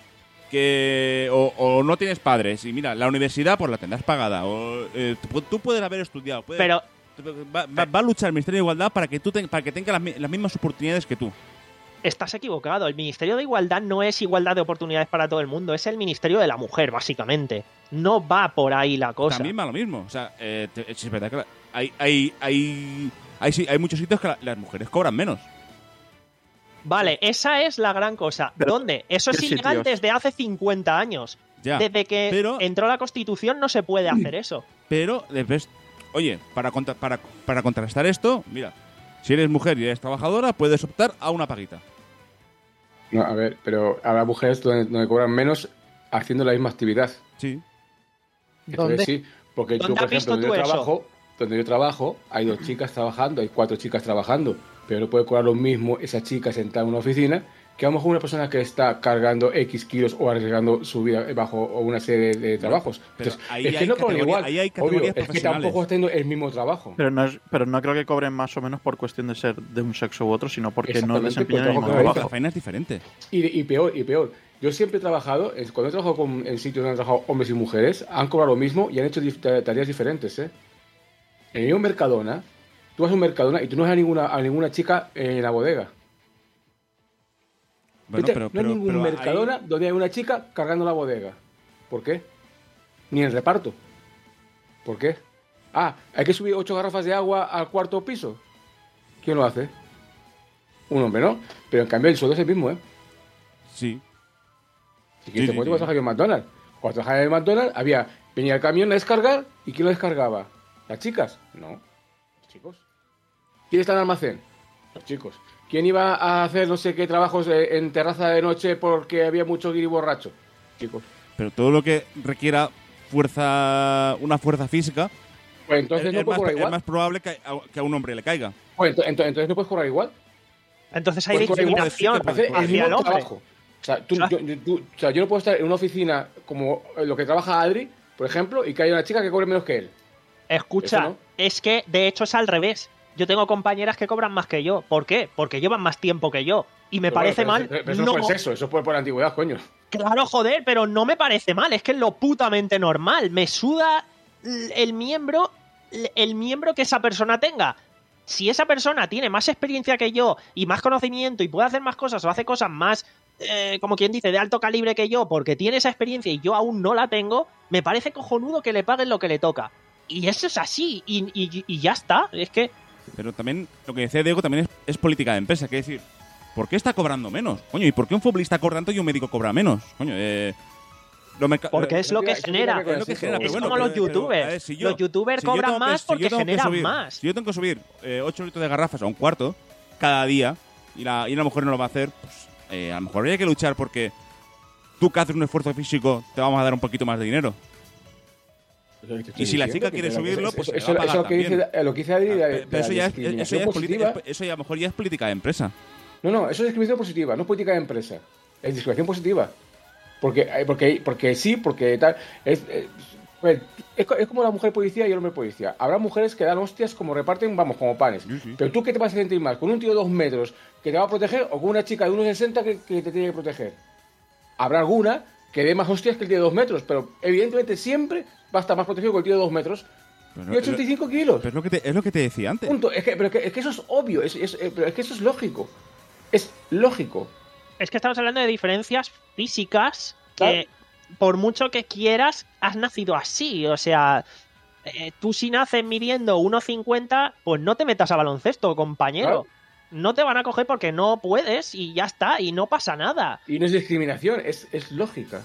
Speaker 2: que o, o no tienes padres y mira, la universidad pues la tendrás pagada o eh, tú, tú puedes haber estudiado, puedes-
Speaker 3: Pero
Speaker 2: va, va- va a luchar el Ministerio de Igualdad para que tú ten- para que tenga las, mi- las mismas oportunidades que tú.
Speaker 3: estás equivocado. El Ministerio de Igualdad no es igualdad de oportunidades para todo el mundo, es el Ministerio de la Mujer, básicamente. No va por ahí la cosa.
Speaker 2: También va lo mismo. O sea, eh, te- es verdad que la- hay, hay, hay, hay, sí- hay muchos sitios que la- las mujeres cobran menos.
Speaker 3: Vale, esa es la gran cosa.
Speaker 6: Pero,
Speaker 3: ¿Dónde? Eso es
Speaker 6: ¿qué
Speaker 3: ilegal
Speaker 6: sitios?
Speaker 3: desde hace cincuenta años.
Speaker 2: Ya.
Speaker 3: Desde que
Speaker 2: pero-
Speaker 3: entró la Constitución no se puede hacer eso.
Speaker 2: Pero, después, oye, para, contra- para, para contrastar esto, mira, si eres mujer y eres trabajadora, puedes optar a una paguita.
Speaker 5: No, a ver, pero habrá mujeres donde, donde cobran menos haciendo la misma actividad.
Speaker 2: Sí.
Speaker 5: Entonces
Speaker 4: ¿Dónde?
Speaker 5: sí, porque yo,
Speaker 3: ¿Dónde
Speaker 5: por
Speaker 3: has visto
Speaker 5: ejemplo, donde
Speaker 3: tú
Speaker 5: yo,
Speaker 3: eso?
Speaker 5: trabajo, donde yo trabajo, hay dos chicas trabajando, hay cuatro chicas trabajando, pero no puede cobrar lo mismo esa chica sentada en una oficina que a lo mejor una persona que está cargando X kilos o arriesgando su vida bajo una serie de, de trabajos.
Speaker 2: Pero
Speaker 5: Entonces,
Speaker 2: ahí
Speaker 5: es que
Speaker 2: hay
Speaker 5: no cobran
Speaker 2: categoría-
Speaker 5: igual.
Speaker 2: ahí hay
Speaker 5: Obvio,
Speaker 2: categorías
Speaker 5: es que
Speaker 2: profesionales.
Speaker 5: tampoco está haciendo el mismo trabajo.
Speaker 6: Pero no, es, pero no creo que cobren más o menos por cuestión de ser de un sexo u otro, sino porque no
Speaker 5: Exactamente,
Speaker 6: desempeñan
Speaker 5: por
Speaker 6: el mismo
Speaker 5: trabajo que
Speaker 6: trabajo.
Speaker 2: La faena es diferente.
Speaker 5: Y, y peor, y peor. Yo siempre he trabajado, en- cuando he trabajado con- en sitios donde han trabajado hombres y mujeres, han cobrado lo mismo y han hecho dif- ta- tareas diferentes, ¿eh? En un Mercadona, tú vas a un Mercadona y tú no ves a ninguna, a ninguna chica en la bodega.
Speaker 2: Bueno,
Speaker 5: Vete,
Speaker 2: pero,
Speaker 5: no
Speaker 2: pero-
Speaker 5: hay ningún
Speaker 2: pero
Speaker 5: Mercadona
Speaker 2: ahí-
Speaker 5: donde hay una chica cargando la bodega. ¿Por qué? Ni en reparto. ¿Por qué? Ah, hay que subir ocho garrafas de agua al cuarto piso. ¿Quién lo hace? Un hombre, ¿no? Pero en cambio el sueldo es el mismo, ¿eh?
Speaker 2: Sí.
Speaker 5: Si
Speaker 2: Sí,
Speaker 5: quieres,
Speaker 2: sí,
Speaker 5: te puedes
Speaker 2: sí.
Speaker 5: trabajar en McDonald's. Cuando trabajaba en McDonald's, había, venía el camión a descargar, ¿y quién lo descargaba? ¿Las chicas? No. Los chicos. ¿Quién está en el almacén? Los chicos. ¿Quién iba a hacer no sé qué trabajos eh, en terraza de noche porque había mucho guiri borracho? Chicos.
Speaker 2: Pero todo lo que requiera fuerza, una fuerza física,
Speaker 5: Pues entonces
Speaker 2: es,
Speaker 5: no
Speaker 2: es
Speaker 5: puedes
Speaker 2: más,
Speaker 5: cobrar
Speaker 2: es
Speaker 5: igual.
Speaker 2: más probable que a, que a un hombre le caiga.
Speaker 5: Pues ento- ento- entonces no puedes cobrar igual.
Speaker 3: Entonces hay
Speaker 5: Pues cobrar igual,
Speaker 3: discriminación
Speaker 2: sí que
Speaker 5: hacer el
Speaker 3: hacia
Speaker 5: mismo
Speaker 3: el hombre.
Speaker 5: trabajo. O sea, tú-
Speaker 3: Ah.
Speaker 5: yo, yo- tú- o sea, yo no puedo estar en una oficina como lo que trabaja Adri, por ejemplo, y que haya una chica que cobre menos que él.
Speaker 3: Escucha,
Speaker 5: Eso no.
Speaker 3: es que de hecho es al revés. Yo tengo compañeras que cobran más que yo. ¿Por qué? Porque llevan más tiempo que yo. Y me
Speaker 5: Pero
Speaker 3: parece
Speaker 5: bueno,
Speaker 3: mal.
Speaker 5: pero- pero eso
Speaker 3: no,
Speaker 5: es por el sexo, eso es por, por la antigüedad, coño.
Speaker 3: Claro, joder, pero no me parece mal. Es que es lo putamente normal. Me suda l- el miembro, l- el miembro que esa persona tenga. Si esa persona tiene más experiencia que yo y más conocimiento y puede hacer más cosas o hace cosas más, eh, como quien dice, de alto calibre que yo, porque tiene esa experiencia y yo aún no la tengo, me parece cojonudo que le paguen lo que le toca. Y eso es así, y, y- y ya está. Es que
Speaker 2: Pero también, lo que decía Diego, también es, es política de empresa. Que decir, ¿por qué está cobrando menos? Coño, ¿y por qué un futbolista cobra tanto y un médico cobra menos? Coño, eh... Lo merca-
Speaker 3: Porque es lo que
Speaker 5: Eso tiene
Speaker 3: genera.
Speaker 5: que ver
Speaker 2: Es lo que
Speaker 5: con
Speaker 2: genera,
Speaker 5: eso.
Speaker 2: pero
Speaker 3: Es
Speaker 2: bueno,
Speaker 3: como
Speaker 2: pero-
Speaker 3: los
Speaker 2: pero,
Speaker 3: youtubers.
Speaker 2: a ver, si yo-
Speaker 3: Los youtubers
Speaker 2: si yo
Speaker 3: cobran
Speaker 2: tengo que-
Speaker 3: más
Speaker 2: si yo
Speaker 3: porque
Speaker 2: tengo que
Speaker 3: generan
Speaker 2: subir-
Speaker 3: más.
Speaker 2: Si yo tengo que subir eh, ocho litros de garrafas a un cuarto cada día y la, y la mujer no lo va a hacer, pues eh, a lo mejor hay que luchar porque tú que haces un esfuerzo físico te vamos a dar un poquito más de dinero.
Speaker 5: Eso es lo que
Speaker 2: Y si la
Speaker 5: diciendo,
Speaker 2: chica
Speaker 5: que
Speaker 2: quiere
Speaker 5: lo que-
Speaker 2: subirlo,
Speaker 5: eso-
Speaker 2: pues se
Speaker 5: eso,
Speaker 2: le va a
Speaker 5: eso es lo que
Speaker 2: pagar
Speaker 5: dice,
Speaker 2: también.
Speaker 5: lo que dice Adri de,
Speaker 2: Ah,
Speaker 5: de
Speaker 2: pe- pero
Speaker 5: la
Speaker 2: eso ya, es,
Speaker 5: discriminación
Speaker 2: eso, ya es política,
Speaker 5: positiva.
Speaker 2: eso ya a lo mejor ya es política de empresa.
Speaker 5: No, no, eso es discriminación positiva, no es política de empresa. Es discriminación positiva. Porque, eh, porque, porque sí, porque tal. Es, es, pues, es co- es como la mujer policía y el hombre policía. Habrá mujeres que dan hostias como reparten, vamos, como panes.
Speaker 2: Sí, sí.
Speaker 5: Pero tú, ¿qué te vas a sentir más? ¿Con un tío de dos metros que te va a proteger o con una chica de uno sesenta que, que te tiene que proteger? Habrá alguna que dé más hostias que el tío de dos metros, pero evidentemente siempre va a estar más protegido que el tío de dos metros.
Speaker 2: Pero
Speaker 5: Y
Speaker 2: no-
Speaker 5: ochenta y cinco kilos.
Speaker 2: Pero es lo que te, es lo que te decía antes.
Speaker 5: Punto. Es que, pero es que, es que eso es obvio, es, es- eh, pero es que eso es lógico. Es lógico.
Speaker 3: Es que estamos hablando de diferencias físicas que,
Speaker 5: Claro.
Speaker 3: por mucho que quieras, has nacido así. O sea, eh, tú si naces midiendo uno cincuenta, pues no te metas a baloncesto, compañero.
Speaker 5: Claro.
Speaker 3: No te van a coger porque no puedes y ya está, y no pasa nada.
Speaker 5: Y no es discriminación, es, es lógica.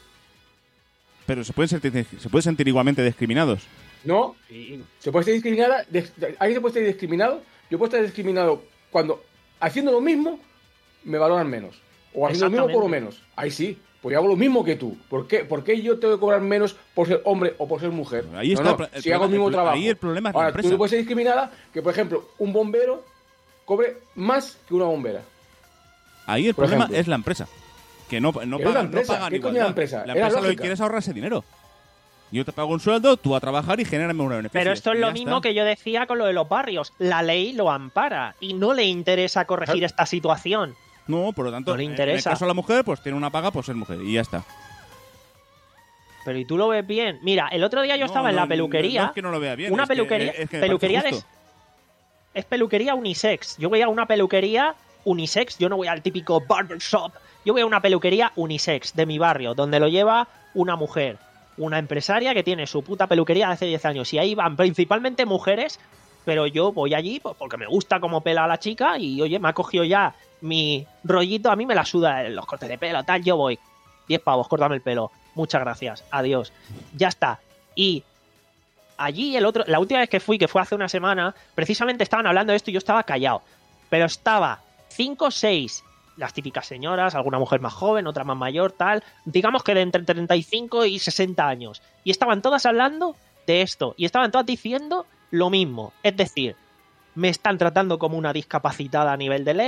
Speaker 2: Pero se pueden sentir, se pueden sentir igualmente discriminados.
Speaker 5: No, se puede estar discriminada. de- de- alguien se puede estar discriminado. Yo puedo estar discriminado cuando haciendo lo mismo me valoran menos. O haciendo lo mismo cobro
Speaker 3: Exactamente.
Speaker 5: menos. Ahí sí, pues yo hago lo mismo que tú. ¿Por qué, ¿Por qué yo tengo que cobrar menos por ser hombre o por ser mujer?
Speaker 2: Ahí está
Speaker 5: No,
Speaker 2: el
Speaker 5: no,
Speaker 2: pro- el
Speaker 5: si hago el
Speaker 2: problema-
Speaker 5: mismo
Speaker 2: el-
Speaker 5: trabajo.
Speaker 2: ahí el problema es la
Speaker 5: Ahora,
Speaker 2: empresa.
Speaker 5: tú no puedes ser discriminada que, por ejemplo, un bombero cobre más que una bombera.
Speaker 2: Ahí el
Speaker 5: Por
Speaker 2: problema
Speaker 5: ejemplo.
Speaker 2: es la empresa. Que no, no
Speaker 5: Pero es
Speaker 2: pagan,
Speaker 5: la empresa.
Speaker 2: no pagan
Speaker 5: ¿Qué coño
Speaker 2: igualdad.
Speaker 5: es la empresa?
Speaker 2: La
Speaker 5: Era
Speaker 2: empresa lo que
Speaker 5: lógica.
Speaker 2: quiere es ahorrarse dinero. Yo te pago un sueldo, tú a trabajar y genérame un beneficio.
Speaker 3: Pero esto es
Speaker 2: Y
Speaker 3: lo
Speaker 2: ya
Speaker 3: mismo
Speaker 2: está.
Speaker 3: que yo decía con lo de los barrios. La ley lo ampara y no le interesa corregir esta situación.
Speaker 2: No, por lo tanto,
Speaker 3: No le
Speaker 2: en-
Speaker 3: interesa.
Speaker 2: en el caso de la mujer, pues tiene una paga por ser mujer y ya está.
Speaker 3: Pero ¿y tú lo ves bien? Mira, el otro día yo
Speaker 2: No,
Speaker 3: estaba en
Speaker 2: no,
Speaker 3: la peluquería.
Speaker 2: No es que no lo vea bien.
Speaker 3: una
Speaker 2: es que-
Speaker 3: peluquería,
Speaker 2: es que me
Speaker 3: peluquería
Speaker 2: parece
Speaker 3: de-
Speaker 2: justo.
Speaker 3: es peluquería unisex. Yo voy a una peluquería unisex, yo no voy al típico barbershop. Yo voy a una peluquería unisex de mi barrio, donde lo lleva una mujer, una empresaria que tiene su puta peluquería de hace diez años. Y ahí van principalmente mujeres, pero yo voy allí pues, porque me gusta cómo pela a la chica y, oye, me ha cogido ya mi rollito, a mí me la suda los cortes de pelo, tal, yo voy. diez pavos, córtame el pelo. Muchas gracias, adiós. Ya está. Y allí el otro, la última vez que fui, que fue hace una semana, precisamente estaban hablando de esto y yo estaba callado. Pero estaba cinco o seis, las típicas señoras, alguna mujer más joven, otra más mayor, tal, digamos que de entre treinta y cinco y sesenta años. Y estaban todas hablando de esto. Y estaban todas diciendo lo mismo. Es decir, me están tratando como una discapacitada a nivel de ley,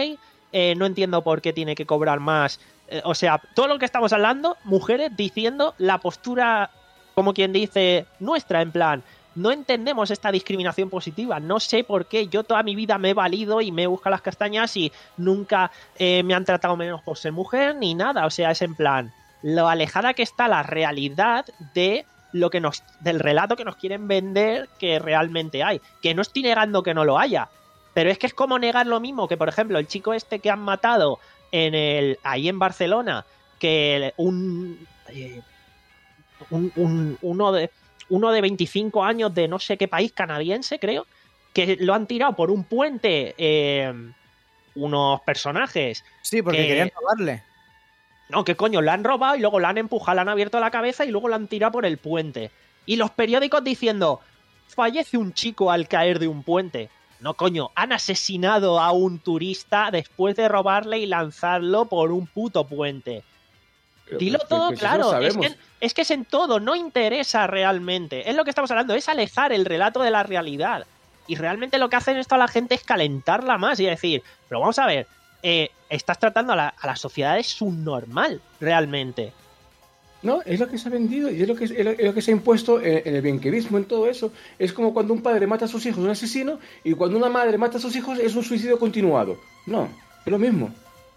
Speaker 3: eh, no entiendo por qué tiene que cobrar más. Eh, o sea, todo lo que estamos hablando, mujeres diciendo la postura, como quien dice, nuestra, en plan, no entendemos esta discriminación positiva, no sé por qué, yo toda mi vida me he valido y me he buscado las castañas y nunca eh, me han tratado menos por ser mujer ni nada, o sea, es en plan, lo alejada que está la realidad de lo que nos, del relato que nos quieren vender que realmente hay, que no estoy negando que no lo haya, pero es que es como negar lo mismo que, por ejemplo, el chico este que han matado en el ahí en Barcelona, que un, eh, un, un uno de uno de veinticinco años de no sé qué país canadiense, creo, que lo han tirado por un puente eh, unos personajes.
Speaker 4: Sí, porque
Speaker 3: que,
Speaker 4: querían robarle.
Speaker 3: No, que coño, lo han robado y luego lo han empujado, le han abierto la cabeza y luego lo han tirado por el puente. Y los periódicos diciendo, fallece un chico al caer de un puente. No, coño, han asesinado a un turista después de robarle y lanzarlo por un puto puente.
Speaker 5: Pero,
Speaker 3: Dilo
Speaker 5: pero,
Speaker 3: todo
Speaker 5: pero,
Speaker 3: claro,
Speaker 5: pero
Speaker 3: es que, es que es en todo, no interesa realmente. Es lo que estamos hablando, es alejar el relato de la realidad. Y realmente lo que hacen esto a la gente es calentarla más y decir, pero vamos a ver, eh, estás tratando a la, a la sociedad de subnormal, realmente.
Speaker 5: No, es lo que se ha vendido y es lo que, es lo, es lo que se ha impuesto en, en el bienquerismo, en todo eso. Es como cuando un padre mata a sus hijos, un asesino, y cuando una madre mata a sus hijos es un suicidio continuado. No, es lo mismo.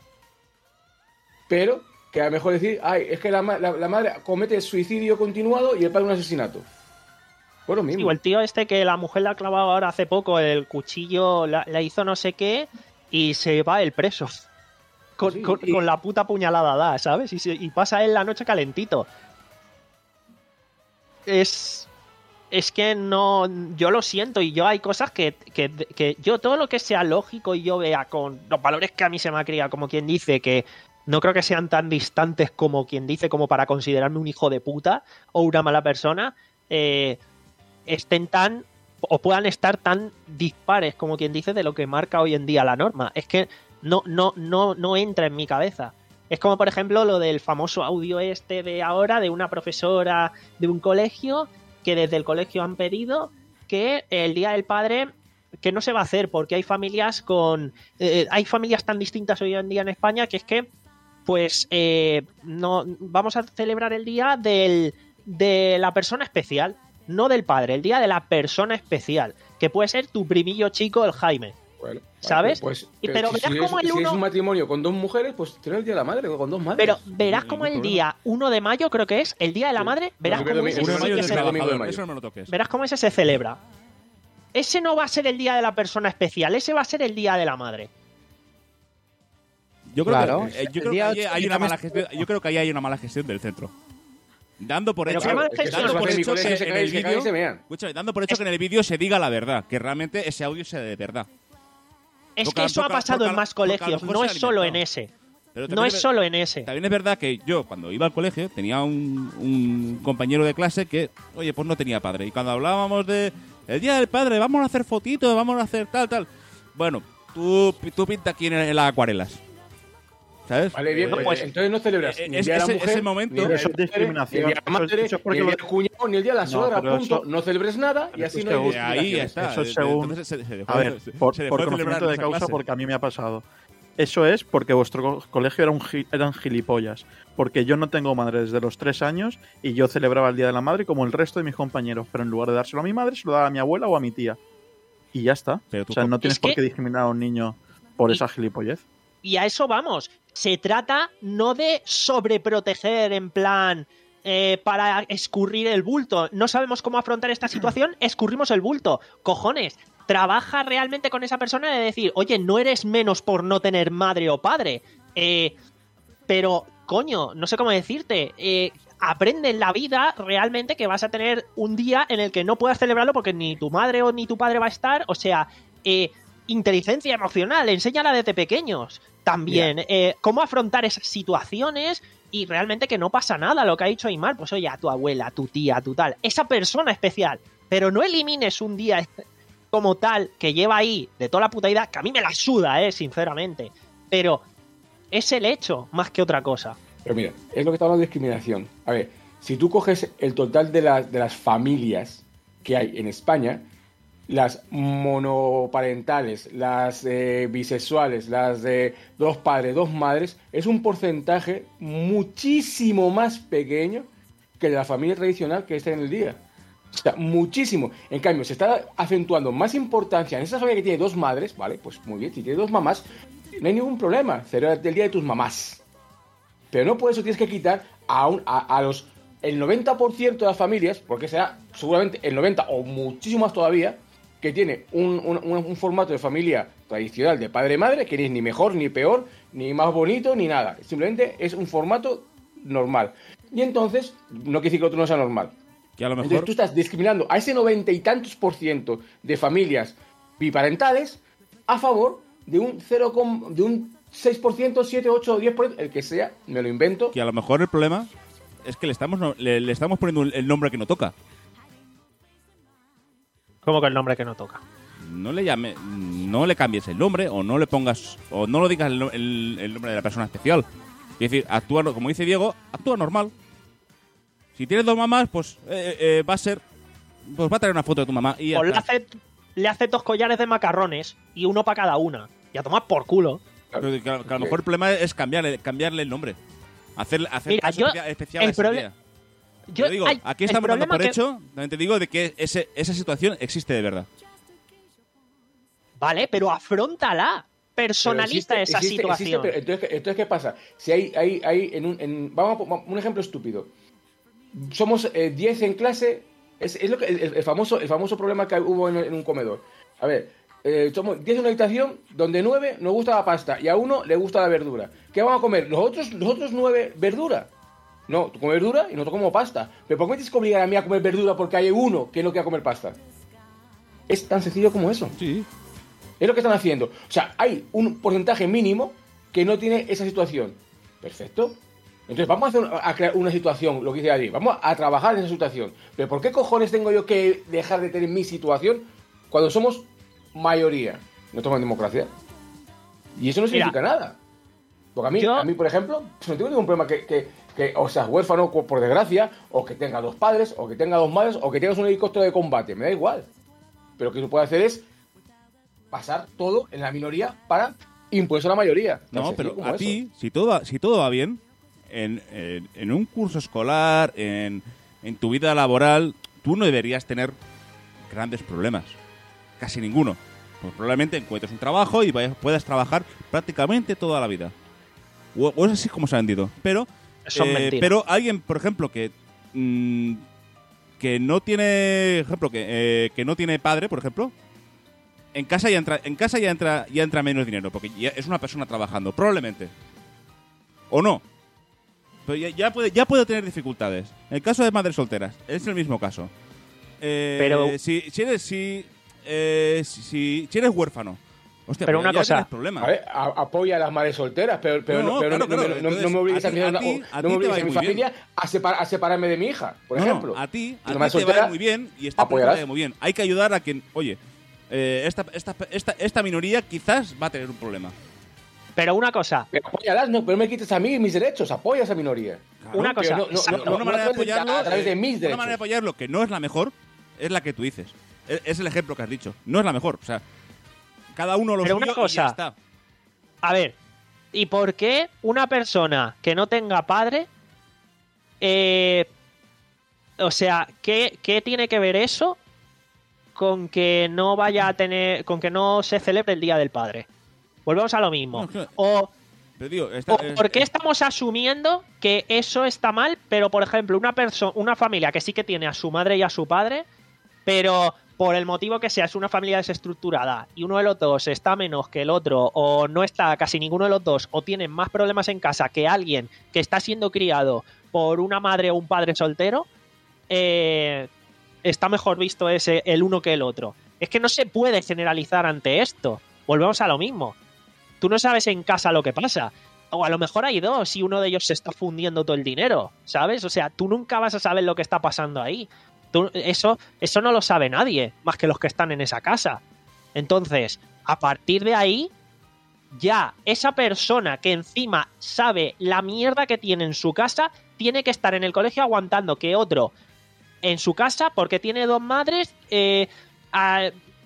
Speaker 5: Pero que a lo mejor decir, ay, es que la, la, la madre comete suicidio continuado y el padre un asesinato. Pues lo mismo.
Speaker 3: Sí, o el tío este que la mujer le ha clavado ahora hace poco el cuchillo, la, la hizo no sé qué y se va el preso. Con,
Speaker 5: Sí,
Speaker 3: con,
Speaker 5: y...
Speaker 3: con la puta puñalada da, ¿sabes? Y, se, y pasa él la noche calentito. Es... Es que no... Yo lo siento y yo hay cosas que, que, que yo todo lo que sea lógico y yo vea con los valores que a mí se me ha criado, como quien dice que no creo que sean tan distantes como quien dice como para considerarme un hijo de puta o una mala persona, eh, estén tan o puedan estar tan dispares como quien dice de lo que marca hoy en día la norma. Es que no, no, no, no entra en mi cabeza. Es como por ejemplo lo del famoso audio este de ahora de una profesora de un colegio que desde el colegio han pedido que el Día del Padre que no se va a hacer porque hay familias con eh, hay familias tan distintas hoy en día en España que es que pues eh, no vamos a celebrar el día del, de la persona especial, no del padre, el día de la persona especial, que puede ser tu primillo chico, el Jaime.
Speaker 5: Bueno,
Speaker 3: ¿sabes?
Speaker 5: Pues,
Speaker 3: y, pero
Speaker 5: si,
Speaker 3: verás
Speaker 5: si
Speaker 3: como
Speaker 5: es,
Speaker 3: el uno...
Speaker 5: si es un matrimonio con dos mujeres, pues tener el día de la madre con dos madres.
Speaker 3: Pero verás como el día uno de mayo, creo que es, el día de la madre, verás cómo ese, verás cómo ese se celebra. Ese no va a ser el día de la persona especial, ese va a ser el día de la madre.
Speaker 2: Yo creo,
Speaker 4: Claro.
Speaker 2: que, eh, yo, creo que ahí hay una mala gestión, yo creo que ahí hay una mala gestión del centro. Dando por
Speaker 3: Pero
Speaker 2: hecho,
Speaker 3: qué mala
Speaker 5: Es que
Speaker 3: gestión,
Speaker 2: dando por
Speaker 3: pues,
Speaker 2: hecho que
Speaker 5: se
Speaker 2: en
Speaker 5: caen,
Speaker 2: el
Speaker 5: se caen y se
Speaker 2: vídeo,
Speaker 5: mean.
Speaker 2: escúchame, dando por hecho que en el vídeo se diga la verdad, que realmente ese audio sea de verdad.
Speaker 3: Es
Speaker 2: Porque-
Speaker 3: que eso ha
Speaker 2: porque-
Speaker 3: pasado
Speaker 2: porque-
Speaker 3: en más
Speaker 2: porque a lo
Speaker 3: colegios,
Speaker 2: mejor
Speaker 3: no
Speaker 2: se
Speaker 3: es
Speaker 2: ha
Speaker 3: solo en
Speaker 2: alimentado.
Speaker 3: ese.
Speaker 2: Pero
Speaker 3: No
Speaker 2: también
Speaker 3: es
Speaker 2: ver-
Speaker 3: solo en ese.
Speaker 2: También es verdad que yo, cuando iba al colegio, tenía un, un compañero de clase que, oye, pues no tenía padre. Y cuando hablábamos de el día del padre, vamos a hacer fotitos, vamos a hacer tal, tal. Bueno, tú, tú pinta aquí en, en las acuarelas. ¿Sabes?
Speaker 5: Vale, bien,
Speaker 2: Eh,
Speaker 5: pues entonces no celebras
Speaker 2: eh,
Speaker 5: ni el
Speaker 2: es-
Speaker 5: día de la
Speaker 2: ese-
Speaker 5: mujer,
Speaker 2: ese momento-
Speaker 5: ni el
Speaker 6: Pero
Speaker 5: día
Speaker 6: eso es
Speaker 5: del padre,
Speaker 6: discriminación.
Speaker 5: ni el día de la
Speaker 6: Eso-
Speaker 5: madre,
Speaker 6: eso es porque
Speaker 5: ni el
Speaker 6: lo-
Speaker 5: día del cuñado, ni el día de la
Speaker 6: No,
Speaker 5: suegra,
Speaker 6: pero
Speaker 5: punto.
Speaker 6: eso-
Speaker 5: No celebres nada y
Speaker 6: pero
Speaker 5: así
Speaker 6: eso
Speaker 5: no hay
Speaker 6: según-
Speaker 2: ahí
Speaker 5: discriminación.
Speaker 2: está.
Speaker 6: Eso es según-
Speaker 2: Entonces se- se dejó
Speaker 6: A
Speaker 2: de-
Speaker 6: ver,
Speaker 2: se-
Speaker 6: por,
Speaker 2: se dejó
Speaker 6: por
Speaker 2: de
Speaker 6: conocimiento
Speaker 2: celebrar
Speaker 6: de
Speaker 2: esa
Speaker 6: causa,
Speaker 2: clase.
Speaker 6: porque a mí me ha pasado. Eso es porque vuestro co- colegio era un gi- eran gilipollas. Porque yo no tengo madre desde los tres años y yo celebraba el Día de la Madre como el resto de mis compañeros. Pero en lugar de dárselo a mi madre, se lo daba a mi abuela o a mi tía. Y ya está.
Speaker 2: Pero tú
Speaker 6: O sea, no
Speaker 2: com-
Speaker 6: tienes
Speaker 3: Es
Speaker 6: por
Speaker 3: que-
Speaker 6: qué discriminar a un niño por
Speaker 3: Y-
Speaker 6: esa gilipollez.
Speaker 3: Y a eso vamos. Se trata no de sobreproteger en plan eh, para escurrir el bulto. No sabemos cómo afrontar esta situación, escurrimos el bulto. Cojones, trabaja realmente con esa persona de decir, oye, no eres menos por no tener madre o padre. Eh, pero, coño, no sé cómo decirte. Eh, aprende en la vida realmente que vas a tener un día en el que no puedas celebrarlo porque ni tu madre o ni tu padre va a estar. O sea, eh, inteligencia emocional, enséñala desde pequeños. También, eh, cómo afrontar esas situaciones y realmente que no pasa nada, lo que ha dicho Aymar, pues oye, a tu abuela, a tu tía, a tu tal, esa persona especial, pero no elimines un día como tal que lleva ahí de toda la puta vida, que a mí me la suda, eh, sinceramente, pero es el hecho más que otra cosa.
Speaker 5: Pero mira, es lo que está hablando de discriminación. A ver, si tú coges el total de, la- de las familias que hay en España, las monoparentales, las eh, bisexuales, las de dos padres, dos madres, es un porcentaje muchísimo más pequeño que de la familia tradicional que está en el día. O sea, muchísimo. En cambio, se está acentuando más importancia en esa familia que tiene dos madres, ¿vale? Pues muy bien, si tiene dos mamás, no hay ningún problema. Celebra el día de tus mamás. Pero no por eso tienes que quitar a, un, a, a los el noventa por ciento de las familias, porque será seguramente el noventa o muchísimo más todavía, que tiene un, un, un formato de familia tradicional de padre-madre, que ni es ni mejor, ni peor, ni más bonito, ni nada. Simplemente es un formato normal. Y entonces, no quiere decir que otro no sea normal.
Speaker 2: Que a lo mejor...
Speaker 5: Entonces tú estás discriminando a ese noventa y tantos por ciento de familias biparentales a favor de un cero, de un seis por ciento, siete, ocho o diez por ciento, el que sea, me lo invento.
Speaker 2: Que a lo mejor el problema es que le estamos, no, le, le estamos poniendo el nombre que no toca.
Speaker 3: ¿Cómo que el nombre que no toca?
Speaker 2: No le llame, no le cambies el nombre o no le pongas, o no lo digas el, el, el nombre de la persona especial. Es decir, actúa, como dice Diego, actúa normal. Si tienes dos mamás, pues eh, eh, va a ser, pues va a traer una foto de tu mamá y ya
Speaker 3: Pues le
Speaker 2: está.
Speaker 3: hace, le hace dos collares de macarrones y uno para cada una. Y a tomar por culo.
Speaker 2: Pero que, que a lo mejor el problema es cambiarle, cambiarle el nombre. Hacer, hacer
Speaker 3: Mira,
Speaker 2: caso
Speaker 3: yo-
Speaker 2: especia- especial
Speaker 3: el
Speaker 2: a esa
Speaker 3: proble-
Speaker 2: idea.
Speaker 3: Yo,
Speaker 2: Yo digo,
Speaker 3: ay,
Speaker 2: aquí
Speaker 3: el
Speaker 2: estamos dando
Speaker 3: problema
Speaker 2: por
Speaker 3: que-
Speaker 2: hecho, también te digo, de que ese, esa situación existe de verdad.
Speaker 3: Vale, pero afróntala. Personaliza
Speaker 5: Pero existe-
Speaker 3: esa
Speaker 5: existe-
Speaker 3: situación.
Speaker 5: existe, pero entonces, entonces, ¿qué pasa? Si hay, hay, hay en un, en- vamos a poner un ejemplo estúpido. Somos eh, diez en clase. Es, es lo que, el, el famoso, el famoso problema que hubo en, en un comedor. A ver, eh, somos diez en una habitación donde nueve nos gusta la pasta y a uno le gusta la verdura. ¿Qué vamos a comer? ¿Los otros, los otros nueve verdura? No, tú comes verdura y nosotros comemos pasta. ¿Pero por qué me tienes que obligar a mí a comer verdura porque hay uno que no quiere comer pasta? Es tan sencillo como eso.
Speaker 2: Sí.
Speaker 5: Es lo que están haciendo. O sea, hay un porcentaje mínimo que no tiene esa situación. Perfecto. Entonces vamos a, hacer, a crear una situación, lo que dice allí. Vamos a trabajar en esa situación. Pero ¿por qué cojones tengo yo que dejar de tener mi situación cuando somos mayoría? No estamos en democracia. Y eso no
Speaker 3: Mira,
Speaker 5: significa nada. Porque a mí,
Speaker 3: yo-
Speaker 5: a mí por ejemplo, pues no tengo ningún problema que, que, que o seas huérfano por desgracia, o que tenga dos padres, o que tenga dos madres, o que tengas un helicóptero de combate. Me da igual. Pero lo que tú puedes hacer es pasar todo en la minoría para imponer a la mayoría. Tan
Speaker 2: No,
Speaker 5: sencillo
Speaker 2: pero
Speaker 5: como
Speaker 2: a
Speaker 5: eso.
Speaker 2: ti, si todo, va- si todo va bien, en, en, en un curso escolar, en, en tu vida laboral, tú no deberías tener grandes problemas. Casi ninguno. Pues probablemente encuentres un trabajo y vayas- puedas trabajar prácticamente toda la vida. O, o es así como se ha vendido. Pero,
Speaker 3: Son
Speaker 2: eh,
Speaker 3: mentiras.
Speaker 2: pero alguien, por ejemplo, que mm, que no tiene, ejemplo, que, eh, que no tiene padre, por ejemplo, en casa ya entra, en casa ya entra, ya entra menos dinero, porque ya es una persona trabajando, probablemente. O no. Pero ya, ya puede, ya puede tener dificultades. En el caso de madres solteras, es el mismo caso. Eh,
Speaker 3: Pero-
Speaker 2: si, si eres, si, eh, si, si- si eres huérfano, hostia,
Speaker 3: Pero
Speaker 2: pues
Speaker 3: una
Speaker 2: ya
Speaker 3: cosa.
Speaker 2: tienes problemas.
Speaker 5: A ver, a- apoya a las madres solteras, pero, pero,
Speaker 2: No,
Speaker 5: no,
Speaker 2: no,
Speaker 5: pero
Speaker 2: claro,
Speaker 5: no, no-
Speaker 2: claro.
Speaker 5: no- no- no
Speaker 2: Entonces,
Speaker 5: me obligues
Speaker 2: a
Speaker 5: a,
Speaker 2: ti-
Speaker 5: mí a,
Speaker 2: a ti- a
Speaker 5: no
Speaker 2: ti
Speaker 5: me
Speaker 2: te va
Speaker 5: obligues
Speaker 2: a
Speaker 5: a
Speaker 2: ir
Speaker 5: mi
Speaker 2: muy bien.
Speaker 5: familia a, separ- a separarme de mi hija, por
Speaker 2: No,
Speaker 5: ejemplo.
Speaker 2: a ti, a
Speaker 5: Una
Speaker 2: ti
Speaker 5: madre
Speaker 2: te va a
Speaker 5: soltera,
Speaker 2: ir muy bien y esta
Speaker 5: apoyarás.
Speaker 2: persona te va a ir muy bien. Hay que ayudar a quien, oye, eh, esta, esta, esta, esta minoría quizás va a tener un problema.
Speaker 3: Pero una cosa,
Speaker 5: Pero apóyalas, no, pero no me quites a mí mis derechos, apoya a esa minoría.
Speaker 3: una cosa,
Speaker 5: pero no- no-
Speaker 3: exacto.
Speaker 5: no-
Speaker 2: una manera de
Speaker 5: a través de-
Speaker 2: apoyarlo,
Speaker 5: a través de
Speaker 2: eh,
Speaker 5: mis
Speaker 2: una
Speaker 5: derechos.
Speaker 2: manera de apoyarlo que no es la mejor es la que tú dices. Es, es el ejemplo que has dicho. No es la mejor. O sea, cada uno lo
Speaker 3: Pero
Speaker 2: suyo
Speaker 3: una
Speaker 2: y ya
Speaker 3: cosa.
Speaker 2: está.
Speaker 3: A ver, ¿y por qué una persona que no tenga padre, eh, o sea, ¿qué, qué tiene que ver eso con que no vaya a tener, con que no se celebre el Día del Padre? Volvemos a lo mismo.
Speaker 2: No, claro.
Speaker 3: O,
Speaker 2: Pero digo, esta-
Speaker 3: o
Speaker 2: es-
Speaker 3: ¿por qué
Speaker 2: es-
Speaker 3: estamos asumiendo que eso está mal, pero por ejemplo, una persona, una familia que sí que tiene a su madre y a su padre, pero por el motivo que sea, es una familia desestructurada y uno de los dos está menos que el otro, o no está casi ninguno de los dos, o tienen más problemas en casa que alguien que está siendo criado por una madre o un padre soltero, eh, está mejor visto ese el uno que el otro? Es que no se puede generalizar ante esto. Volvemos a lo mismo. Tú no sabes en casa lo que pasa. O a lo mejor hay dos y uno de ellos se está fundiendo todo el dinero, ¿sabes? O sea, tú nunca vas a saber lo que está pasando ahí. Tú- eso, eso no lo sabe nadie, más que los que están en esa casa. Entonces, a partir de ahí, ya esa persona que encima sabe la mierda que tiene en su casa, tiene que estar en el colegio aguantando que otro en su casa, porque tiene dos madres, eh, a-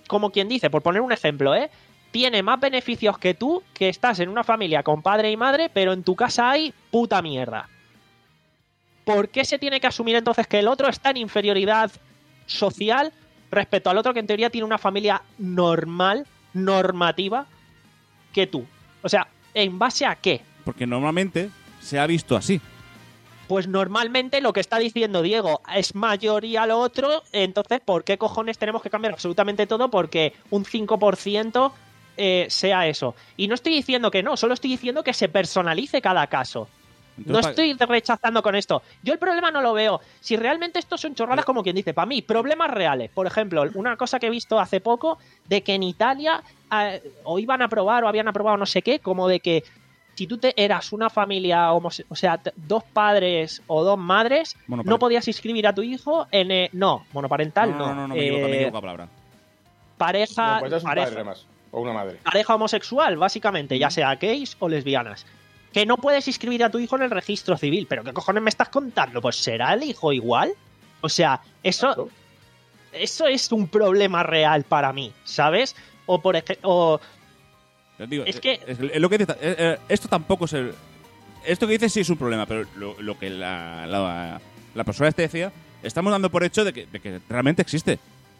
Speaker 3: como quien dice, por poner un ejemplo, ¿eh? Tiene más beneficios que tú, que estás en una familia con padre y madre, pero en tu casa hay puta mierda. ¿Por qué se tiene que asumir entonces que el otro está en inferioridad social respecto al otro que en teoría tiene una familia normal, normativa, que tú? O sea, ¿en base a qué?
Speaker 2: Porque normalmente se ha visto así.
Speaker 3: Pues normalmente lo que está diciendo Diego es mayoría lo otro, entonces ¿por qué cojones tenemos que cambiar absolutamente todo porque un cinco por ciento eh, sea eso? Y no estoy diciendo que no, solo estoy diciendo que se personalice cada caso.
Speaker 2: Entonces,
Speaker 3: No estoy rechazando con esto. Yo el problema no lo veo. Si realmente esto son chorradas, como quien dice, para mí, problemas reales. Por ejemplo, una cosa que he visto hace poco, de que en Italia eh, o iban a aprobar o habían aprobado no sé qué, como de que si tú te eras una familia, homose- o sea, t- dos padres o dos madres,
Speaker 2: Monopare-
Speaker 3: no podías inscribir a tu hijo en... eh, no, monoparental
Speaker 2: no,
Speaker 3: no.
Speaker 2: no, no, no, me
Speaker 3: Eh,
Speaker 2: equivoco, me equivoco la palabra.
Speaker 3: pareja,
Speaker 5: No, pues es un
Speaker 3: pareja,
Speaker 5: padre además, o una madre.
Speaker 3: pareja homosexual, básicamente, ya sea gays o lesbianas. Que no puedes inscribir a tu hijo en el registro civil. ¿Pero qué cojones me estás contando? Pues ¿será el hijo igual? O sea, eso,
Speaker 5: Claro.
Speaker 3: eso es un problema real para mí, ¿sabes? O por ejemplo...
Speaker 2: Te digo,
Speaker 3: Es
Speaker 2: eh,
Speaker 3: que-
Speaker 2: es- es lo que dice, eh, eh, esto tampoco es el... Esto que dices sí es un problema, pero lo, lo que la, la, la persona este decía, estamos dando por hecho de que, de que realmente existe.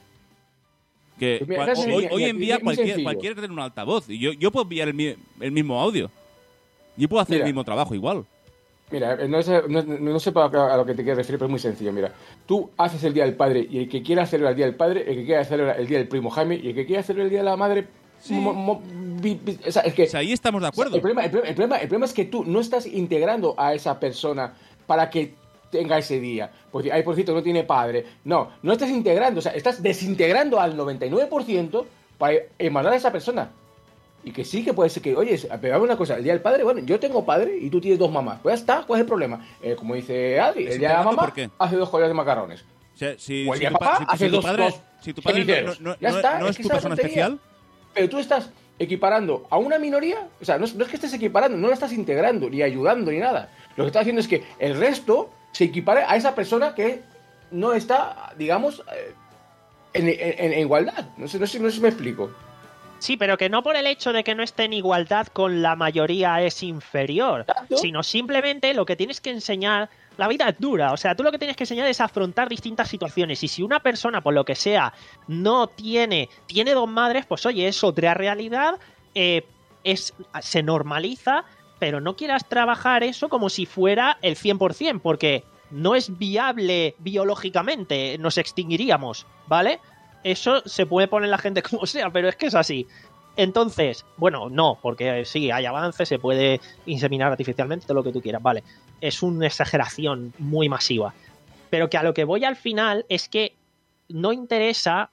Speaker 2: Que
Speaker 5: Pues mira,
Speaker 2: cua-
Speaker 5: es
Speaker 2: hoy,
Speaker 5: muy-
Speaker 2: hoy en
Speaker 5: muy
Speaker 2: día
Speaker 5: sencillo.
Speaker 2: cualquier, cualquiera tiene un altavoz y yo, yo puedo enviar el, mi- el mismo audio. Yo puedo hacer
Speaker 5: Mira.
Speaker 2: el mismo trabajo igual.
Speaker 5: Mira, eh, no sé, no, no sé para a lo que te quieres referir, pero es muy sencillo. Mira, tú haces el Día del Padre y el que quiera celebrar el Día del Padre, el que quiera celebrar el Día del Primo Jaime y el que quiera celebrar el Día de la Madre... mo- mo- vi- vi- o sea, es que...
Speaker 2: O sea, ahí estamos de acuerdo.
Speaker 5: El problema, el, problema, el, problema, el problema es que tú no estás integrando a esa persona para que tenga ese día. Pues, ay, por cierto, no tiene padre. No, no estás integrando, o sea, estás desintegrando al noventa y nueve por ciento para emanar a esa persona. Y que sí que puede ser que, oye, pero una cosa, el día del padre, bueno, yo tengo padre y tú tienes dos mamás. Pues ya está, ¿cuál es el problema? Eh, como dice Adri, el día de la
Speaker 2: Desintegrando,
Speaker 5: mamá
Speaker 2: ¿por qué?
Speaker 5: hace dos collas de macarrones.
Speaker 2: O sea, si,
Speaker 5: O el
Speaker 2: si
Speaker 5: día
Speaker 2: tu, pa-
Speaker 5: papá
Speaker 2: si tu-
Speaker 5: hace
Speaker 2: si tu
Speaker 5: dos-
Speaker 2: padre,
Speaker 5: dos
Speaker 2: si tu padre no,
Speaker 5: ceniceros.
Speaker 2: no- no-
Speaker 5: Ya
Speaker 2: no-
Speaker 5: está,
Speaker 2: no
Speaker 5: es
Speaker 2: es
Speaker 5: que
Speaker 2: tu
Speaker 5: esa
Speaker 2: persona
Speaker 5: tontería.
Speaker 2: especial,
Speaker 5: Pero tú estás equiparando a una minoría, o sea, no es, no es que estés equiparando, no la estás integrando, ni ayudando, ni nada. Lo que estás haciendo es que el resto se equipare a esa persona que no está, digamos, eh, en, en- en igualdad. No sé, no sé, no sé si me explico.
Speaker 3: Sí, pero que no por el hecho de que no esté en igualdad con la mayoría es inferior,
Speaker 5: Exacto.
Speaker 3: sino simplemente lo que tienes que enseñar, la vida es dura, o sea, tú lo que tienes que enseñar es afrontar distintas situaciones y si una persona, por lo que sea, no tiene, tiene dos madres, pues oye, es otra realidad, eh, es, se normaliza, pero no quieras trabajar eso como si fuera el cien por ciento, porque no es viable biológicamente, nos extinguiríamos, ¿vale? Eso se puede poner la gente como sea, pero es que es así. Entonces, bueno, no, porque sí, hay avances, se puede inseminar artificialmente, todo lo que tú quieras, vale. Es una exageración muy masiva. Pero que a lo que voy al final es que no interesa...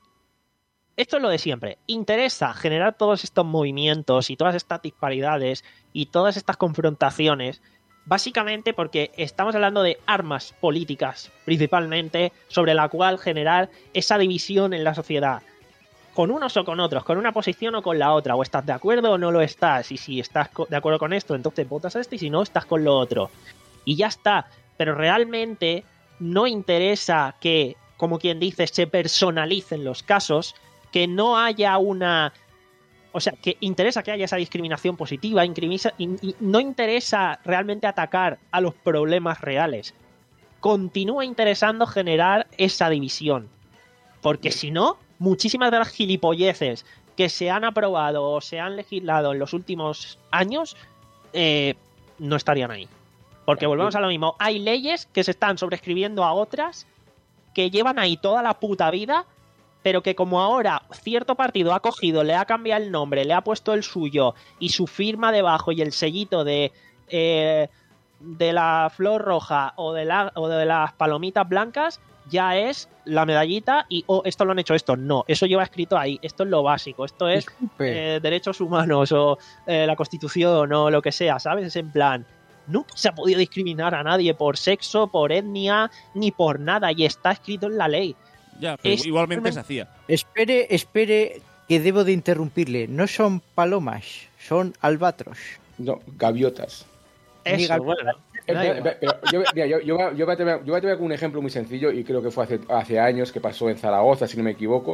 Speaker 3: Esto es lo de siempre. Interesa generar todos estos movimientos y todas estas disparidades y todas estas confrontaciones básicamente porque estamos hablando de armas políticas, principalmente, sobre la cual generar esa división en la sociedad. Con unos o con otros, con una posición o con la otra. O estás de acuerdo o no lo estás. Y si estás de acuerdo con esto, entonces votas a este. Y si no, estás con lo otro. Y ya está. Pero realmente no interesa que, como quien dice, se personalicen los casos. Que no haya una... O sea, que interesa que haya esa discriminación positiva, incrimisa- in- in- no interesa realmente atacar a los problemas reales. Continúa interesando generar esa división. Porque si no, muchísimas de las gilipolleces que se han aprobado o se han legislado en los últimos años eh, no estarían ahí. Porque volvemos a lo mismo. Hay leyes que se están sobrescribiendo a otras que llevan ahí toda la puta vida, pero que como ahora cierto partido ha cogido, le ha cambiado el nombre, le ha puesto el suyo y su firma debajo y el sellito de eh, de la flor roja o de, la, o de las palomitas blancas, ya es la medallita y oh, esto lo han hecho esto. No, eso lleva escrito ahí, esto es lo básico, esto es
Speaker 4: Disculpe.
Speaker 3: eh, derechos humanos o eh, la Constitución o lo que sea, ¿sabes? Es en plan, nunca se ha podido discriminar a nadie por sexo, por etnia, ni por nada y está escrito en la ley.
Speaker 2: Ya, pero
Speaker 3: Es-
Speaker 2: igualmente se hacía.
Speaker 4: Espere, espere, que debo de interrumpirle. No son palomas, son albatros.
Speaker 5: No, gaviotas.
Speaker 3: Eso,
Speaker 4: Diga-
Speaker 3: bueno.
Speaker 5: Eh,
Speaker 3: da
Speaker 5: pero-
Speaker 3: igual.
Speaker 5: pero yo, mira, yo, yo, voy a- yo voy a tener- yo voy a tener un ejemplo muy sencillo y creo que fue hace, hace años que pasó en Zaragoza, si no me equivoco.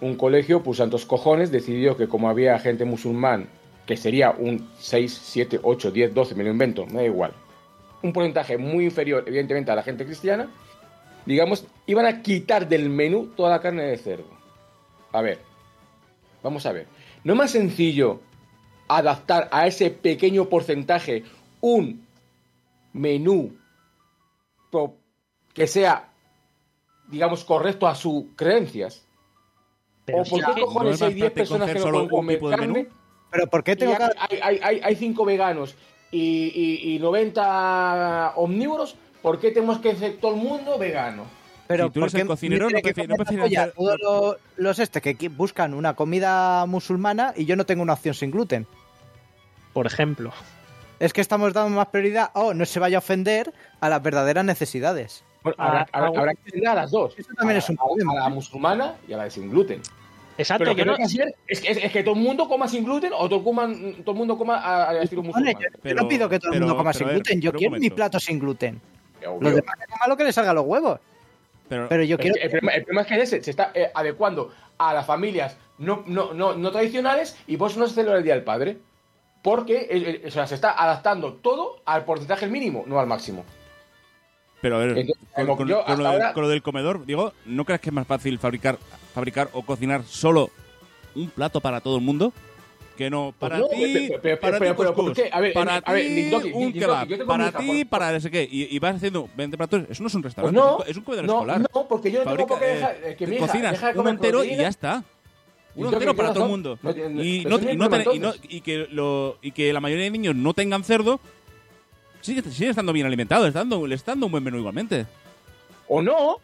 Speaker 5: un colegio, por santos cojones, decidió que como había gente musulmán, que sería un seis, siete, ocho, diez, doce, me lo invento, me da igual, un porcentaje muy inferior, evidentemente, a la gente cristiana, digamos, iban a quitar del menú toda la carne de cerdo. A ver, vamos a ver. ¿No es más sencillo adaptar a ese pequeño porcentaje un menú que sea, digamos, correcto a sus creencias?
Speaker 3: Pero
Speaker 5: ¿O por
Speaker 3: si
Speaker 5: qué
Speaker 3: que-
Speaker 5: cojones
Speaker 2: ¿no es
Speaker 5: hay diez
Speaker 2: más práctico
Speaker 5: personas que
Speaker 2: hacer
Speaker 5: no
Speaker 2: solo
Speaker 5: pueden
Speaker 2: un
Speaker 5: comer
Speaker 2: tipo de menú?
Speaker 5: carne?
Speaker 4: Pero ¿por qué
Speaker 5: Y
Speaker 4: tengo que...?
Speaker 5: hay, hay, hay, hay cinco veganos y, y, y noventa omnívoros. ¿Por qué tenemos que ser todo el mundo vegano?
Speaker 4: Pero
Speaker 2: Si tú eres
Speaker 4: ¿por qué
Speaker 2: el cocinero,
Speaker 4: me tiene
Speaker 2: no
Speaker 4: que
Speaker 2: prefi- no
Speaker 4: comer
Speaker 2: prefieres
Speaker 4: la polla
Speaker 2: hacer-
Speaker 4: todos los, los este que qui- buscan una comida musulmana y yo no tengo una opción sin gluten?
Speaker 3: Por ejemplo.
Speaker 4: Es que estamos dando más prioridad, oh, no se vaya a ofender a las verdaderas necesidades.
Speaker 5: Bueno, habrá,
Speaker 3: Ah,
Speaker 5: habrá-
Speaker 3: ah,
Speaker 5: habrá que tener a las dos.
Speaker 4: Eso también
Speaker 5: a,
Speaker 4: es un
Speaker 5: a-
Speaker 4: problema.
Speaker 5: a la musulmana y a la de sin gluten.
Speaker 3: Exacto,
Speaker 5: Pero lo
Speaker 3: yo
Speaker 5: que
Speaker 3: no,
Speaker 5: no hay que hacer es que, es, es que todo el mundo coma sin gluten o todo, coman, todo el mundo coma a- al estilo
Speaker 4: Vale,
Speaker 5: musulmán.
Speaker 4: yo, yo
Speaker 2: Pero-
Speaker 4: no pido que todo el
Speaker 2: pero-
Speaker 4: mundo coma
Speaker 2: pero
Speaker 4: sin
Speaker 2: a ver,
Speaker 4: gluten, yo
Speaker 2: pero un
Speaker 4: quiero mi
Speaker 2: momento.
Speaker 4: plato sin gluten.
Speaker 5: Obvio.
Speaker 4: Los demás que coman lo que les salga a los huevos.
Speaker 2: Pero,
Speaker 4: Pero yo
Speaker 5: El,
Speaker 4: quiero...
Speaker 5: el problema, el problema es que ese se está eh, adecuando a las familias no, no, no, no tradicionales y por eso no se celebra el Día del Padre. Porque eh, eh, o sea, se está adaptando todo al porcentaje mínimo, no al máximo.
Speaker 2: pero a ver,
Speaker 5: Entonces,
Speaker 2: con,
Speaker 5: como
Speaker 2: con-
Speaker 5: yo
Speaker 2: con lo
Speaker 5: hasta
Speaker 2: del,
Speaker 5: ahora-
Speaker 2: con lo del comedor, digo, ¿no crees que es más fácil fabricar, fabricar o cocinar solo un plato para todo el mundo? Que no, para
Speaker 5: no,
Speaker 2: ti,
Speaker 5: pero- pero-
Speaker 2: para
Speaker 5: pero-
Speaker 2: ti
Speaker 5: pero-
Speaker 2: couscous,
Speaker 5: ¿por qué? A ver,
Speaker 2: para
Speaker 5: a ver,
Speaker 2: ti
Speaker 5: Nindoki,
Speaker 2: un
Speaker 5: Nindoki,
Speaker 2: kebab,
Speaker 5: yo tengo
Speaker 2: para
Speaker 5: mi hija,
Speaker 2: ti,
Speaker 5: por-
Speaker 2: para no sé qué, y, y vas haciendo veinte platos. Eso no es un
Speaker 5: Pues
Speaker 2: restaurante,
Speaker 5: no,
Speaker 2: es un comedor
Speaker 5: no,
Speaker 2: escolar.
Speaker 5: no, porque yo no tengo por qué
Speaker 2: Fabrica,
Speaker 5: dejar
Speaker 2: eh,
Speaker 5: eh, que mi hija
Speaker 2: cocinas
Speaker 5: deja de
Speaker 2: uno
Speaker 5: comer
Speaker 2: entero y
Speaker 5: proteína.
Speaker 2: ya está. Uno
Speaker 5: Nindoki,
Speaker 2: entero para
Speaker 5: tienes
Speaker 2: todo el
Speaker 5: razón.
Speaker 2: mundo.
Speaker 5: No, no,
Speaker 2: Y,
Speaker 5: pero
Speaker 2: no,
Speaker 5: ese es
Speaker 2: y,
Speaker 5: mi
Speaker 2: no
Speaker 5: problema,
Speaker 2: ten- y no-
Speaker 5: entonces.
Speaker 2: y que lo, y que la mayoría de niños no tengan cerdo, sigue, sigue estando bien alimentado, está dando, le está dando un buen menú igualmente.
Speaker 5: O no.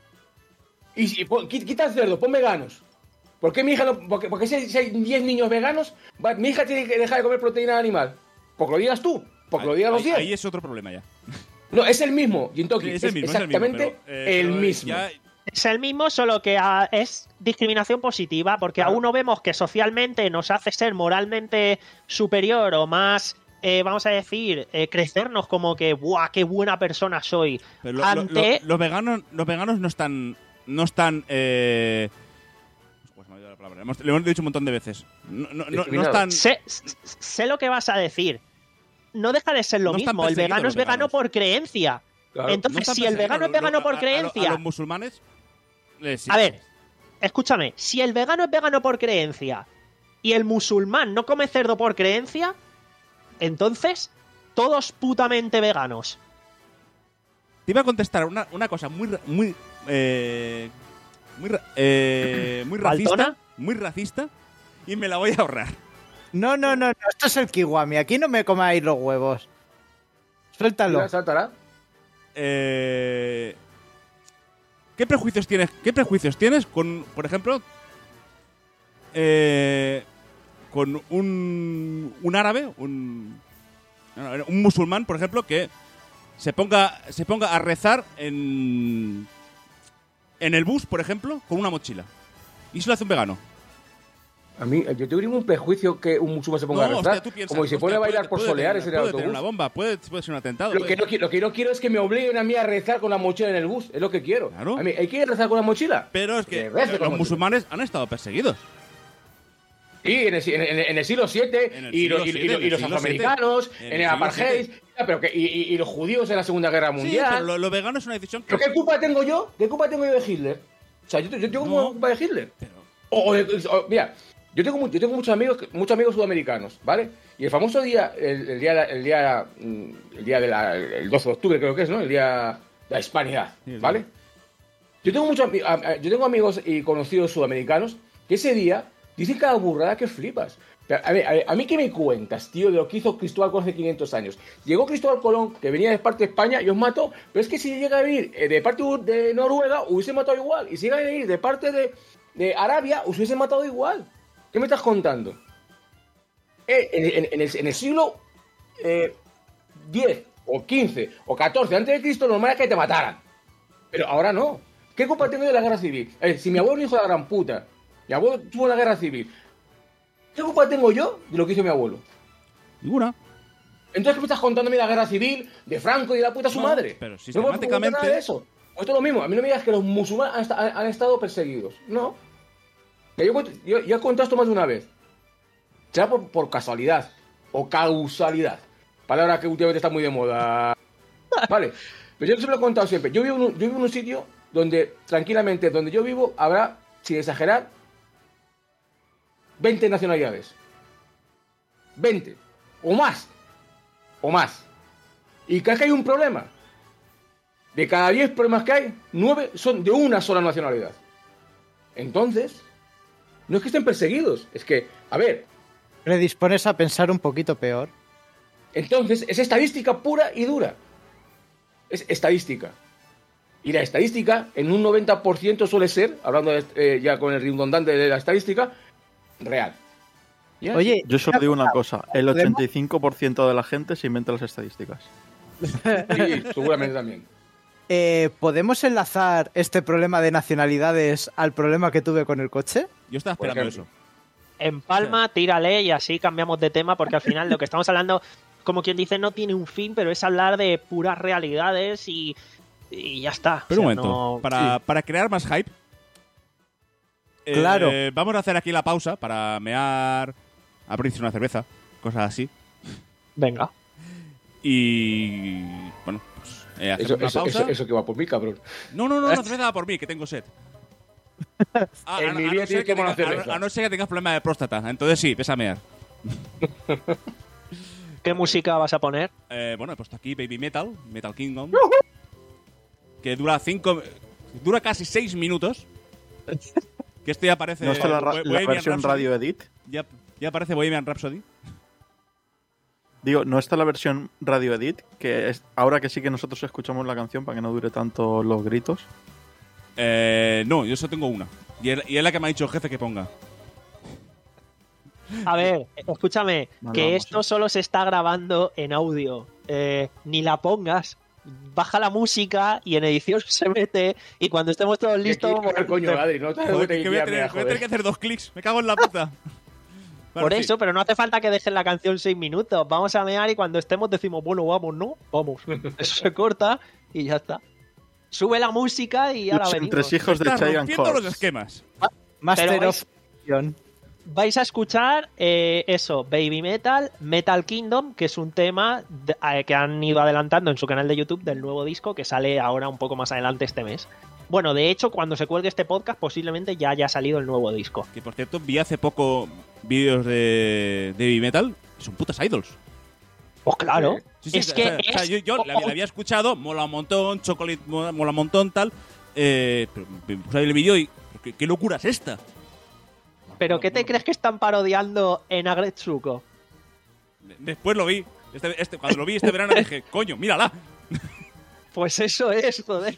Speaker 5: Y si pon- qui- quita el cerdo, pon veganos. ¿Por qué mi hija no.? Porque, porque si hay- si hay diez niños veganos, va- mi hija tiene que dejar de comer proteína animal. Porque lo digas tú. Porque lo digan los
Speaker 2: ahí,
Speaker 5: diez.
Speaker 2: ahí es otro problema ya.
Speaker 5: No, es el mismo, Jintoki.
Speaker 2: Sí,
Speaker 5: es,
Speaker 2: es el mismo, es el mismo,
Speaker 5: exactamente
Speaker 2: pero, eh,
Speaker 5: el
Speaker 2: pero
Speaker 5: mismo.
Speaker 2: ya-
Speaker 3: es el mismo, solo que ah, es discriminación positiva, porque
Speaker 5: Claro.
Speaker 3: a uno vemos que socialmente nos hace ser moralmente superior o más, eh, vamos a decir, eh, crecernos como que, ¡buah, qué buena persona soy!
Speaker 2: Pero lo- lo-
Speaker 3: ante...
Speaker 2: lo- los veganos, los veganos no están, no están. Eh... Pues me ha olvidado la palabra. Hemos- le hemos dicho un montón de veces. No, no, no, no
Speaker 5: Discriminados.
Speaker 2: están.
Speaker 3: Sé, sé lo que vas a decir. No deja de ser lo
Speaker 2: No están
Speaker 3: mismo. El
Speaker 2: perseguidos
Speaker 3: vegano
Speaker 2: los
Speaker 3: es vegano
Speaker 2: veganos.
Speaker 3: por creencia.
Speaker 5: Claro.
Speaker 2: no
Speaker 3: Entonces,
Speaker 2: están
Speaker 3: si el vegano es
Speaker 2: perseguidos.
Speaker 3: vegano
Speaker 2: Lo-
Speaker 3: por
Speaker 2: a- a-
Speaker 3: creencia...
Speaker 2: A, los musulmanes. les- sí.
Speaker 3: A ver, escúchame, si el vegano es vegano por creencia y el musulmán no come cerdo por creencia, entonces todos putamente veganos.
Speaker 2: Te iba a contestar una, una cosa muy. ra- muy eh, muy, ra- eh, muy racista.
Speaker 3: ¿Faltona?
Speaker 2: Muy racista. Y me la voy a ahorrar.
Speaker 4: No, no, no, no, esto es el kiwami, aquí no me comáis los huevos. Suéltalo.
Speaker 5: Mira, sáltala.
Speaker 2: Eh, ¿Qué prejuicios tienes? ¿Qué prejuicios tienes con, por ejemplo, eh, con un, un árabe, un, un musulmán, por ejemplo, que se ponga, se ponga a rezar en, en el bus, por ejemplo, con una mochila? Y eso lo hace un vegano.
Speaker 5: A mí, yo tengo ningún prejuicio que un musulmán se ponga a rezar.
Speaker 2: hostia, tú piensas,
Speaker 5: como si se pone
Speaker 2: hostia,
Speaker 5: a bailar
Speaker 2: puede-
Speaker 5: por
Speaker 2: puede
Speaker 5: soleares en
Speaker 2: tener-
Speaker 5: el
Speaker 2: puede tener
Speaker 5: autobús.
Speaker 2: una bomba, puede, puede ser un atentado.
Speaker 5: Lo que, no, qui- lo que no quiero es que me obliguen a mí a rezar con la mochila en el bus. Es lo que quiero.
Speaker 2: Claro.
Speaker 5: A mí, ¿hay que rezar con la mochila?
Speaker 2: Pero es que
Speaker 5: Que rece con
Speaker 2: los
Speaker 5: la mochila.
Speaker 2: musulmanes han estado perseguidos.
Speaker 5: Sí, en el, en el- en el siglo siete,
Speaker 2: En el
Speaker 5: y,
Speaker 2: siglo
Speaker 5: lo- y- y-
Speaker 2: siete,
Speaker 5: y
Speaker 2: en el
Speaker 5: los
Speaker 2: siglo
Speaker 5: afroamericanos,
Speaker 2: siete. En
Speaker 5: en
Speaker 2: el
Speaker 5: el
Speaker 2: siglo
Speaker 5: apartheid,
Speaker 2: siete.
Speaker 5: ya, pero que, y, y- y los judíos en la Segunda Guerra
Speaker 2: Sí,
Speaker 5: Mundial.
Speaker 2: pero lo, lo vegano es una decisión que...
Speaker 5: ¿Pero qué culpa tengo yo? ¿Qué culpa tengo yo de Hitler? O sea, yo, yo tengo
Speaker 2: No.
Speaker 5: culpa de Hitler.
Speaker 2: Pero-
Speaker 5: O, o de- o- mira, yo tengo, mu- yo tengo muchos amigos, muchos amigos sudamericanos, ¿vale? Y el famoso día, el, el día, el día, mm, el día de la, el doce de octubre creo que es, ¿no? El día de la hispanidad,
Speaker 2: Sí, sí.
Speaker 5: ¿vale? Yo tengo muchos, ami- a- a- yo tengo amigos y conocidos sudamericanos que ese día dicen cada burrada que flipas. Pero, A, ver, a, ver, a mí qué me cuentas, tío, de lo que hizo Cristóbal Colón hace quinientos años. Llegó Cristóbal Colón, que venía de parte de España, y os mató. Pero es que si llega a venir eh, de parte de Noruega, hubiese matado igual. Y si llega a venir de parte de, de Arabia, os hubiese matado igual. ¿Qué me estás contando? Eh, en, en- en el, en el siglo eh, diez o quince o catorce antes de Cristo, lo normal es que te mataran. Pero ahora no. ¿Qué culpa tengo yo de la guerra civil? Eh, si mi abuelo es un hijo de la gran puta, mi abuelo tuvo la guerra civil, ¿qué culpa tengo yo de lo que hizo mi abuelo?
Speaker 2: Ninguna.
Speaker 5: Entonces, ¿qué me estás contando a mí de la guerra civil, de Franco y de la puta su
Speaker 2: No,
Speaker 5: madre?
Speaker 2: pero
Speaker 5: No me
Speaker 2: sistemáticamente-
Speaker 5: nada de eso. Pues esto es lo mismo. A mí no me digas que los musulmanes han, esta- han estado perseguidos. No. Yo, yo, yo he contado esto más de una vez. Será por, por casualidad o causalidad. Palabra que últimamente está muy de moda. Vale. Pero yo se lo he contado siempre. Yo vivo, en un, yo vivo en un sitio donde, tranquilamente, donde yo vivo, habrá, sin exagerar, veinte nacionalidades. veinte. O más. O más. Y cada vez que hay un problema, de cada diez problemas que hay, nueve son de una sola nacionalidad. Entonces, no es que estén perseguidos, es que, a ver...
Speaker 4: Predispones a pensar un poquito peor.
Speaker 5: Entonces, es estadística pura y dura. Es estadística. Y la estadística, en un noventa por ciento suele ser, hablando de, eh, ya con el redundante de la estadística, real. ¿Ya?
Speaker 4: Oye,
Speaker 6: Yo solo digo una cosa, el ochenta y cinco por ciento de la gente se inventa las estadísticas.
Speaker 5: Sí, seguramente también.
Speaker 4: Eh, ¿podemos enlazar este problema de nacionalidades al problema que tuve con el coche?
Speaker 2: Yo estaba
Speaker 5: Por
Speaker 2: esperando
Speaker 5: ejemplo.
Speaker 2: eso.
Speaker 3: En Palma, tírale y así cambiamos de tema porque al final lo que estamos hablando, como quien dice, no tiene un fin, pero es hablar de puras realidades y, y ya está.
Speaker 2: Pero
Speaker 3: O sea,
Speaker 2: un momento,
Speaker 3: no-
Speaker 2: para,
Speaker 3: sí.
Speaker 2: para crear más hype, eh,
Speaker 4: Claro.
Speaker 2: vamos a hacer aquí la pausa para mear, abrirse una cerveza, cosas así.
Speaker 3: Venga.
Speaker 2: Y bueno, pues eh, hacer
Speaker 5: Eso,
Speaker 2: una
Speaker 5: eso,
Speaker 2: pausa.
Speaker 5: eso, eso que va por mí, cabrón.
Speaker 2: No, no, no, no cerveza va por mí, que tengo sed. A,
Speaker 5: En
Speaker 2: a-
Speaker 5: mi
Speaker 2: a
Speaker 5: vida
Speaker 2: no ser
Speaker 5: tienes
Speaker 2: que
Speaker 5: que tomar
Speaker 2: tengas- a-
Speaker 5: cerveza.
Speaker 2: a no ser que tengas problema de próstata, entonces sí, ves a mear.
Speaker 3: ¿Qué música vas a poner?
Speaker 2: Eh, bueno, he puesto aquí Baby Metal, Metal Kingdom, que dura cinco, dura casi seis minutos. Que esto ya aparece.
Speaker 6: ¿No está la, ra-
Speaker 2: Bo-
Speaker 6: la
Speaker 2: Bohemian
Speaker 6: versión
Speaker 2: Rhapsody.
Speaker 6: radio edit?
Speaker 2: Ya, ya aparece Bohemian Rhapsody.
Speaker 6: Digo, ¿no está la versión radio edit? Que es, ahora que sí que nosotros escuchamos la canción para que no dure tanto los gritos.
Speaker 2: Eh, no, yo solo tengo una. Y es, y es la que me ha dicho el jefe que ponga.
Speaker 3: A ver, escúchame,
Speaker 6: Vale,
Speaker 3: que
Speaker 6: vamos,
Speaker 3: esto solo se está grabando en audio. Eh, ni la pongas. Baja la música y en edición se mete y cuando estemos todos listos...
Speaker 5: Listos, el coño, Adri, no te
Speaker 2: Joder,
Speaker 5: te-
Speaker 2: que voy, a
Speaker 5: te-
Speaker 2: tener,
Speaker 5: te-
Speaker 2: voy a tener que hacer dos clics. Me cago en la puta. Bueno,
Speaker 3: Por
Speaker 2: sí.
Speaker 3: eso, pero no hace falta que dejen la canción seis minutos. Vamos a mear y cuando estemos decimos, bueno, vamos, ¿no? Vamos. Eso se corta y ya está. Sube la música y ahora
Speaker 6: Los
Speaker 3: venimos.
Speaker 6: entresijos de
Speaker 2: Está
Speaker 6: Chai and
Speaker 2: rompiendo los
Speaker 6: Horse.
Speaker 2: esquemas.
Speaker 4: Master
Speaker 3: Pero
Speaker 4: of Fiction.
Speaker 3: Vais a escuchar eh, eso, Baby Metal, Metal Kingdom, que es un tema de- eh, que han ido adelantando en su canal de YouTube del nuevo disco que sale ahora un poco más adelante este mes. Bueno, de hecho, cuando se cuelgue este podcast, posiblemente ya haya salido el nuevo disco.
Speaker 2: Que por cierto, vi hace poco vídeos de, de Baby Metal. Y son putas idols.
Speaker 3: Pues claro,
Speaker 2: Sí, sí,
Speaker 3: es
Speaker 2: o
Speaker 3: que
Speaker 2: sea, o sea,
Speaker 3: es-
Speaker 2: yo, yo la, la había escuchado, mola un montón, Chocolate mola, mola un montón, tal. Eh, pero me puse a ver el vídeo y. ¿qué, ¿Qué locura es esta?
Speaker 3: ¿Pero qué te crees que están parodiando en Agretsuko?
Speaker 2: Después lo vi. Este, este, cuando lo vi este verano dije, coño, mírala.
Speaker 3: Pues eso es, joder.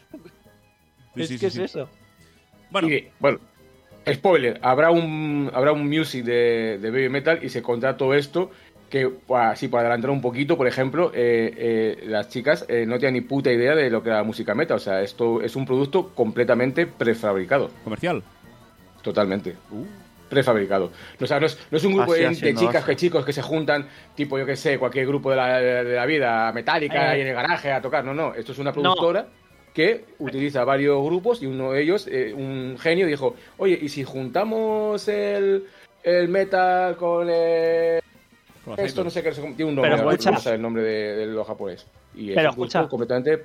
Speaker 2: Sí,
Speaker 3: es
Speaker 2: sí,
Speaker 3: que
Speaker 2: sí,
Speaker 3: es
Speaker 2: sí.
Speaker 3: eso.
Speaker 2: Bueno,
Speaker 5: Y, bueno, spoiler, habrá un habrá un music de, de Baby Metal y se contará todo esto que, así para adelantar un poquito, por ejemplo, eh, eh, las chicas eh, no tienen ni puta idea de lo que era la música metal. O sea, esto es un producto completamente prefabricado.
Speaker 2: comercial.
Speaker 5: Totalmente. Prefabricado. O sea, no es, no es un grupo
Speaker 6: Así,
Speaker 5: de,
Speaker 6: así,
Speaker 5: de
Speaker 6: no,
Speaker 5: chicas
Speaker 6: así.
Speaker 5: que chicos que se juntan, tipo, yo que sé, cualquier grupo de la, de la vida, Metallica,
Speaker 3: Eh.
Speaker 5: ahí en el garaje a tocar. No, no. Esto es una productora que utiliza varios grupos y uno de ellos, eh, un genio, dijo, oye, ¿y si juntamos el, el metal con el...
Speaker 2: Con
Speaker 5: Esto
Speaker 2: aceitos.
Speaker 5: no sé qué, tiene un nombre,
Speaker 3: Pero
Speaker 5: ahora
Speaker 3: escucha.
Speaker 5: no sé el nombre de, de lo japonés. Y es
Speaker 3: Pero
Speaker 5: un producto
Speaker 3: escucha.
Speaker 5: completamente...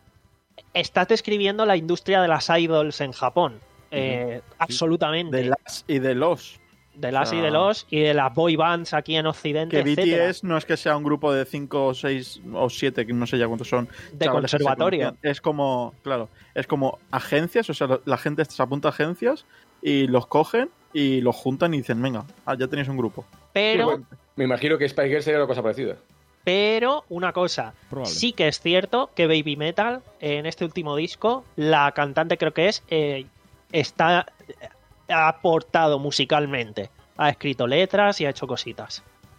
Speaker 3: Estás describiendo la industria de las idols en Japón. Eh, absolutamente.
Speaker 6: De las y de los.
Speaker 3: De las
Speaker 6: o sea,
Speaker 3: y de los y de las boy bands aquí en Occidente,
Speaker 6: Que
Speaker 3: etcétera.
Speaker 6: B T S no es que sea un grupo de cinco o seis o siete, que no sé ya cuántos son.
Speaker 3: De
Speaker 6: chavales que se
Speaker 3: conservatorio.
Speaker 6: conocían. Es como, claro, es como agencias, o sea, lo- la gente se apunta a agencias y los cogen y los juntan y dicen, venga, ah, ya tenéis un grupo.
Speaker 3: Pero,
Speaker 5: Bueno, me imagino que Spy Girls sería una cosa parecida.
Speaker 3: pero, una cosa.
Speaker 2: Probable.
Speaker 3: Sí que es cierto que Baby Metal, en este último disco, la cantante creo que es, eh, está ha aportado musicalmente. Ha escrito letras y ha hecho cositas.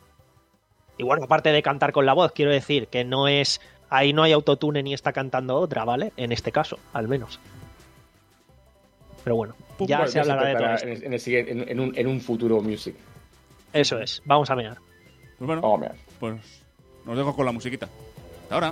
Speaker 3: Y bueno, aparte de cantar con la voz, quiero decir que no es... Ahí no hay autotune ni está cantando otra, ¿vale? En este caso, al menos. Pero bueno, ya
Speaker 5: Bueno,
Speaker 3: se
Speaker 5: eso
Speaker 3: hablará de todo
Speaker 5: tratará
Speaker 3: esto.
Speaker 5: en, el- en el siguiente- en- en un, en un futuro music.
Speaker 3: Eso es, vamos a mirar.
Speaker 2: Pues bueno,
Speaker 5: Vamos a ver.
Speaker 2: pues nos dejo con la musiquita. Hasta ahora.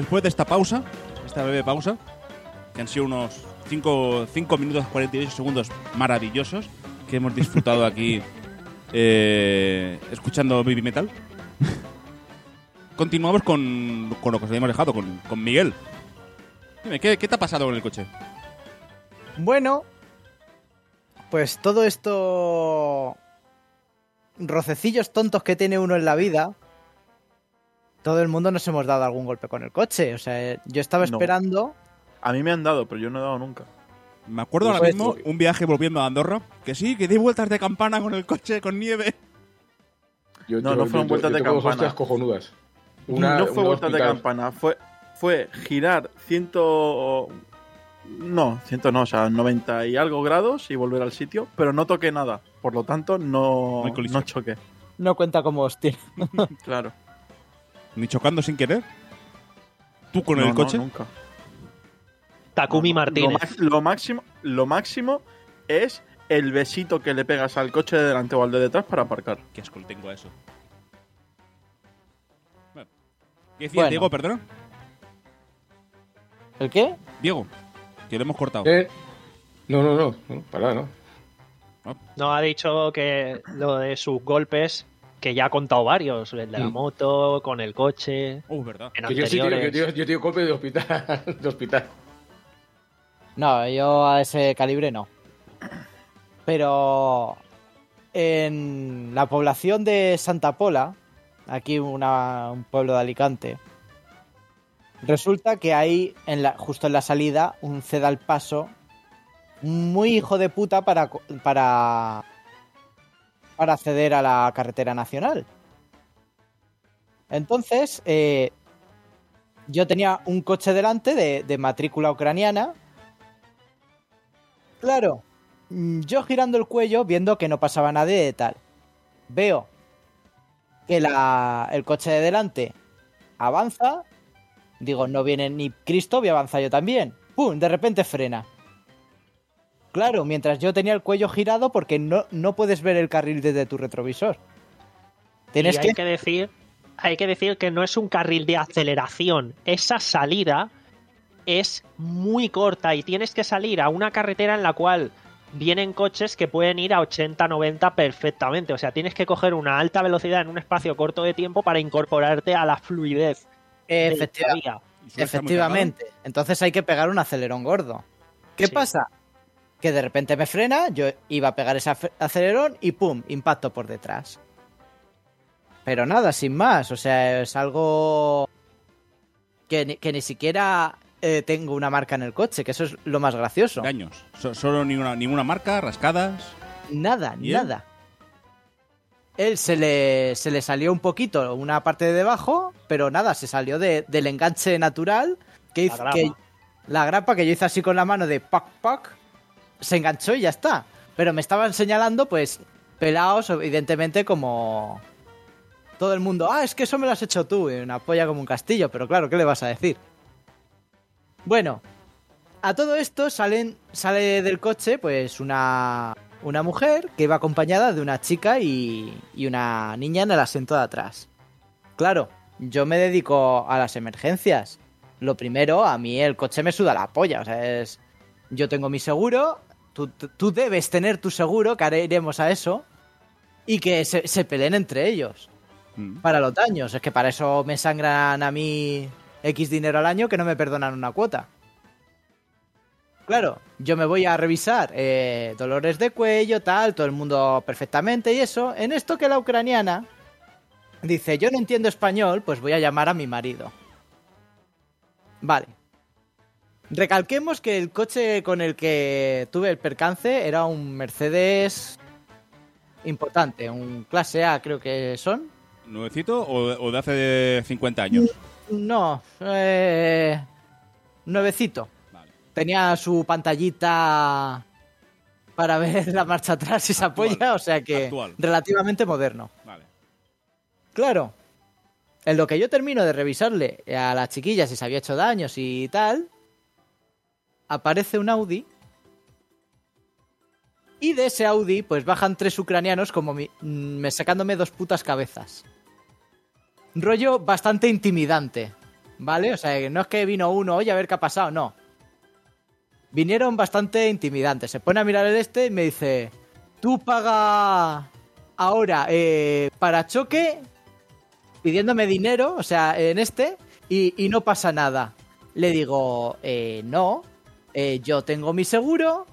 Speaker 2: después de esta pausa, esta breve pausa, que han sido unos cinco minutos cuarenta y ocho segundos maravillosos que hemos disfrutado aquí eh, escuchando Baby Metal, continuamos con, con lo que os habíamos dejado, con, con Miguel. Dime, ¿qué, ¿qué te ha pasado con el coche?
Speaker 4: Bueno, pues todo esto... rocecillos tontos que tiene uno en la vida... Todo el mundo nos hemos dado algún golpe con el coche. O sea, yo estaba
Speaker 6: No.
Speaker 4: esperando...
Speaker 6: A mí me han dado, pero yo no he dado nunca.
Speaker 2: Me acuerdo ahora
Speaker 4: Pues,
Speaker 2: mismo un viaje volviendo a Andorra, que sí, que di vueltas de campana con el coche, con nieve.
Speaker 5: Yo,
Speaker 6: No,
Speaker 5: yo-
Speaker 6: no fueron
Speaker 5: yo-
Speaker 6: vueltas
Speaker 5: yo
Speaker 6: de
Speaker 5: tengo dos
Speaker 6: campana.
Speaker 5: hostias cojonudas. Una-
Speaker 6: no fue
Speaker 5: una
Speaker 6: vueltas de
Speaker 5: hospital.
Speaker 6: campana, fue, fue girar ciento... No, ciento no, o sea, noventa y algo grados y volver al sitio, pero no toqué nada. Por lo tanto, no,
Speaker 2: No hay colisión.
Speaker 6: no choqué.
Speaker 4: No cuenta como hostia.
Speaker 6: Claro.
Speaker 2: Ni chocando sin querer. ¿Tú con
Speaker 6: No,
Speaker 2: el
Speaker 6: no,
Speaker 2: coche?
Speaker 6: nunca.
Speaker 3: Takumi
Speaker 6: Lo,
Speaker 3: Martínez.
Speaker 6: max- lo máximo, lo máximo es el besito que le pegas al coche de delante o al de detrás para aparcar.
Speaker 2: Qué asco le tengo a eso. Bueno. ¿Qué decías,
Speaker 4: Bueno.
Speaker 2: Diego, perdona?
Speaker 4: ¿El qué?
Speaker 2: Diego, que lo hemos cortado.
Speaker 5: ¿Eh? No, no, no, no, para, no.
Speaker 3: No, ha dicho que lo de sus golpes, que ya ha contado varios, el de la
Speaker 5: Mm.
Speaker 3: moto, con el coche,
Speaker 2: Oh, verdad.
Speaker 3: en
Speaker 5: Que yo sí tengo,
Speaker 3: anteriores.
Speaker 5: yo, tengo- yo tengo golpe de hospital. De hospital.
Speaker 4: No, yo a ese calibre no. Pero en la población de Santa Pola, aquí una- un pueblo de Alicante, resulta que hay en la, justo en la salida un ceda al paso muy hijo de puta para, co- para, para acceder a la carretera nacional. Entonces, eh, yo tenía un coche delante de, de matrícula ucraniana. Claro, mm, yo girando el cuello, viendo que no pasaba nadie de tal. Veo que la, el coche de delante avanza. Digo, no viene ni Cristo, voy a avanzar yo también. ¡Pum! De repente frena. Claro, mientras yo tenía el cuello girado porque no, no puedes ver el carril desde tu retrovisor. Tienes
Speaker 3: y hay
Speaker 4: que...
Speaker 3: que decir, hay que decir que no es un carril de aceleración. Esa salida es muy corta y tienes que salir a una carretera en la cual vienen coches que pueden ir a ochenta, noventa perfectamente. O sea, tienes que coger una alta velocidad en un espacio corto de tiempo para incorporarte a la fluidez de la
Speaker 4: Efectiva-
Speaker 3: vía.
Speaker 2: ¿Y suele estar muy
Speaker 4: Efectivamente. Entonces hay que pegar un acelerón gordo. ¿Qué
Speaker 3: Sí.
Speaker 4: pasa? Que de repente me frena, yo iba a pegar ese afe- acelerón y ¡pum! Impacto por detrás. Pero nada, sin más. O sea, es algo que ni, que ni siquiera eh, tengo una marca en el coche, que eso es lo más gracioso.
Speaker 2: Daños. So- solo ninguna, ninguna marca, rascadas.
Speaker 4: Nada,
Speaker 2: ¿Y él?
Speaker 4: nada. Él se le, se le salió un poquito una parte de debajo, pero nada, se salió de- del enganche natural que
Speaker 3: La
Speaker 4: hizo
Speaker 3: grapa.
Speaker 4: que la grapa que yo hice así con la mano de pac pac se enganchó y ya está. Pero me estaban señalando, pues, pelados, evidentemente, como todo el mundo. Ah, es que eso me lo has hecho tú, y una polla como un castillo, pero claro, ¿qué le vas a decir? Bueno, a todo esto salen, sale del coche, pues, una, una mujer que iba acompañada de una chica y, y una niña en el asiento de atrás. Claro, yo me dedico a las emergencias. Lo primero, a mí el coche me suda la polla. O sea, es. Yo tengo mi seguro, tú, tú- tú debes tener tu seguro, que ahora iremos a eso, y que se, se peleen entre ellos
Speaker 2: Mm.
Speaker 4: para los daños. Es que para eso me sangran a mí X dinero al año que no me perdonan una cuota. Claro, yo me voy a revisar eh, dolores de cuello, tal, todo el mundo perfectamente y eso. En esto que la ucraniana dice, yo no entiendo español, pues voy a llamar a mi marido. Vale. Recalquemos que el coche con el que tuve el percance era un Mercedes importante, un clase A creo que son.
Speaker 2: ¿Nuevecito o, o de hace cincuenta años?
Speaker 4: No, eh, nuevecito.
Speaker 2: Vale.
Speaker 4: Tenía su pantallita para ver la marcha atrás y se
Speaker 2: Actual.
Speaker 4: apoya, o sea que
Speaker 2: Actual.
Speaker 4: relativamente moderno.
Speaker 2: Vale.
Speaker 4: Claro, en lo que yo termino de revisarle a la chiquilla si se había hecho daños y tal, aparece un Audi y de ese Audi pues bajan tres ucranianos como mi- mm, me sacándome dos putas cabezas. Rollo bastante intimidante, ¿vale? O sea, no es que vino uno, oye, a ver qué ha pasado, no. Vinieron bastante intimidantes. Se pone a mirar el este y me dice, tú paga ahora eh, para choque, pidiéndome dinero, o sea, en este, y, y no pasa nada. Le digo, eh, no, eh, yo tengo mi seguro,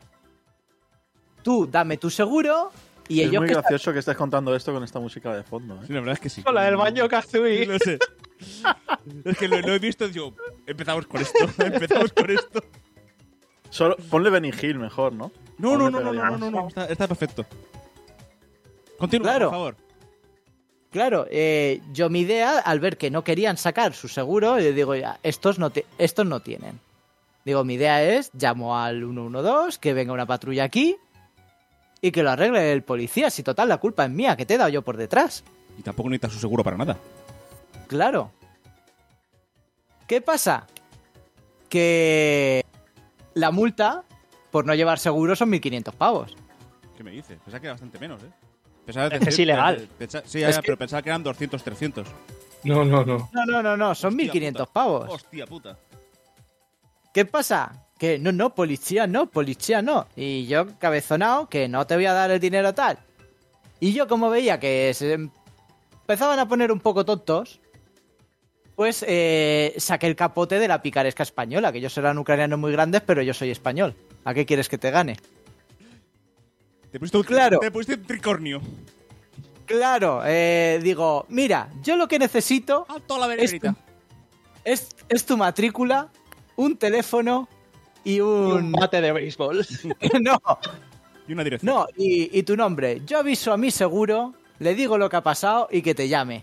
Speaker 4: tú dame tu seguro, y
Speaker 6: es
Speaker 4: ellos...
Speaker 6: muy
Speaker 4: que
Speaker 6: gracioso
Speaker 4: están...
Speaker 6: que estés contando esto con esta música de fondo, ¿eh?
Speaker 2: Sí, la verdad es que sí.
Speaker 3: Con la del baño Kazooie.
Speaker 2: No sé. Es que lo, lo he visto y digo, empezamos con esto, empezamos con esto.
Speaker 6: Solo, ponle Benny Hill mejor, ¿no?
Speaker 2: No, no,
Speaker 6: Ponle
Speaker 2: no, no,
Speaker 6: pegaría
Speaker 2: no,
Speaker 6: más.
Speaker 2: no, no, está, está perfecto. Continúa,
Speaker 4: Claro.
Speaker 2: por favor.
Speaker 4: Claro, eh, yo mi idea, al ver que no querían sacar su seguro, le digo, ya, estos no, te- estos no tienen. Digo, mi idea es, llamo al uno uno dos, que venga una patrulla aquí y que lo arregle el policía. Si total, la culpa es mía, que te he dado yo por detrás.
Speaker 2: Y tampoco necesitas su seguro para nada.
Speaker 4: Claro. ¿Qué pasa? Que la multa por no llevar seguro son mil quinientos pavos.
Speaker 2: ¿Qué me dices? Pensaba que era bastante menos, ¿eh? Pensaba
Speaker 3: Es que es ilegal.
Speaker 2: Pensa- sí, ya,
Speaker 4: Es
Speaker 2: ya,
Speaker 4: que-
Speaker 2: pero pensaba que eran doscientos, trescientos.
Speaker 5: No, no, no.
Speaker 4: No, no, no, no, son
Speaker 2: Hostia
Speaker 4: mil quinientos
Speaker 2: puta.
Speaker 4: pavos.
Speaker 2: Hostia puta.
Speaker 4: ¿Qué pasa? Que no, no, policía no, policía no. Y yo, cabezonao, que no te voy a dar el dinero tal. Y yo, como veía que se empezaban a poner un poco tontos, pues eh, saqué el capote de la picaresca española, que ellos eran ucranianos muy grandes, pero yo soy español. ¿A qué quieres que te gane?
Speaker 2: Te pusiste un,
Speaker 4: Claro.
Speaker 2: te pusiste un tricornio.
Speaker 4: Claro, eh, digo, mira, yo lo que necesito
Speaker 2: Alto a la
Speaker 4: es tu, es, es tu matrícula, un teléfono y
Speaker 3: Y un
Speaker 4: un...
Speaker 3: bate de béisbol.
Speaker 4: no,
Speaker 2: Y una dirección.
Speaker 4: no, y, y tu nombre. Yo aviso a mi seguro, le digo lo que ha pasado y que te llame.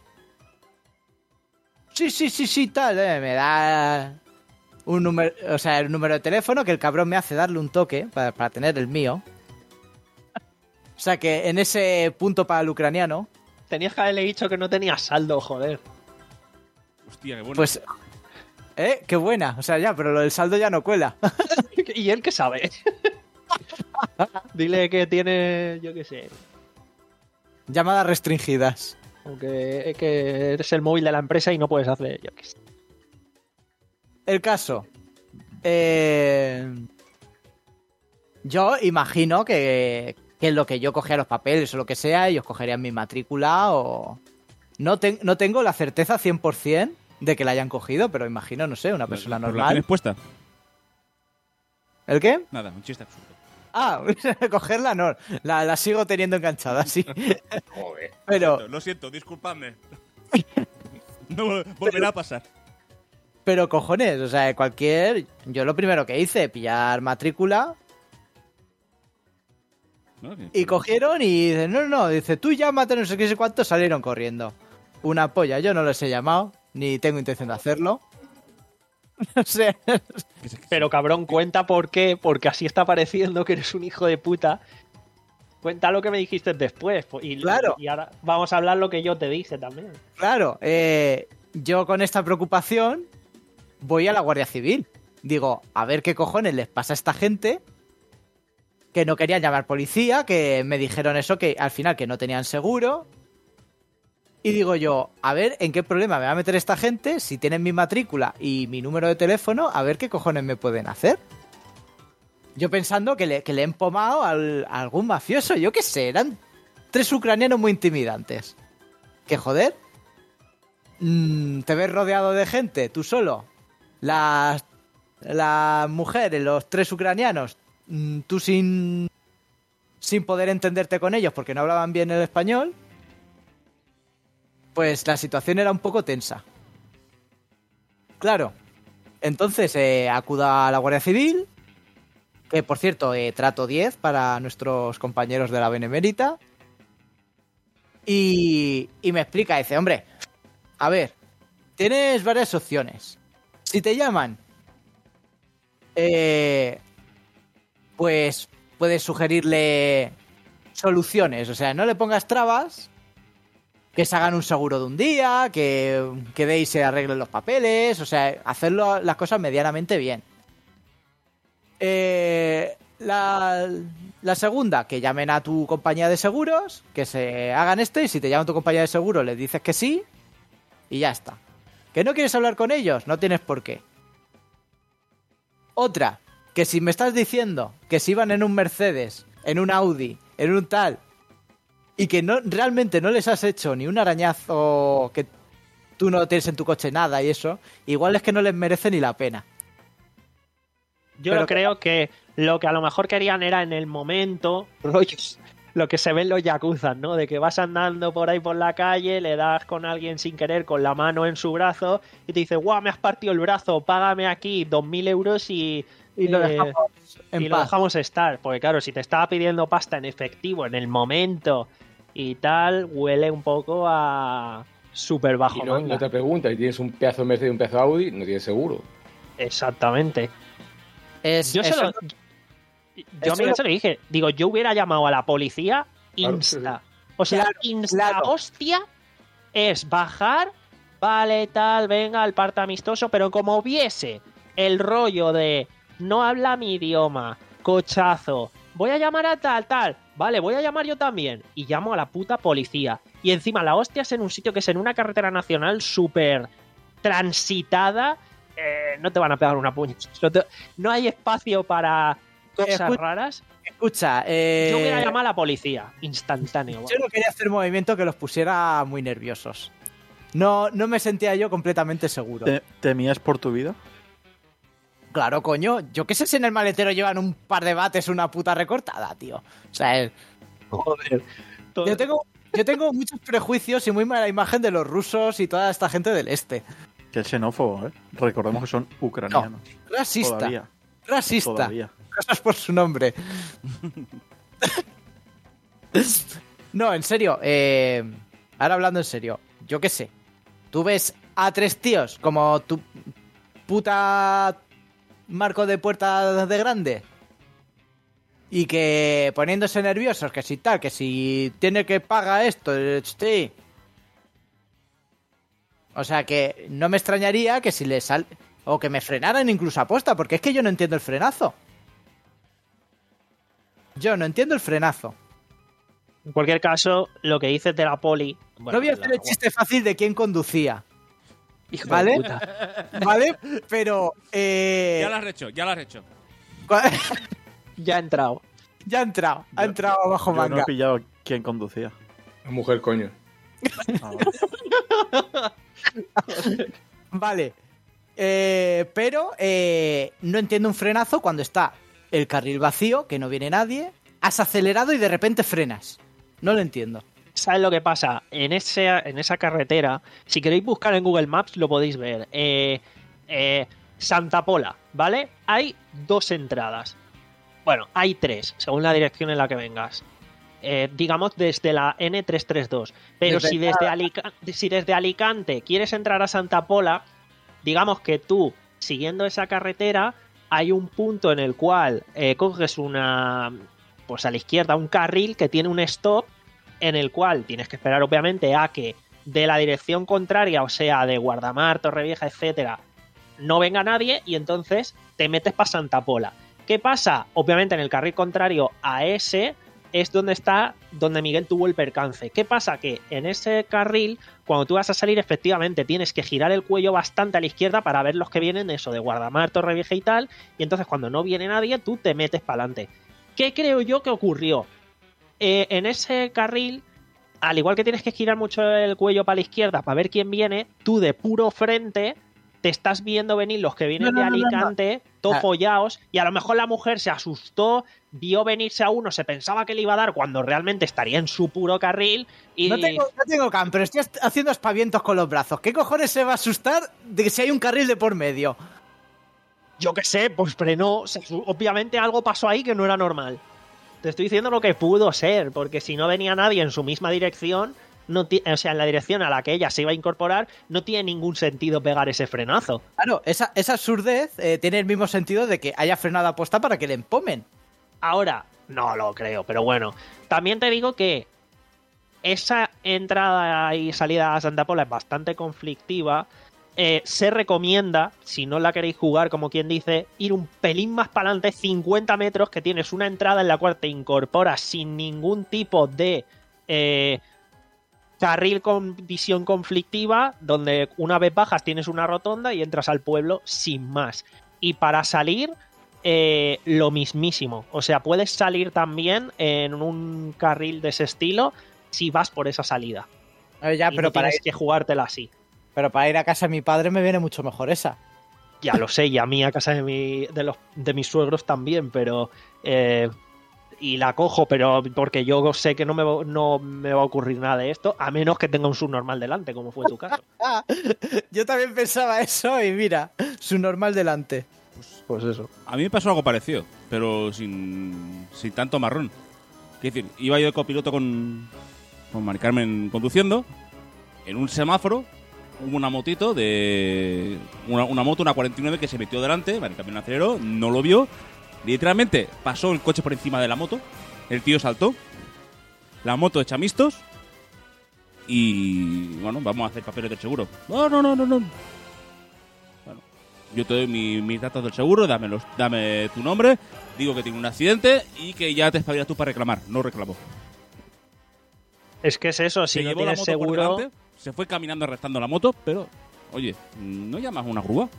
Speaker 4: Sí, sí, sí, sí, tal, eh, me da un número, o sea, el número de teléfono que el cabrón me hace darle un toque para, para tener el mío. O sea que en ese punto para el ucraniano,
Speaker 3: Tenías que haberle dicho que no tenía saldo, joder.
Speaker 2: Hostia, qué bueno.
Speaker 4: pues... ¿Eh? Qué buena. O sea, ya, pero lo del saldo ya no cuela.
Speaker 3: ¿Y él qué sabe? Dile que tiene, yo qué sé,
Speaker 4: Llamadas restringidas.
Speaker 3: aunque que eres el móvil de la empresa y no puedes hacer, yo qué sé.
Speaker 4: El caso. Eh... Yo imagino que, que en lo que yo cogía los papeles o lo que sea, ellos cogerían mi matrícula o... No, ten- no tengo la certeza cien por ciento de que la hayan cogido, pero imagino, no sé, una persona
Speaker 2: ¿Pero la
Speaker 4: normal.
Speaker 2: tienes puesta?
Speaker 4: ¿El qué?
Speaker 2: Nada, un chiste absurdo.
Speaker 4: Ah, cogerla no. La, la sigo teniendo enganchada, sí.
Speaker 5: Joder.
Speaker 4: Pero,
Speaker 2: Lo siento, disculpadme. No vol- volverá a pasar.
Speaker 4: pero cojones, o sea, cualquier... Yo lo primero que hice, pillar matrícula...
Speaker 2: ¿No?
Speaker 4: Y cogieron y dicen, no, no, no, dice, tú llámate, no sé qué, sé cuánto, salieron corriendo. Una polla, yo no les he llamado, ni tengo intención de hacerlo. No sé.
Speaker 2: Que se-
Speaker 3: Pero cabrón, cuenta por qué, porque así está pareciendo que eres un hijo de puta. Cuenta lo que me dijiste después. pues, Y,
Speaker 4: Claro.
Speaker 3: y ahora vamos a hablar lo que yo te dije también.
Speaker 4: Claro, eh, yo con esta preocupación voy a la Guardia Civil. Digo, a ver qué cojones les pasa a esta gente que no querían llamar policía, que me dijeron eso, que al final que no tenían seguro. Y digo yo, a ver en qué problema me va a meter esta gente si tienen mi matrícula y mi número de teléfono, a ver qué cojones me pueden hacer. Yo pensando que le, que le he empomado al, a algún mafioso, yo qué sé, eran tres ucranianos muy intimidantes. Que joder, mm, te ves rodeado de gente, tú solo, las, las mujeres, los tres ucranianos, mm, tú sin, sin poder entenderte con ellos porque no hablaban bien el español, pues la situación era un poco tensa. Claro, entonces eh, acudo a la Guardia Civil, que por cierto, eh, trato diez para nuestros compañeros de la Benemérita, y, y me explica, dice, hombre, a ver, tienes varias opciones. Si te llaman, eh, pues puedes sugerirle soluciones, o sea, no le pongas trabas, que se hagan un seguro de un día, que, que de ahí se arreglen los papeles, o sea, hacerlo las cosas medianamente bien. Eh, la, la segunda, que llamen a tu compañía de seguros, que se hagan esto, y si te llaman tu compañía de seguros, les dices que sí, y ya está. ¿Que no quieres hablar con ellos? No tienes por qué. Otra, que si me estás diciendo que si iban en un Mercedes, en un Audi, en un tal, y que no realmente no les has hecho ni un arañazo, que tú no tienes en tu coche nada y eso, igual es que no les merece ni la pena.
Speaker 3: Yo
Speaker 4: Pero
Speaker 3: creo que lo que a lo mejor querían era en el momento, rollos, lo que se ve en los yakuzas, ¿no? De que vas andando por ahí por la calle, le das con alguien sin querer con la mano en su brazo y te dice, guau, me has partido el brazo, págame aquí dos mil euros y,
Speaker 4: Y lo
Speaker 3: eh,
Speaker 4: dejamos en
Speaker 3: y lo
Speaker 4: paz.
Speaker 3: dejamos estar. Porque claro, si te estaba pidiendo pasta en efectivo en el momento y tal, huele un poco a súper bajo
Speaker 5: Y no,
Speaker 3: manga.
Speaker 5: no te preguntas, si tienes un pedazo de Mercedes y un pedazo de Audi, no tienes seguro.
Speaker 3: Exactamente.
Speaker 4: Es,
Speaker 3: Yo se
Speaker 4: eso-
Speaker 3: lo, yo a
Speaker 4: eso
Speaker 3: Miguel
Speaker 4: lo-
Speaker 3: se lo dije. Digo, yo hubiera llamado a la policía
Speaker 5: Claro,
Speaker 3: insta. O sea,
Speaker 4: Claro,
Speaker 3: insta
Speaker 4: claro.
Speaker 3: hostia es bajar, vale, tal, venga, al parte amistoso, pero como viese el rollo de no habla mi idioma, cochazo, voy a llamar a tal, tal, vale, voy a llamar yo también. Y llamo a la puta policía. Y encima la hostia es en un sitio que es en una carretera nacional súper transitada. Eh, no te van a pegar una puña. No, te- no hay espacio para cosas
Speaker 4: Escu-
Speaker 3: raras.
Speaker 4: Escucha, eh,
Speaker 3: Yo hubiera llamado a la policía, instantáneo.
Speaker 4: yo no quería hacer movimiento que los pusiera muy nerviosos. No, no me sentía yo completamente seguro.
Speaker 6: ¿Te- ¿Temías por tu vida?
Speaker 4: Claro, coño, yo qué sé si en el maletero llevan un par de bates una puta recortada, tío. O sea, el-
Speaker 3: Joder. Todo-
Speaker 4: yo tengo, yo tengo muchos prejuicios y muy mala imagen de los rusos y toda esta gente del este.
Speaker 6: Que es xenófobo, ¿eh? Recordemos que son ucranianos.
Speaker 4: Racista,
Speaker 6: Todavía.
Speaker 4: racista.
Speaker 6: Todavía.
Speaker 4: Cosas por su nombre. No, en serio, eh, ahora hablando en serio, yo qué sé. Tú ves a tres tíos como tu puta marco de puerta de grande y que poniéndose nerviosos, que si tal, que si tiene que pagar esto, eh, sí. O sea que no me extrañaría que si le sal... o que me frenaran incluso a posta, porque es que yo no entiendo el frenazo. Yo no entiendo el frenazo.
Speaker 3: En cualquier caso, lo que dices de la poli. Bueno,
Speaker 4: no voy a
Speaker 3: la-
Speaker 4: hacer el chiste fácil de quién conducía,
Speaker 3: Hijo de
Speaker 4: ¿vale?
Speaker 3: puta.
Speaker 4: ¿vale? Pero... Eh...
Speaker 2: Ya lo has hecho, ya lo has hecho.
Speaker 4: cua-
Speaker 3: Ya ha entrado.
Speaker 4: ya ha entrado, ha
Speaker 6: Yo-
Speaker 4: entrado bajo
Speaker 6: Yo no
Speaker 4: manga.
Speaker 6: he pillado quién conducía.
Speaker 5: La mujer, coño.
Speaker 6: Ah, vale.
Speaker 4: Vale. Eh, pero eh, no entiendo un frenazo cuando está el carril vacío, que no viene nadie, has acelerado y de repente frenas. No lo entiendo.
Speaker 3: ¿Sabes lo que pasa? En, ese, en esa carretera, si queréis buscar en Google Maps, lo podéis ver. Eh, eh, Santa Pola, ¿vale? Hay dos entradas. Bueno, hay tres, según la dirección en la que vengas. Eh, digamos desde la N trescientos treinta y dos. Pero
Speaker 4: Desde
Speaker 3: si desde, Alica- si desde Alicante quieres entrar a Santa Pola, digamos que tú, siguiendo esa carretera, hay un punto en el cual eh, coges una, pues a la izquierda, un carril que tiene un stop en el cual tienes que esperar obviamente a que de la dirección contraria, o sea, de Guardamar, Torrevieja, etcétera, no venga nadie y entonces te metes para Santa Pola. ¿Qué pasa? Obviamente en el carril contrario a ese es donde está, donde Miguel tuvo el percance. ¿Qué pasa? Que en ese carril, cuando tú vas a salir, efectivamente tienes que girar el cuello bastante a la izquierda para ver los que vienen, eso, de Guardamar, Torrevieja y tal, y entonces cuando no viene nadie, tú te metes para adelante. ¿Qué creo yo que ocurrió? Eh, en ese carril, al igual que tienes que girar mucho el cuello para la izquierda para ver quién viene, tú de puro frente te estás viendo venir los que vienen
Speaker 4: No, no,
Speaker 3: de
Speaker 4: no, no, no.
Speaker 3: Alicante, todo
Speaker 4: Ah.
Speaker 3: follaos, y a lo mejor la mujer se asustó, vio venirse a uno, se pensaba que le iba a dar cuando realmente estaría en su puro carril y...
Speaker 4: No tengo, no tengo cam, pero estoy est- haciendo aspavientos con los brazos. ¿Qué cojones se va a asustar de que si hay un carril de por medio?
Speaker 3: Yo qué sé, pues frenó. O sea, obviamente algo pasó ahí que no era normal. Te estoy diciendo lo que pudo ser, porque si no venía nadie en su misma dirección, no ti- o sea, en la dirección a la que ella se iba a incorporar, no tiene ningún sentido pegar ese frenazo.
Speaker 4: Claro, esa, esa absurdez eh, tiene el mismo sentido de que haya frenado aposta para que le empomen.
Speaker 3: Ahora, no lo creo, pero bueno. También te digo que esa entrada y salida a Santa Pola es bastante conflictiva. Eh, se recomienda, si no la queréis jugar, como quien dice, ir un pelín más para adelante, cincuenta metros, que tienes una entrada en la cual te incorporas sin ningún tipo de... Eh, carril con visión conflictiva, donde una vez bajas tienes una rotonda y entras al pueblo sin más. Y para salir, eh, lo mismísimo. O sea, puedes salir también en un carril de ese estilo si vas por esa salida.
Speaker 4: A ver, ya,
Speaker 3: Y
Speaker 4: pero
Speaker 3: no
Speaker 4: para
Speaker 3: tienes
Speaker 4: ir,
Speaker 3: que jugártela así.
Speaker 4: pero para ir a casa de mi padre me viene mucho mejor esa.
Speaker 3: Ya lo sé, y a mí a casa de, mi, de, los, de mis suegros también, pero... Eh, y la cojo, pero porque yo sé que no me, va, no me va a ocurrir nada de esto, a menos que tenga un subnormal delante, como fue tu caso.
Speaker 4: Yo también pensaba eso y mira, su normal delante.
Speaker 3: Pues eso.
Speaker 2: A mí me pasó algo parecido, pero sin, sin tanto marrón. Es decir, iba yo de copiloto con, con Mari Carmen conduciendo. En un semáforo hubo una motito de... Una, una moto, una cuarenta y nueve, que se metió delante. Mari Carmen aceleró, no lo vio. Literalmente pasó el coche por encima de la moto. El tío saltó. La moto echa mistos. Y bueno, vamos a hacer papeles del seguro. No, no, no, no, no. Bueno, yo te doy mi, mis datos del seguro, dame, los, dame tu nombre, digo que tengo un accidente y que ya te espabilas tú para reclamar. No reclamó.
Speaker 3: Es que es eso, si
Speaker 2: Se
Speaker 3: no
Speaker 2: llevó la
Speaker 3: tienes
Speaker 2: moto por
Speaker 3: seguro...
Speaker 2: delante, se fue caminando arrastrando la moto, pero oye, ¿no llamas a una grúa?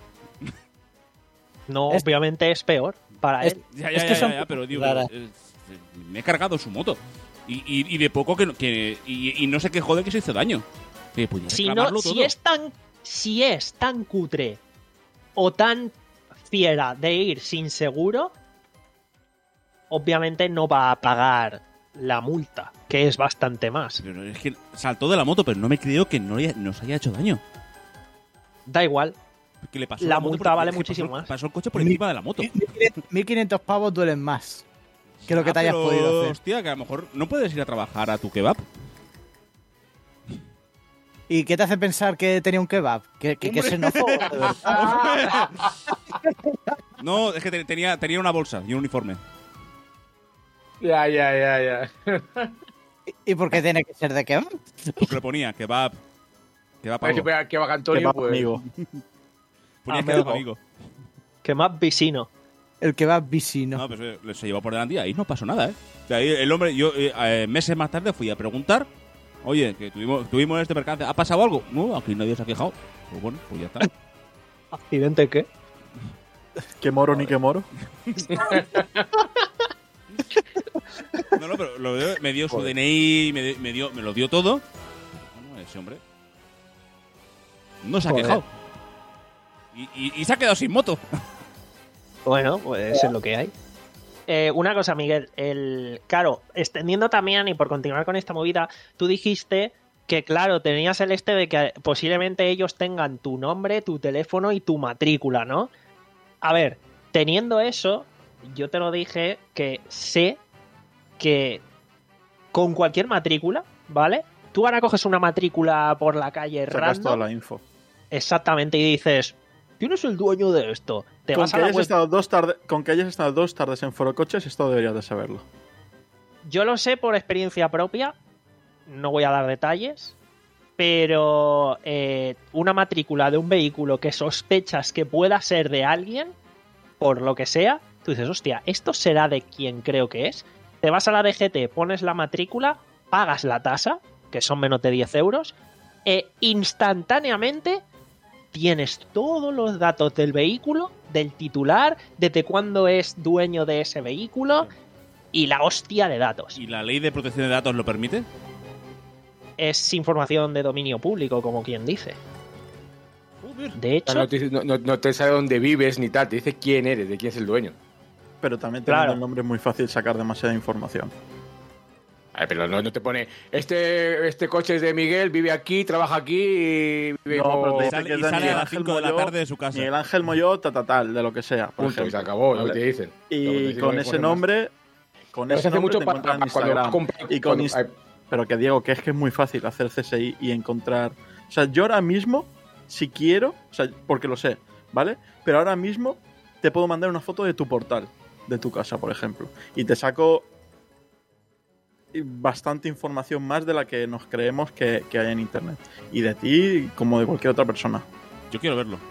Speaker 3: No,
Speaker 4: Es-
Speaker 3: obviamente es peor para
Speaker 4: Es-
Speaker 3: él.
Speaker 2: Ya,
Speaker 4: Es
Speaker 2: ya,
Speaker 4: que
Speaker 2: ya,
Speaker 4: son
Speaker 2: ya, ya, pero digo,
Speaker 4: raras.
Speaker 2: eh, eh, me he cargado su moto. Y, y, y de poco que, que y, y no se quejó de que se hizo daño. Que podía
Speaker 3: Si, no,
Speaker 2: reclamarlo
Speaker 3: si,
Speaker 2: todo.
Speaker 3: es tan, si es tan cutre o tan fiera de ir sin seguro, obviamente no va a pagar la multa, que es bastante más.
Speaker 2: Pero es que saltó de la moto, pero no me creo que no le- nos haya hecho daño.
Speaker 3: Da igual.
Speaker 2: ¿Qué le pasó?
Speaker 3: La
Speaker 2: a moto
Speaker 3: multa
Speaker 2: por-
Speaker 3: vale
Speaker 2: es que
Speaker 3: muchísimo
Speaker 2: pasó-
Speaker 3: más.
Speaker 2: Pasó el coche por encima de la moto.
Speaker 4: mil quinientos pavos duelen más que lo que
Speaker 2: Ah,
Speaker 4: te hayas
Speaker 2: pero,
Speaker 4: podido hacer.
Speaker 2: Hostia, que a lo mejor no puedes ir a trabajar a tu kebab.
Speaker 4: ¿Y qué te hace pensar que tenía un kebab? Que, que, que
Speaker 2: Hombre.
Speaker 4: xenófobo, de verdad.
Speaker 2: No, es que te- tenía, tenía una bolsa y un uniforme.
Speaker 5: Ya, ya, ya, ya.
Speaker 4: ¿Y por qué tiene que ser de kebab?
Speaker 2: Porque le ponía kebab. Kebab
Speaker 5: A ver si
Speaker 2: algo.
Speaker 5: pega que va Antonio,
Speaker 6: Kebab,
Speaker 5: pues...
Speaker 6: amigo.
Speaker 2: Ponía
Speaker 3: Amigo.
Speaker 2: kebab amigo.
Speaker 3: Que más vicino.
Speaker 4: El kebab vicino.
Speaker 2: No, pues eh, se llevó por delante y ahí no pasó nada, ¿eh? O sea, ahí el hombre, yo eh, eh, meses más tarde fui a preguntar, oye, que tuvimos, tuvimos este percance, ¿ha pasado algo? No, aquí nadie se ha quejado. Pues bueno, pues ya está.
Speaker 3: ¿Accidente qué?
Speaker 6: Qué moro ni qué moro.
Speaker 2: No, no, pero lo dio- me dio su D N I, me, me, dio, me lo dio todo. Bueno, ese hombre no se ha
Speaker 3: Joder.
Speaker 2: quejado. Y, y- y se ha quedado sin moto.
Speaker 3: Bueno, pues es lo que hay. Eh, una cosa, Miguel, el claro, extendiendo también y por continuar con esta movida, tú dijiste que, claro, tenías el este de que posiblemente ellos tengan tu nombre, tu teléfono y tu matrícula, ¿no? A ver, teniendo eso, yo te lo dije que sé que con cualquier matrícula, ¿vale? Tú ahora coges una matrícula por la calle
Speaker 6: Sacas
Speaker 3: random,
Speaker 6: toda la info.
Speaker 3: exactamente, y dices, ¿quién es el dueño de esto? Te
Speaker 6: Con
Speaker 3: vas
Speaker 6: que,
Speaker 3: a la
Speaker 6: hayas
Speaker 3: web.
Speaker 6: estado dos tarde- con que hayas estado dos tardes en Forocoches, esto deberías de saberlo.
Speaker 3: Yo lo sé por experiencia propia, no voy a dar detalles, pero eh, una matrícula de un vehículo que sospechas que pueda ser de alguien, por lo que sea, tú dices, hostia, ¿esto será de quien creo que es? Te vas a la D G T, pones la matrícula, pagas la tasa, que son menos de diez euros, e instantáneamente tienes todos los datos del vehículo, del titular, desde cuándo es dueño de ese vehículo y la hostia de datos.
Speaker 2: ¿Y la ley de protección de datos lo permite?
Speaker 3: Es información de dominio público, como quien dice. De hecho,
Speaker 5: No te, no, no- no te sabe dónde vives ni tal, te dice quién eres, de quién es el dueño.
Speaker 6: Pero también teniendo
Speaker 3: Claro.
Speaker 6: el nombre es muy fácil sacar demasiada información.
Speaker 5: A ver, pero no, no te pone, este, este coche es de Miguel, vive aquí, trabaja aquí y vive
Speaker 6: No,
Speaker 5: como-
Speaker 6: pero te
Speaker 2: Y
Speaker 6: dice
Speaker 2: sale,
Speaker 6: que es
Speaker 2: y
Speaker 6: de
Speaker 2: sale
Speaker 6: Miguel
Speaker 2: a las
Speaker 6: Ángel
Speaker 2: cinco de la
Speaker 6: Molló,
Speaker 2: tarde de su casa.
Speaker 6: Miguel Ángel Molló, ta, ta, tal, de lo que sea. Por
Speaker 5: Punto, y
Speaker 6: ejemplo.
Speaker 5: se acabó, lo
Speaker 6: Vale.
Speaker 5: que te dicen. Lo que te
Speaker 6: Y
Speaker 5: dicen,
Speaker 6: con
Speaker 5: no
Speaker 6: ese
Speaker 5: ponen
Speaker 6: nombre, con
Speaker 5: más.
Speaker 6: ese
Speaker 5: Hace
Speaker 6: nombre
Speaker 5: mucho
Speaker 6: te
Speaker 5: para,
Speaker 6: encuentras en
Speaker 5: cuando
Speaker 6: Instagram.
Speaker 5: compras-
Speaker 6: Y con
Speaker 5: cuando-
Speaker 6: Inst-
Speaker 5: ay,
Speaker 6: Pero que digo que es que es muy fácil hacer C S I y encontrar. O sea, yo ahora mismo, si quiero, o sea, porque lo sé, ¿vale? Pero ahora mismo te puedo mandar una foto de tu portal, de tu casa, por ejemplo. Y te saco bastante información más de la que nos creemos que, que hay en internet. Y de ti, como de cualquier otra persona.
Speaker 2: Yo quiero verlo.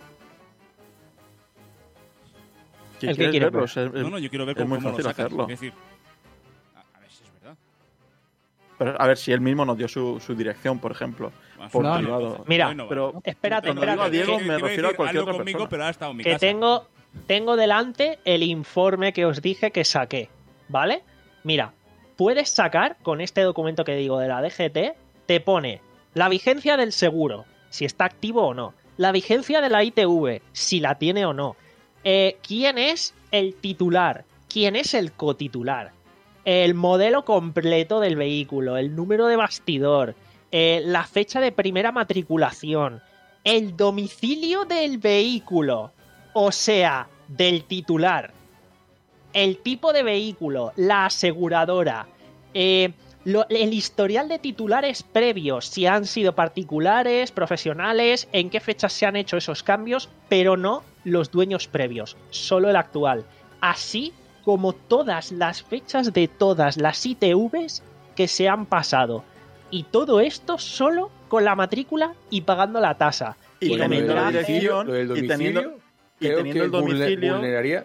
Speaker 6: ¿Qué
Speaker 3: ¿El qué
Speaker 6: quieres
Speaker 3: quieres
Speaker 6: verlo?
Speaker 3: ver?
Speaker 6: O sea, es-
Speaker 2: No, no, yo quiero ver
Speaker 6: es
Speaker 2: cómo,
Speaker 6: muy
Speaker 2: cómo lo
Speaker 6: fácil
Speaker 2: sacas.
Speaker 6: hacerlo.
Speaker 2: Es decir, a, a ver si es verdad.
Speaker 6: Pero a ver, si él mismo nos dio su, su dirección, por ejemplo, por
Speaker 8: no,
Speaker 6: privado.
Speaker 3: Mira,
Speaker 2: no,
Speaker 6: Pero
Speaker 3: espérate,
Speaker 6: cuando digo a
Speaker 3: espérate,
Speaker 6: Diego
Speaker 3: que-
Speaker 6: me
Speaker 2: Te iba a
Speaker 6: refiero a
Speaker 2: decir,
Speaker 6: cualquier
Speaker 2: hazlo
Speaker 6: otra
Speaker 2: conmigo,
Speaker 6: persona.
Speaker 2: pero ahora está en mi
Speaker 3: que
Speaker 2: casa.
Speaker 3: tengo, tengo delante el informe que os dije que saqué, ¿vale? Mira, puedes sacar con este documento que digo de la D G T, te pone la vigencia del seguro, si está activo o no, la vigencia de la I T V, si la tiene o no, eh, quién es el titular, quién es el cotitular, el modelo completo del vehículo, el número de bastidor, eh, la fecha de primera matriculación, el domicilio del vehículo, o sea, del titular, el tipo de vehículo, la aseguradora, eh, lo- el historial de titulares previos, si han sido particulares, profesionales, en qué fechas se han hecho esos cambios, pero no los dueños previos, solo el actual. Así como todas las fechas de todas las I T Vs que se han pasado. Y todo esto solo con la matrícula y pagando la tasa.
Speaker 6: Y
Speaker 3: lo
Speaker 6: teniendo la
Speaker 3: metraje-
Speaker 6: dirección,
Speaker 5: lo del
Speaker 6: y
Speaker 5: domicilio,
Speaker 6: teniendo, y
Speaker 5: creo
Speaker 6: teniendo
Speaker 5: que
Speaker 6: el
Speaker 5: vulne-
Speaker 6: domicilio,
Speaker 5: vulneraría.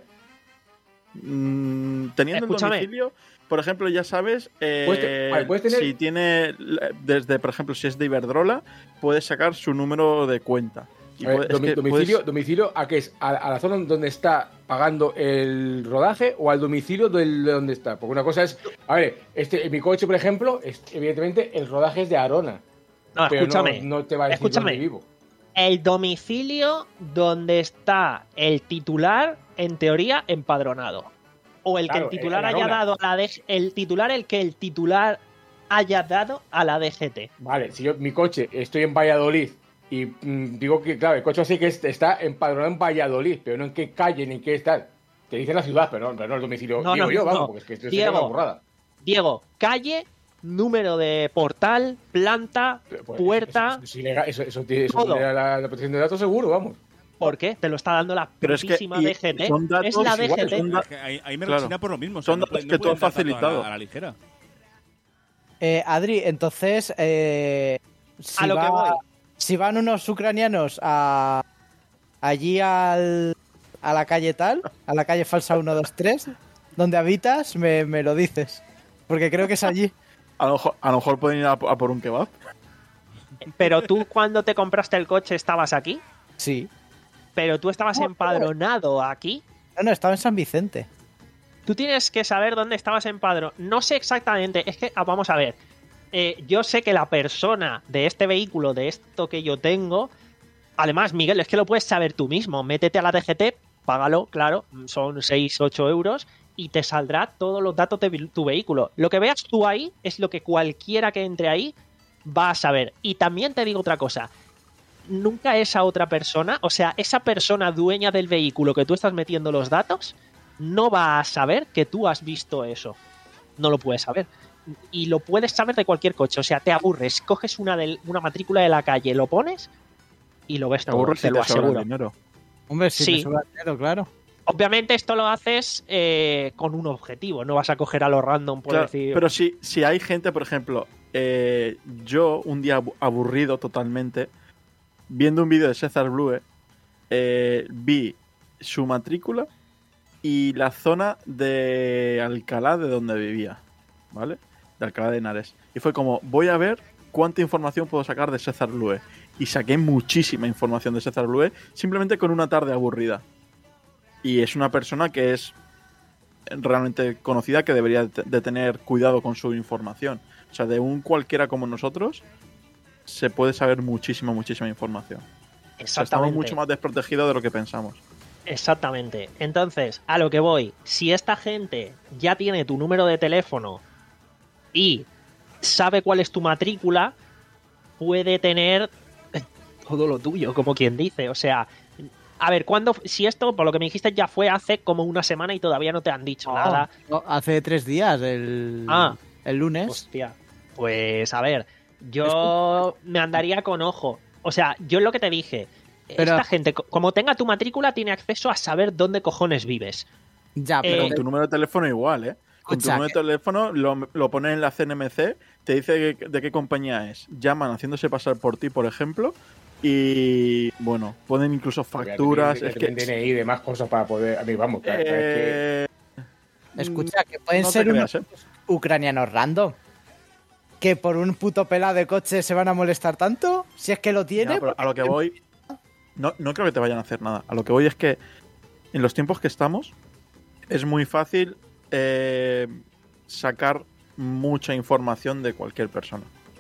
Speaker 6: mm, teniendo
Speaker 3: Escúchame.
Speaker 6: el domicilio, por ejemplo, ya sabes, eh,
Speaker 5: Puedes te- vale, puedes tener-
Speaker 6: si tiene, desde, por ejemplo, si es de Iberdrola, puedes sacar su número de cuenta. Y
Speaker 5: A ver,
Speaker 6: puede- es
Speaker 5: domi-
Speaker 6: que
Speaker 5: domicilio,
Speaker 6: puedes-
Speaker 5: domicilio ¿a qué es? ¿A, a la zona donde está pagando el rodaje o al domicilio del- de donde está? Porque una cosa es, a ver, este, en mi coche, por ejemplo, es- evidentemente el rodaje es de Arona,
Speaker 3: No,
Speaker 5: pero
Speaker 3: escúchame.
Speaker 5: no, no te va a decir
Speaker 3: escúchame.
Speaker 5: dónde vivo.
Speaker 3: El domicilio donde está el titular, en teoría, empadronado. O el
Speaker 5: Claro,
Speaker 3: que el titular
Speaker 5: en
Speaker 3: haya
Speaker 5: Arona.
Speaker 3: dado a la D G T. El titular, el que el titular haya dado a la D G T.
Speaker 5: Vale, si yo mi coche estoy en Valladolid y mm, digo que, claro, el coche sí que es- está empadronado en Valladolid, pero no en qué calle ni en qué está. Te dice la ciudad, pero no, pero no el domicilio.
Speaker 3: No,
Speaker 5: digo
Speaker 3: no,
Speaker 5: yo, vamos,
Speaker 3: no.
Speaker 5: porque es que esto
Speaker 3: Diego.
Speaker 5: sería una burrada.
Speaker 3: Diego, calle, número de portal, planta,
Speaker 5: Pues,
Speaker 3: puerta.
Speaker 5: Eso, eso, es ilegal, eso, eso, tiene- eso
Speaker 3: Todo.
Speaker 5: vulnera la, la protección de datos seguro, vamos.
Speaker 3: ¿Por qué? Te lo está dando la
Speaker 6: Pero es que
Speaker 3: putísima
Speaker 6: y
Speaker 3: D G T.
Speaker 6: son datos
Speaker 3: Es la
Speaker 6: igual,
Speaker 3: D G T.
Speaker 6: son da-
Speaker 2: Es que ahí, ahí me
Speaker 6: Claro.
Speaker 2: rechina por lo mismo. o sea,
Speaker 6: Son
Speaker 2: no
Speaker 6: datos
Speaker 2: puede-
Speaker 6: que
Speaker 2: no
Speaker 6: tú has
Speaker 2: pueden dar datos a la-
Speaker 6: facilitado.
Speaker 2: A la ligera.
Speaker 4: Eh, Adri, entonces, eh, si,
Speaker 3: A lo que
Speaker 4: va-
Speaker 3: voy.
Speaker 4: si van unos ucranianos a allí al, a la calle tal, a la calle falsa uno dos tres, donde habitas, me, me lo dices. Porque creo que es allí.
Speaker 6: a, lo mejor, a lo mejor pueden ir a, a por un kebab.
Speaker 3: Pero tú, cuando te compraste el coche, estabas aquí.
Speaker 4: Sí.
Speaker 3: Pero tú estabas empadronado aquí.
Speaker 4: No, no, estaba en San Vicente.
Speaker 3: Tú tienes que saber dónde estabas empadronado. No sé exactamente. Es que, ah, vamos a ver. Eh, yo sé que la persona de este vehículo, de esto que yo tengo. Además, Miguel, es que lo puedes saber tú mismo. Métete a la D G T, págalo, claro. Son seis, ocho euros. Y te saldrá todos los datos de vi- tu vehículo. Lo que veas tú ahí es lo que cualquiera que entre ahí va a saber. Y también te digo otra cosa. Nunca esa otra persona, o sea, esa persona dueña del vehículo que tú estás metiendo los datos, no va a saber que tú has visto eso. No lo puedes saber. Y lo puedes saber de cualquier coche. O sea, te aburres, coges una, del- una matrícula de la calle, lo pones y lo ves
Speaker 6: Te
Speaker 3: todo,
Speaker 6: aburres
Speaker 3: te
Speaker 6: y
Speaker 3: lo
Speaker 6: te sobra el
Speaker 3: aseguro.
Speaker 6: dinero.
Speaker 4: Hombre, si
Speaker 3: Sí.
Speaker 4: me sobra dinero, claro.
Speaker 3: Obviamente esto lo haces eh, con un objetivo, no vas a coger a lo random por
Speaker 6: Claro,
Speaker 3: decir...
Speaker 6: pero si, si hay gente, por ejemplo, eh, yo un día abu- aburrido totalmente, viendo un vídeo de César Blue, eh, vi su matrícula y la zona de Alcalá de donde vivía, ¿vale? De Alcalá de Henares. Y fue como, voy a ver cuánta información puedo sacar de César Blue. Y saqué muchísima información de César Blue simplemente con una tarde aburrida. Y es una persona que es realmente conocida, que debería de tener cuidado con su información. O sea, de un cualquiera como nosotros se puede saber muchísima, muchísima información. O sea, estamos
Speaker 3: Exactamente.
Speaker 6: mucho más desprotegidos de lo que pensamos.
Speaker 3: Exactamente. Entonces, a lo que voy, si esta gente ya tiene tu número de teléfono y sabe cuál es tu matrícula, puede tener todo lo tuyo, como quien dice. O sea, a ver, ¿cuándo? Si esto, por lo que me dijiste, ya fue hace como una semana y todavía no te han dicho nada.
Speaker 4: No, hace tres días, el,
Speaker 3: Ah.
Speaker 4: el lunes.
Speaker 3: Hostia. Pues a ver, yo me andaría con ojo. O sea, yo lo que te dije,
Speaker 4: Pero-
Speaker 3: esta gente, co- como tenga tu matrícula, tiene acceso a saber dónde cojones vives.
Speaker 4: Ya,
Speaker 3: Eh,
Speaker 4: pero
Speaker 6: Con tu número de teléfono igual, ¿eh? Con tu
Speaker 4: Escucha,
Speaker 6: número de teléfono lo, lo pones en la C N M C, te dice que- de qué compañía es. Llaman haciéndose pasar por ti, por ejemplo, y bueno, ponen incluso facturas.
Speaker 5: Ya
Speaker 6: Es
Speaker 5: te
Speaker 6: que,
Speaker 5: piden D N I y demás cosas para poder. A mí, vamos, claro, es que-
Speaker 6: eh,
Speaker 4: escucha, que pueden
Speaker 6: no te
Speaker 4: ser
Speaker 6: creas,
Speaker 4: unos
Speaker 6: ¿eh?
Speaker 4: ucranianos random. ¿Que por un puto pelado de coche se van a molestar tanto? Si es que lo tiene.
Speaker 6: Ya, pero a lo que voy, no, no creo que te vayan a hacer nada. A lo que voy es que en los tiempos que estamos es muy fácil eh, sacar mucha información de cualquier persona.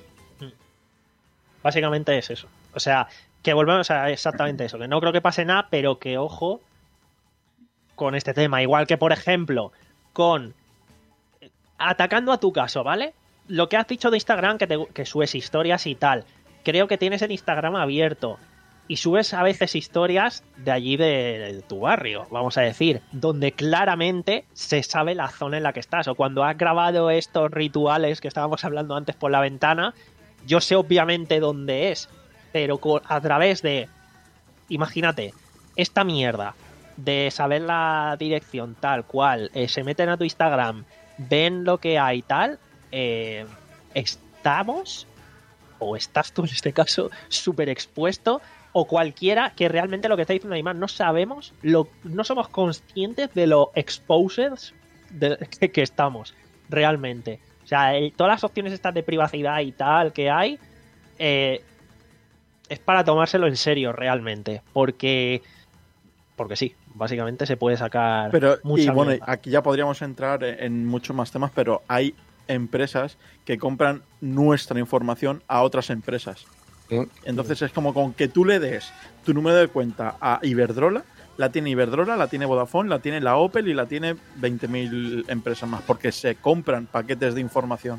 Speaker 3: Básicamente es eso. O sea, que volvemos a exactamente eso. Que no creo que pase nada, pero que ojo con este tema. Igual que, por ejemplo, con atacando a tu caso, ¿vale? Lo que has dicho de Instagram, que, te, que subes historias y tal. Creo que tienes el Instagram abierto. Y subes a veces historias de allí de, de tu barrio, vamos a decir. Donde claramente se sabe la zona en la que estás. O cuando has grabado estos rituales que estábamos hablando antes por la ventana, yo sé obviamente dónde es. Pero a través de... Imagínate, esta mierda de saber la dirección tal cual, eh, se meten a tu Instagram, ven lo que hay tal... Eh, estamos, o estás tú en este caso, súper expuesto, o cualquiera que realmente lo que está diciendo Aymar, no sabemos, lo, no somos conscientes de lo exposed de, que, que estamos, realmente. O sea, el, todas las opciones estas de privacidad y tal que hay, eh, es para tomárselo en serio, realmente, porque... Porque sí, básicamente se puede sacar
Speaker 6: pero,
Speaker 3: mucha
Speaker 6: y bueno,
Speaker 3: mierda.
Speaker 6: aquí ya podríamos entrar en muchos más temas, pero hay empresas que compran nuestra información a otras empresas. Entonces es como con que tú le des tu número de cuenta a Iberdrola, la tiene Iberdrola, la tiene Vodafone, la tiene la Opel y la tiene veinte mil empresas más, porque se compran paquetes de información.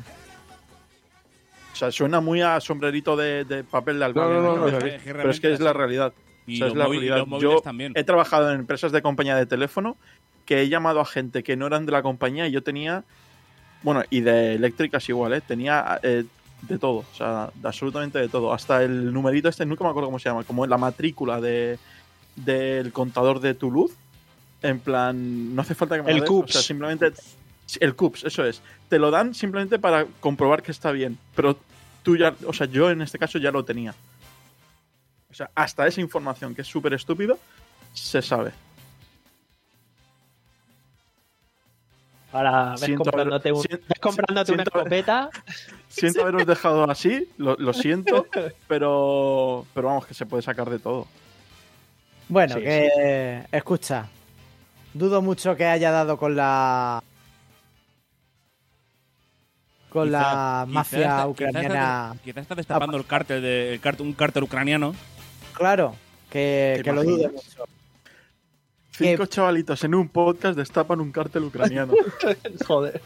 Speaker 6: O sea, suena muy a sombrerito de, de papel de algodón,
Speaker 5: No, no, no,
Speaker 6: pero,
Speaker 5: no,
Speaker 6: es, pero es que es la realidad.
Speaker 2: Y
Speaker 6: o sea,
Speaker 2: los,
Speaker 6: es la
Speaker 2: móvil, y
Speaker 6: realidad.
Speaker 2: los móviles
Speaker 6: Yo
Speaker 2: también.
Speaker 6: he trabajado en empresas de compañía de teléfono que he llamado a gente que no eran de la compañía y yo tenía, bueno, y de eléctricas igual, ¿eh? Tenía eh, de todo, o sea, de absolutamente de todo. Hasta el numerito este, nunca me acuerdo cómo se llama, como la matrícula de del contador de tu luz. En plan, no hace falta que me
Speaker 3: El
Speaker 6: lo des,
Speaker 3: C U
Speaker 6: o
Speaker 3: P S.
Speaker 6: sea, simplemente... El C U P S, eso es. Te lo dan simplemente para comprobar que está bien, pero tú ya, o sea, yo en este caso ya lo tenía. O sea, hasta esa información, que es súper estúpido, se sabe.
Speaker 3: Ahora ves
Speaker 6: Siento
Speaker 3: comprándote, un-
Speaker 6: haber-
Speaker 3: ves comprándote una
Speaker 6: siento-
Speaker 3: escopeta.
Speaker 6: Siento haberos dejado así, lo, lo siento, pero, pero vamos, que se puede sacar de todo.
Speaker 4: Bueno,
Speaker 3: Sí,
Speaker 4: que... Escucha. Dudo mucho que haya dado con la... Con
Speaker 2: Quizá-
Speaker 4: la
Speaker 2: quizá
Speaker 4: mafia
Speaker 2: está-
Speaker 4: ucraniana.
Speaker 2: Quizás está, quizá está destapando el cártel, de, el cártel, un cártel ucraniano.
Speaker 4: Claro, que,
Speaker 6: ¿Te
Speaker 4: que lo dudo
Speaker 6: imaginas?
Speaker 4: mucho.
Speaker 6: Cinco
Speaker 4: Que-
Speaker 6: chavalitos en un podcast destapan un cártel ucraniano.
Speaker 3: Joder.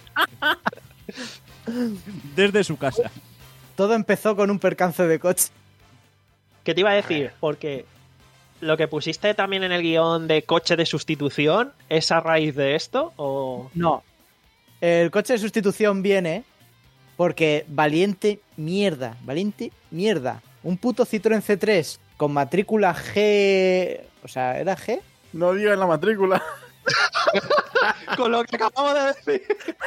Speaker 2: Desde su casa.
Speaker 4: Todo empezó con un percance de coche.
Speaker 3: ¿Qué te iba a decir? Porque lo que pusiste también en el guión de coche de sustitución, ¿es a raíz de esto? ¿O
Speaker 4: No. El coche de sustitución viene porque valiente mierda, valiente mierda. Un puto Citroën C tres con matrícula G... O sea, ¿era G?
Speaker 6: No digan la matrícula.
Speaker 3: con lo que acabamos de decir?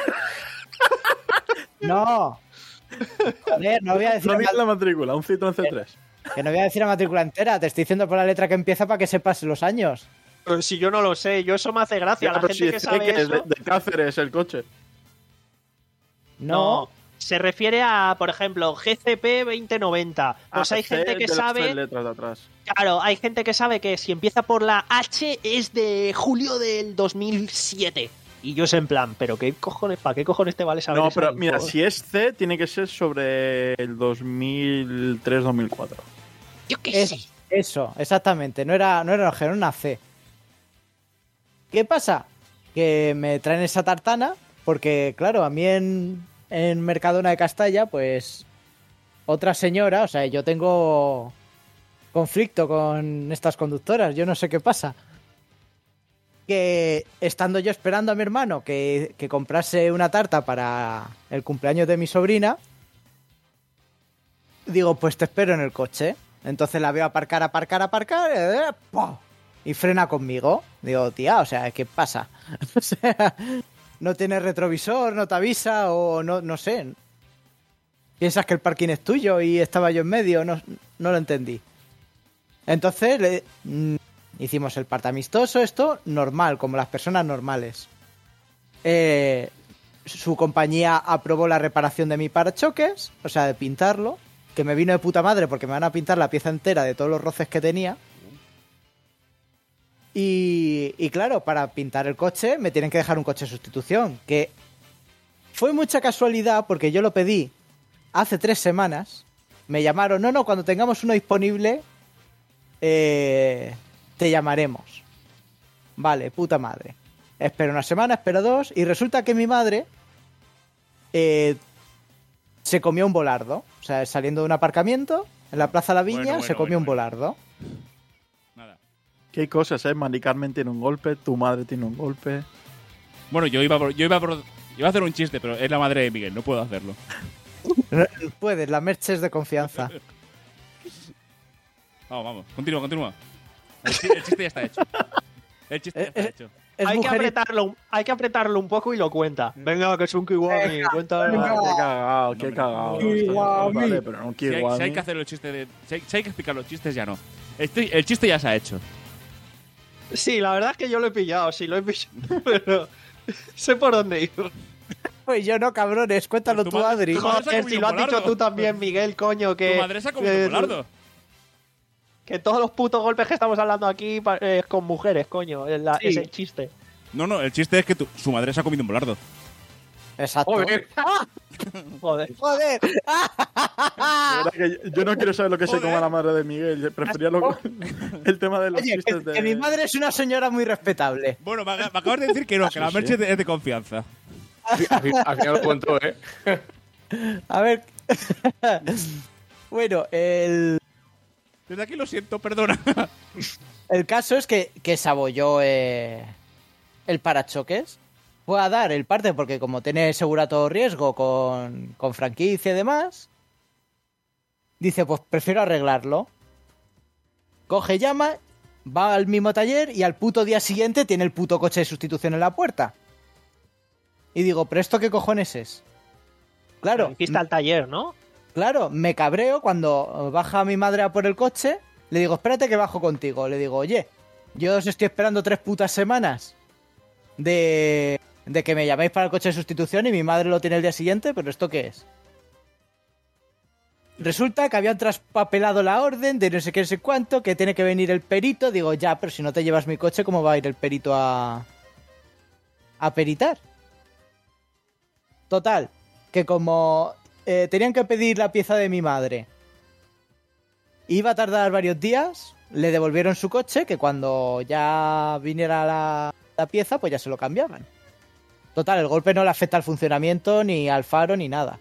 Speaker 4: No. Joder, no voy a decir
Speaker 6: No
Speaker 4: la
Speaker 6: digan
Speaker 4: ma-
Speaker 6: la matrícula, un Citroën C tres.
Speaker 4: que no voy a decir la matrícula entera. Te estoy diciendo por la letra que empieza para que sepas los años.
Speaker 3: Pero si yo no lo sé, yo eso me hace gracia.
Speaker 6: Ya,
Speaker 3: La
Speaker 6: pero
Speaker 3: gente
Speaker 6: si
Speaker 3: que
Speaker 6: dice
Speaker 3: sabe
Speaker 6: que es
Speaker 3: eso...
Speaker 6: de, de Cáceres el coche.
Speaker 4: No.
Speaker 3: Se refiere a, por ejemplo, G C P veinte noventa. Pues
Speaker 6: Ah,
Speaker 3: hay
Speaker 6: C
Speaker 3: gente que
Speaker 6: de las
Speaker 3: sabe...
Speaker 6: tres letras de atrás.
Speaker 3: Claro, hay gente que sabe que si empieza por la H es de julio del dos mil siete. Y yo sé en plan, ¿pero qué cojones? ¿Para qué cojones te vale saber
Speaker 6: No,
Speaker 3: esa
Speaker 6: pero
Speaker 3: info?
Speaker 6: mira, si es C, tiene que ser sobre el dos mil tres dos mil cuatro.
Speaker 3: Yo qué
Speaker 4: Es,
Speaker 3: sé.
Speaker 4: eso, exactamente. No era, no era una G, era una C. ¿Qué pasa? Que me traen esa tartana porque, claro, a mí en, en Mercadona de Castalla, pues otra señora, o sea, yo tengo conflicto con estas conductoras, yo no sé qué pasa. Que estando yo esperando a mi hermano que, que comprase una tarta para el cumpleaños de mi sobrina, digo, pues te espero en el coche. Entonces la veo aparcar, aparcar, aparcar, eh, ¡pum! Y frena conmigo. Digo, tía, o sea, ¿qué pasa? O sea, no tiene retrovisor, no te avisa o no, no sé. Piensas que el parking es tuyo y estaba yo en medio, no, no lo entendí. Entonces le, mm, hicimos el parte amistoso, esto normal, como las personas normales. Eh, su compañía aprobó la reparación de mi parachoques, o sea, de pintarlo, que me vino de puta madre porque me van a pintar la pieza entera de todos los roces que tenía. Y, y claro, para pintar el coche me tienen que dejar un coche de sustitución, que fue mucha casualidad porque yo lo pedí hace tres semanas. Me llamaron, no, no, cuando tengamos uno disponible, eh, te llamaremos. Vale, puta madre. Espero una semana, espero dos, y resulta que mi madre eh, se comió un volardo. O sea, saliendo de un aparcamiento, en la Plaza La Viña,
Speaker 2: Bueno, bueno,
Speaker 4: se comió
Speaker 2: bueno,
Speaker 4: un
Speaker 2: bueno.
Speaker 4: volardo.
Speaker 2: Nada.
Speaker 6: ¿Qué cosas, eh? Mari Carmen tiene un golpe, tu madre tiene un golpe.
Speaker 2: Bueno, yo iba, por, yo iba por, yo iba a hacer un chiste, pero es la madre de Miguel, no puedo hacerlo.
Speaker 4: Puedes, la merch es de confianza.
Speaker 2: Vamos, vamos, continúa, continúa. El, chi- el chiste ya está hecho. El chiste ya está
Speaker 4: Eh,
Speaker 2: hecho.
Speaker 4: Es
Speaker 3: hay, que
Speaker 4: mujer y-
Speaker 3: apretarlo, un- hay que apretarlo un poco y lo cuenta. Venga, que es un kiwami, cuenta.
Speaker 6: Ah, qué cagado, qué
Speaker 2: No,
Speaker 6: cagado.
Speaker 4: Kiwami.
Speaker 6: Vale, pero no un
Speaker 2: Si hay,
Speaker 6: kiwami.
Speaker 2: si hay que hacer el chiste de. Si hay, si hay que explicar los chistes, ya no. Estoy, el chiste ya se ha hecho.
Speaker 3: Sí, la verdad es que yo lo he pillado, sí, lo he pillado. Pero sé por dónde ir.
Speaker 4: Pues yo no, cabrones, cuéntalo
Speaker 2: Tu
Speaker 4: tú,
Speaker 2: madre-
Speaker 4: Adri.
Speaker 2: tu madre- se ha
Speaker 3: Joder,
Speaker 2: comido
Speaker 3: si
Speaker 2: un
Speaker 3: lo has dicho
Speaker 2: volardo.
Speaker 3: tú también, Miguel, coño, que.
Speaker 2: Tu madre se ha comido
Speaker 3: que-
Speaker 2: un volardo.
Speaker 3: Que todos los putos golpes que estamos hablando aquí pa- eh, es con mujeres, coño, es la-
Speaker 4: Sí.
Speaker 3: ese chiste.
Speaker 2: No, no, el chiste es que tu- su madre se ha comido un volardo.
Speaker 4: Exacto.
Speaker 5: Joder.
Speaker 3: Joder.
Speaker 4: ¡Joder!
Speaker 6: De verdad que yo- yo no quiero saber lo que se
Speaker 2: Joder.
Speaker 6: coma la madre de Miguel. yo Prefería lo- el tema de los
Speaker 4: Oye, que,
Speaker 6: chistes de...
Speaker 4: que mi madre es una señora muy respetable.
Speaker 2: Bueno, me, ac- me acabas de decir que no, que la
Speaker 6: Sí,
Speaker 2: merch
Speaker 6: sí.
Speaker 2: es de, es de confianza.
Speaker 5: Al fin- al final lo contó, ¿eh?
Speaker 4: A ver. Bueno, el,
Speaker 2: Desde aquí lo siento, perdona.
Speaker 4: el caso es que, que se abolló eh, el parachoques. Fue a dar el parte porque como tiene seguro a todo riesgo con, con franquicia y demás, dice, pues prefiero arreglarlo. Coge, llama, va al mismo taller y al puto día siguiente tiene el puto coche de sustitución en la puerta. Y digo, ¿pero esto qué cojones es? Claro,
Speaker 3: Dijiste al taller, ¿no?
Speaker 4: Claro, me cabreo cuando baja mi madre a por el coche. Le digo, espérate que bajo contigo. Le digo, oye, yo os estoy esperando tres putas semanas de, de que me llaméis para el coche de sustitución y mi madre lo tiene el día siguiente, pero ¿esto qué es? Resulta que habían traspapelado la orden de no sé qué, no sé cuánto, que tiene que venir el perito. Digo, ya, pero si no te llevas mi coche, ¿cómo va a ir el perito a, a peritar? Total, que como eh, tenían que pedir la pieza de mi madre, iba a tardar varios días, le devolvieron su coche, que cuando ya viniera la, la pieza, pues ya se lo cambiaban. Total, el golpe no le afecta al funcionamiento, ni al faro, ni nada.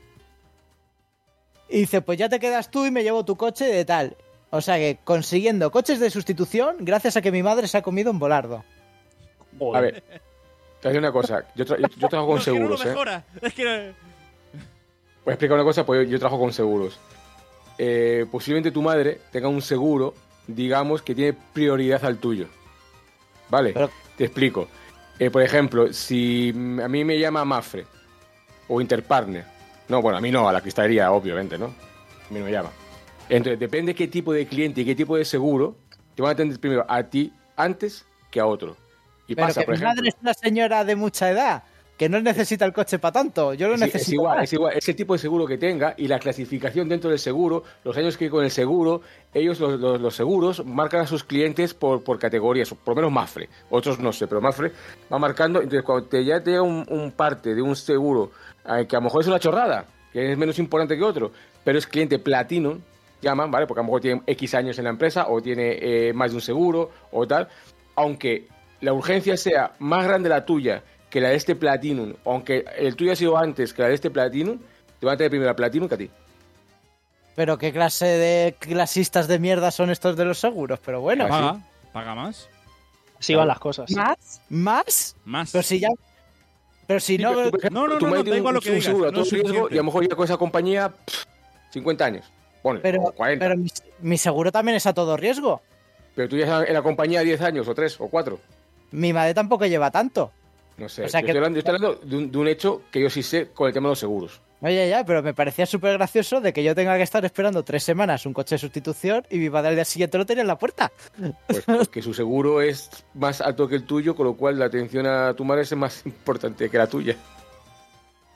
Speaker 4: Y dice, pues ya te quedas tú y me llevo tu coche de tal. O sea que consiguiendo coches de sustitución gracias a que mi madre se ha comido un volardo.
Speaker 5: A ver, te voy a decir una cosa. Yo, tra- yo, yo trabajo con
Speaker 2: No, es que no lo
Speaker 5: seguros, ¿eh?
Speaker 2: mejora. Es que.
Speaker 5: Voy a explicar una cosa, pues yo, yo trabajo con seguros. Eh, posiblemente tu madre tenga un seguro, digamos, que tiene prioridad al tuyo. ¿Vale?
Speaker 4: Pero-
Speaker 5: Te explico. Eh, por ejemplo, si mm, a mí me llama Mafre o Interpartner. No, bueno, a mí no, a la cristalería, obviamente, ¿no? A mí no me llama. Entonces, depende qué tipo de cliente y qué tipo de seguro, te van a atender primero a ti antes que a otro. Y
Speaker 4: Pero
Speaker 5: pasa,
Speaker 4: que
Speaker 5: por
Speaker 4: mi
Speaker 5: ejemplo...
Speaker 4: madre es una señora de mucha edad, que no necesita el coche para tanto. Yo lo
Speaker 5: Sí,
Speaker 4: necesito.
Speaker 5: es igual,
Speaker 4: más.
Speaker 5: es igual, es el tipo de seguro que tenga y la clasificación dentro del seguro, los años que con el seguro, ellos, los, los- los seguros, marcan a sus clientes por, por categorías, por lo menos Mafre, otros no sé, pero Mafre va marcando, entonces cuando te, ya te llega un, un parte de un seguro, eh, que a lo mejor es una chorrada, que es menos importante que otro, pero es cliente Platinum, llaman, ¿vale? Porque a lo mejor tiene X años en la empresa o tiene eh, más de un seguro o tal, aunque la urgencia sea más grande la tuya que la de este Platinum, aunque el tuyo ha sido antes que la de este Platinum, te van a tener primero a Platinum que a ti.
Speaker 4: Pero qué clase de clasistas de mierda son estos de los seguros. Pero bueno.
Speaker 5: Ah,
Speaker 2: Paga, paga más.
Speaker 3: Así van las cosas.
Speaker 4: ¿Más? ¿Más?
Speaker 2: Más.
Speaker 4: Pero si ya... Pero si
Speaker 5: Sí,
Speaker 4: no...
Speaker 5: pero tú, por ejemplo,
Speaker 2: No, no,
Speaker 5: tu
Speaker 2: no,
Speaker 5: madre
Speaker 2: no, da
Speaker 5: tiene
Speaker 2: igual
Speaker 5: un-
Speaker 2: lo que
Speaker 5: un
Speaker 2: digas,
Speaker 5: seguro a
Speaker 2: no
Speaker 5: todo
Speaker 2: es
Speaker 5: riesgo
Speaker 2: suficiente.
Speaker 5: y a lo mejor ya con esa compañía pff, cincuenta años. Ponle,
Speaker 4: Pero,
Speaker 5: o cuarenta.
Speaker 4: pero mi, mi seguro también es a todo riesgo.
Speaker 5: Pero tú ya estás en la compañía diez años, o tres, o cuatro.
Speaker 4: Mi madre tampoco lleva tanto.
Speaker 5: No sé.
Speaker 4: O sea
Speaker 5: yo,
Speaker 4: que-
Speaker 5: estoy hablando, yo estoy hablando de un, de un hecho que yo sí sé con el tema de los seguros.
Speaker 4: Oye, ya, pero me parecía súper gracioso de que yo tenga que estar esperando tres semanas un coche de sustitución y mi madre al día siguiente lo tenía en la puerta.
Speaker 5: Pues porque su seguro es más alto que el tuyo, con lo cual la atención a tu madre es más importante que la tuya.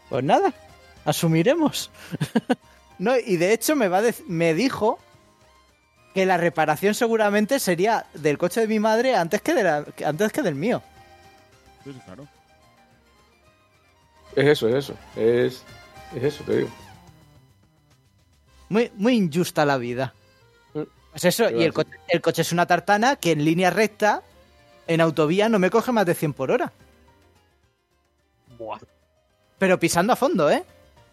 Speaker 4: Pues nada, asumiremos. No, y de hecho me, va de- me dijo que la reparación seguramente sería del coche de mi madre antes que, de la- antes que del mío.
Speaker 2: Sí, sí, claro.
Speaker 5: Es eso, es eso. Es, es eso, te digo.
Speaker 4: Muy, muy injusta la vida.
Speaker 5: Mm.
Speaker 4: Pues eso, y el, co- el coche es una tartana que en línea recta, en autovía, no me coge más de cien por hora.
Speaker 3: Buah.
Speaker 4: Pero pisando a fondo, ¿eh?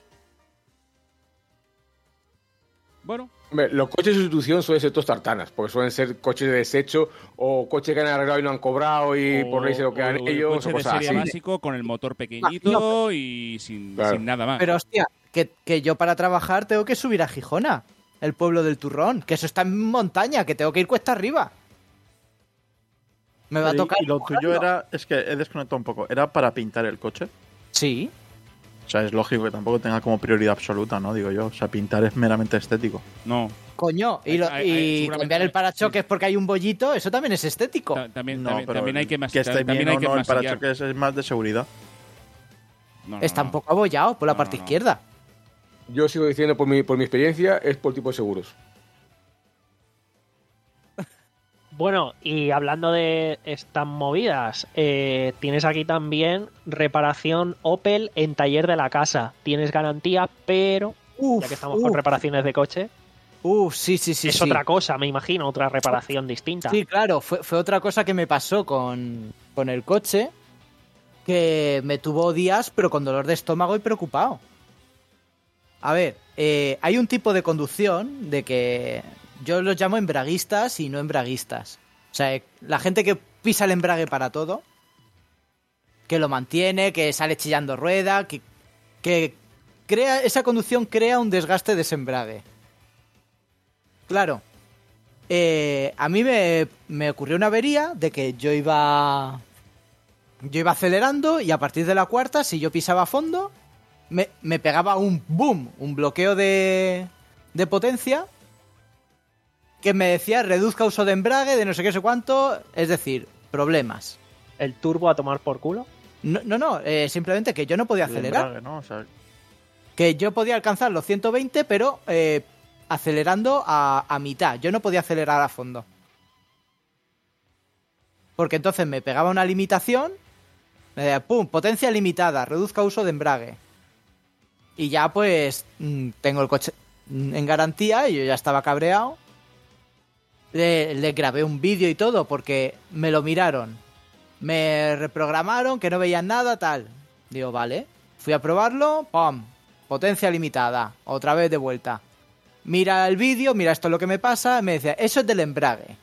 Speaker 2: Bueno,
Speaker 5: Hombre, los coches de sustitución suelen ser todos tartanas, porque suelen ser coches de desecho o coches que han arreglado y no han cobrado y
Speaker 2: o-
Speaker 5: por ley se lo quedan
Speaker 2: o el
Speaker 5: ellos
Speaker 2: coche
Speaker 5: o
Speaker 2: de
Speaker 5: cosas
Speaker 2: serie
Speaker 5: así.
Speaker 2: básico con el motor pequeñito y sin,
Speaker 5: Claro.
Speaker 2: sin nada más.
Speaker 4: Pero hostia, que, que yo para trabajar tengo que subir a Gijona, el pueblo del turrón, que eso está en montaña, que tengo que ir cuesta arriba. Me va a
Speaker 6: Y-
Speaker 4: tocar.
Speaker 6: Y lo tuyo
Speaker 4: cogerlo.
Speaker 6: era, es que he desconectado un poco, ¿era para pintar el coche?
Speaker 4: Sí.
Speaker 6: O sea, es lógico que tampoco tenga como prioridad absoluta, ¿no? Digo yo, o sea, pintar es meramente estético.
Speaker 2: No,
Speaker 4: Coño, y,
Speaker 2: Hay-
Speaker 4: lo-
Speaker 2: hay-
Speaker 4: y
Speaker 2: hay- seguramente
Speaker 4: cambiar el
Speaker 2: hay-
Speaker 4: parachoques porque hay un bollito, eso también es estético.
Speaker 2: ta- también,
Speaker 6: No,
Speaker 2: también,
Speaker 6: pero
Speaker 2: también hay que mas-
Speaker 6: que esté
Speaker 2: también
Speaker 6: bien
Speaker 2: hay
Speaker 6: o
Speaker 2: que
Speaker 6: no el
Speaker 2: masillar.
Speaker 6: parachoques es más de seguridad.
Speaker 2: No, no,
Speaker 4: Está
Speaker 2: no.
Speaker 4: un poco abollado por la
Speaker 2: No,
Speaker 4: parte
Speaker 2: no, no.
Speaker 4: izquierda.
Speaker 5: Yo sigo diciendo por mi, por mi experiencia, es por tipo de seguros.
Speaker 3: Bueno, y hablando de estas movidas, eh, tienes aquí también reparación Opel en taller de la casa. Tienes garantía, pero
Speaker 4: Uf,
Speaker 3: ya que estamos
Speaker 4: uf,
Speaker 3: con reparaciones de coche,
Speaker 4: uf, sí, sí, sí.
Speaker 3: es
Speaker 4: sí.
Speaker 3: otra cosa, me imagino, otra reparación distinta.
Speaker 4: Sí, claro, fue, fue otra cosa que me pasó con, con el coche, que me tuvo días, pero con dolor de estómago y preocupado. A ver, eh, hay un tipo de conducción de que yo los llamo embraguistas y no embraguistas. O sea, eh, la gente que pisa el embrague para todo, que lo mantiene, que sale chillando rueda, que, que crea esa conducción crea un desgaste de ese embrague. Claro, eh, a mí me, me ocurrió una avería de que yo iba yo iba acelerando y a partir de la cuarta, si yo pisaba a fondo, me, me pegaba un boom, un bloqueo de, de potencia que me decía reduzca uso de embrague, de no sé qué, sé cuánto, es decir, problemas.
Speaker 3: ¿El turbo a tomar por culo?
Speaker 4: No, no, no, eh, simplemente que yo no podía
Speaker 6: El
Speaker 4: acelerar.
Speaker 6: embrague, ¿no? O sea,
Speaker 4: Que yo podía alcanzar los ciento veinte, pero eh, acelerando a, a mitad. Yo no podía acelerar a fondo. Porque entonces me pegaba una limitación. Eh, pum, potencia limitada, reduzca uso de embrague. Y ya pues mm, tengo el coche mm, en garantía y yo ya estaba cabreado. Le, le grabé un vídeo y todo porque me lo miraron. Me reprogramaron, que no veían nada, tal. Digo, vale. Fui a probarlo, ¡pum! Potencia limitada, otra vez de vuelta. Mira el vídeo, mira esto es lo que me pasa. Me decía, eso es del embrague.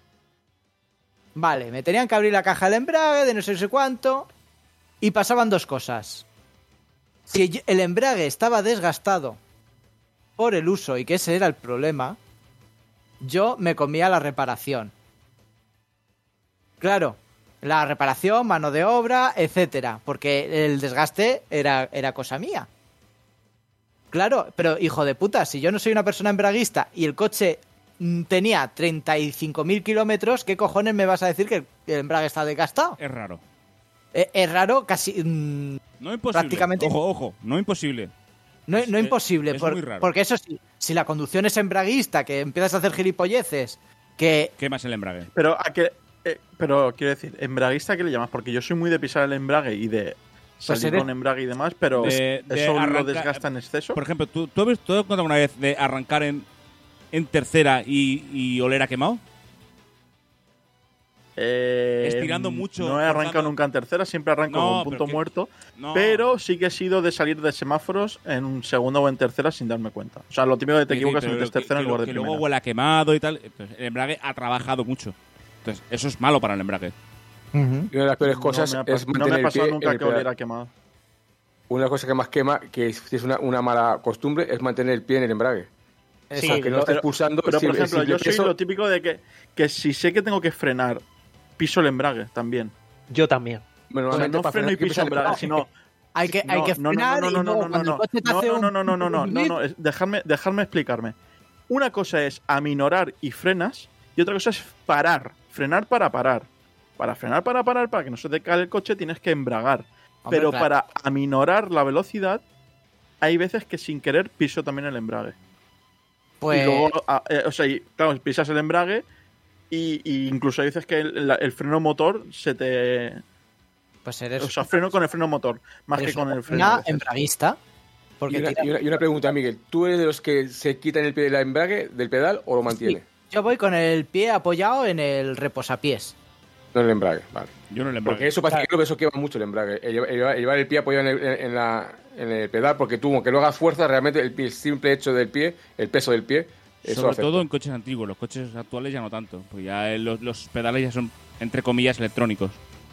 Speaker 4: Vale, me tenían que abrir la caja del embrague, de no sé, sé cuánto. Y pasaban dos cosas. Si yo- el embrague estaba desgastado por el uso y que ese era el problema, yo me comía la reparación. Claro, la reparación, mano de obra, etcétera, porque el desgaste era, era cosa mía. Claro, pero hijo de puta, si yo no soy una persona embraguista y el coche mm, tenía treinta y cinco mil kilómetros, ¿qué cojones me vas a decir que el, el embrague está desgastado?
Speaker 2: Es raro.
Speaker 4: Es, es raro, casi... mm,
Speaker 2: No imposible.
Speaker 4: Prácticamente-
Speaker 2: Ojo, ojo, no imposible.
Speaker 4: no,
Speaker 2: Es-
Speaker 4: no
Speaker 2: es-
Speaker 4: imposible,
Speaker 2: es
Speaker 4: por-
Speaker 2: muy raro.
Speaker 4: porque eso sí, si la conducción es embraguista, que empiezas a hacer gilipolleces, que...
Speaker 2: Quemas el embrague.
Speaker 6: pero a que, eh, pero quiero decir, ¿embraguista qué le llamas? Porque yo soy muy de pisar el embrague y de salir
Speaker 4: eres-
Speaker 6: con embrague y demás, pero
Speaker 2: De- de
Speaker 6: ¿eso lo
Speaker 2: arrancar-
Speaker 6: desgasta en exceso?
Speaker 2: Por ejemplo, ¿tú, tú, has, ¿tú has contado una vez de arrancar en, en tercera y, y oler a quemado?
Speaker 6: Eh,
Speaker 2: estirando mucho,
Speaker 6: No he arrancado
Speaker 2: forzando.
Speaker 6: nunca en tercera, siempre arranco
Speaker 2: No,
Speaker 6: con punto
Speaker 2: pero que-
Speaker 6: muerto.
Speaker 2: No.
Speaker 6: Pero sí que he sido de salir de semáforos en un segundo o en tercera sin darme cuenta. O sea, lo típico de te
Speaker 2: Sí, sí,
Speaker 6: equivocas y
Speaker 2: pero
Speaker 6: metes
Speaker 2: que-
Speaker 6: tercera
Speaker 2: que
Speaker 6: en lugar
Speaker 2: lo-
Speaker 6: de
Speaker 2: que luego
Speaker 6: primera.
Speaker 2: huele a quemado y tal. Pues el embrague ha trabajado mucho. Entonces, eso es malo para el embrague.
Speaker 5: Y una de las peores cosas
Speaker 6: no me ha,
Speaker 5: es
Speaker 6: pas- no me
Speaker 5: mantener
Speaker 6: ha
Speaker 5: el
Speaker 6: pasado
Speaker 5: pie
Speaker 6: nunca
Speaker 5: en el
Speaker 6: que
Speaker 5: pedal.
Speaker 6: oliera quemado.
Speaker 5: Una cosa que más quema, que es, es una, una mala costumbre, es mantener el pie en el embrague.
Speaker 3: Sí,
Speaker 5: Aunque no
Speaker 3: lo-
Speaker 5: estés pulsando,
Speaker 6: Pero,
Speaker 5: si-
Speaker 6: por ejemplo,
Speaker 5: si
Speaker 6: yo
Speaker 5: el
Speaker 6: soy
Speaker 5: peso-
Speaker 6: lo típico de que, que si sé que tengo que frenar, piso el embrague también.
Speaker 3: Yo también.
Speaker 5: bueno,
Speaker 6: O sea,
Speaker 5: normalmente
Speaker 6: no
Speaker 5: para
Speaker 6: freno
Speaker 5: frenar
Speaker 6: y
Speaker 5: hay que
Speaker 6: piso
Speaker 5: pisar el
Speaker 6: embrague,
Speaker 5: embrague.
Speaker 6: sino...
Speaker 4: Hay que, hay
Speaker 6: No,
Speaker 4: que
Speaker 6: no, no,
Speaker 4: frenar
Speaker 6: no, no,
Speaker 4: y
Speaker 6: no,
Speaker 4: luego
Speaker 6: no,
Speaker 4: cuando
Speaker 6: no,
Speaker 4: el coche te
Speaker 6: no,
Speaker 4: hace
Speaker 6: no,
Speaker 4: un-
Speaker 6: no, no, no, no, no,
Speaker 4: un
Speaker 6: no,
Speaker 4: bip,
Speaker 6: no, es- dejadme, dejadme explicarme. Una cosa es aminorar y frenas y otra cosa es parar, frenar para parar. Para frenar para parar, para que no se te caiga el coche, tienes que embragar.
Speaker 4: Hombre,
Speaker 6: pero
Speaker 4: claro.
Speaker 6: para aminorar la velocidad, hay veces que sin querer piso también el embrague.
Speaker 4: Pues
Speaker 6: Y luego, a- eh, o sea, y, claro, pisas el embrague y, y incluso hay veces que el, la- el freno motor se te...
Speaker 4: pues eres
Speaker 6: O sea, freno con el freno motor, más
Speaker 4: eres
Speaker 6: que con
Speaker 4: una
Speaker 6: el freno. a
Speaker 4: persona
Speaker 6: veces.
Speaker 4: embraguista. Porque
Speaker 5: Y una,
Speaker 4: tira-
Speaker 5: y una- y una pregunta, Miguel. ¿Tú eres de los que se quitan el pie del embrague del pedal o lo mantiene?
Speaker 4: Sí, yo voy con el pie apoyado en el reposapiés.
Speaker 5: No el embrague, vale.
Speaker 2: Yo no le
Speaker 5: Porque
Speaker 2: embrague.
Speaker 5: eso pasa que creo que eso quema mucho el embrague. El llevar, el llevar- el llevar el pie apoyado en el, en la, en el pedal, porque tú, aunque lo hagas fuerza, realmente el, pie- el simple hecho del pie, el peso del pie, eso
Speaker 2: Sobre
Speaker 5: afecta.
Speaker 2: todo en coches antiguos. Los coches actuales ya no tanto. Porque ya eh, los, los pedales ya son, entre comillas, electrónicos.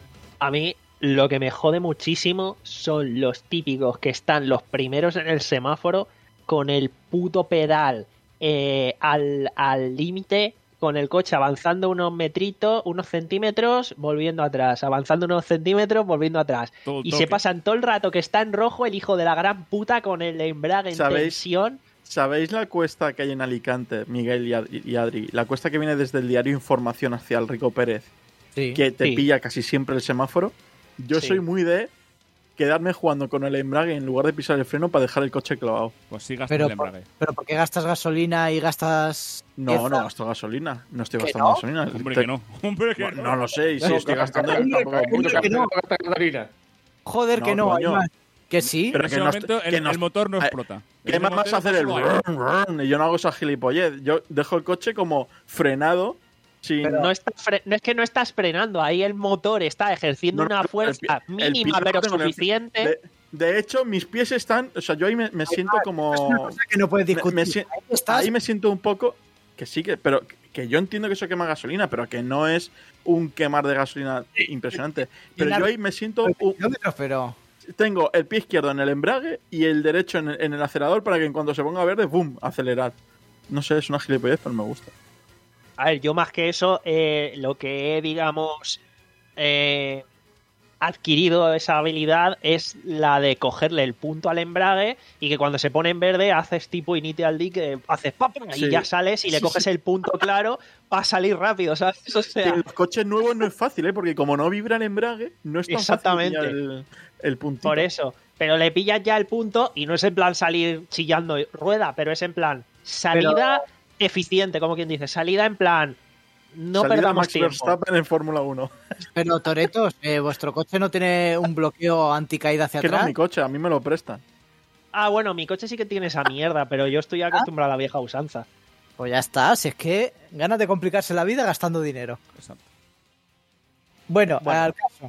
Speaker 3: A mí lo que me jode muchísimo son los típicos que están los primeros en el semáforo con el puto pedal eh, al al límite, con el coche avanzando unos metritos, unos centímetros, volviendo atrás, avanzando unos centímetros, volviendo atrás.
Speaker 2: Todo
Speaker 3: Y
Speaker 2: toque.
Speaker 3: se pasan todo el rato que está en rojo el hijo de la gran puta con el embrague en
Speaker 6: ¿Sabéis?
Speaker 3: tensión.
Speaker 6: ¿Sabéis la cuesta que hay en Alicante, Miguel y Ad- y Adri? La cuesta que viene desde el diario Información hacia el Rico Pérez,
Speaker 4: Sí.
Speaker 6: que te
Speaker 3: Sí.
Speaker 6: pilla casi siempre el semáforo. Yo
Speaker 3: Sí.
Speaker 6: soy muy de quedarme jugando con el embrague en lugar de pisar el freno para dejar el coche clavado.
Speaker 2: Pues sí gastas
Speaker 4: Pero,
Speaker 2: el
Speaker 4: por,
Speaker 2: embrague.
Speaker 4: pero ¿por qué gastas gasolina y gastas
Speaker 6: No,
Speaker 4: pieza?
Speaker 6: no gasto gasolina. No estoy
Speaker 4: ¿Que
Speaker 6: gastando
Speaker 4: no?
Speaker 6: gasolina.
Speaker 2: Hombre
Speaker 6: Te-
Speaker 2: que no. Hombre que
Speaker 6: No,
Speaker 2: no.
Speaker 6: no lo sé. Y si
Speaker 5: No,
Speaker 6: estoy
Speaker 5: ca-
Speaker 6: gastando...
Speaker 5: ca-
Speaker 6: tampoco
Speaker 5: ca-
Speaker 6: mucho.
Speaker 5: ca-
Speaker 4: que no.
Speaker 5: ca- ca- gasolina.
Speaker 4: Joder,
Speaker 6: No,
Speaker 4: que no,
Speaker 6: coño.
Speaker 4: Ayman. Que sí.
Speaker 6: Pero
Speaker 2: En
Speaker 6: que
Speaker 2: ese
Speaker 6: no
Speaker 2: momento
Speaker 6: est-
Speaker 2: el,
Speaker 6: que no
Speaker 2: el motor no
Speaker 6: eh,
Speaker 2: explota.
Speaker 6: ¿Qué
Speaker 2: Ese
Speaker 6: más vas a
Speaker 2: motor
Speaker 6: hacer el
Speaker 2: solo aire.
Speaker 6: run, run? Y yo no hago esa gilipollez. Yo dejo el coche como frenado sin...
Speaker 3: Pero no, está fre- no es que no estás frenando, ahí el motor está ejerciendo
Speaker 6: No, no,
Speaker 3: una
Speaker 6: el
Speaker 3: fuerza
Speaker 6: pie- el
Speaker 3: mínima
Speaker 6: pie
Speaker 3: pero
Speaker 6: lo tengo en el-
Speaker 3: suficiente.
Speaker 6: De, de hecho, mis pies están... O sea, yo ahí me, me siento
Speaker 4: Es una
Speaker 6: como...
Speaker 4: cosa que no puedes
Speaker 6: me-
Speaker 4: discutir.
Speaker 6: me sien-
Speaker 4: Ahí estás.
Speaker 6: Ahí me siento un poco... Que sí, que, pero que yo entiendo que eso quema gasolina, pero que no es un quemar de gasolina impresionante. Pero
Speaker 4: Llenar-
Speaker 6: yo ahí me siento... un-
Speaker 4: kilómetros, pero
Speaker 6: tengo el pie izquierdo en el embrague y el derecho en el, en el acelerador para que en cuanto se ponga verde, ¡boom!, acelerar. No sé, es una gilipollez, pero me gusta.
Speaker 3: A ver, yo más que eso, eh, lo que he, digamos, eh, adquirido esa habilidad es la de cogerle el punto al embrague y que cuando se pone en verde haces tipo Initial D, que haces pap y
Speaker 6: Sí.
Speaker 3: ya sales y le
Speaker 6: Sí,
Speaker 3: coges
Speaker 6: sí.
Speaker 3: el punto claro para salir rápido, ¿sabes? O
Speaker 6: Que
Speaker 3: sea,
Speaker 6: en los coches nuevos no es fácil, ¿eh? Porque como no vibra el embrague, no es tan
Speaker 3: Exactamente.
Speaker 6: fácil pillar el, el puntito.
Speaker 3: por eso. Pero le pillas ya el punto y no es en plan salir chillando rueda, pero es en plan salida eficiente, como quien dice, salida en plan no
Speaker 6: Salida
Speaker 3: perdamos
Speaker 6: Max
Speaker 3: tiempo.
Speaker 6: Verstappen en Fórmula uno.
Speaker 4: pero Toretos, eh, vuestro coche no tiene un bloqueo anticaída hacia
Speaker 6: Que no
Speaker 4: atrás.
Speaker 6: es mi coche, a mí me lo prestan.
Speaker 3: Ah, bueno, mi coche sí que tiene esa mierda, pero yo estoy acostumbrado a la vieja usanza.
Speaker 4: Pues ya está, si es que ganas de complicarse la vida gastando dinero.
Speaker 2: Exacto.
Speaker 4: Bueno,
Speaker 3: Bueno.
Speaker 4: al caso.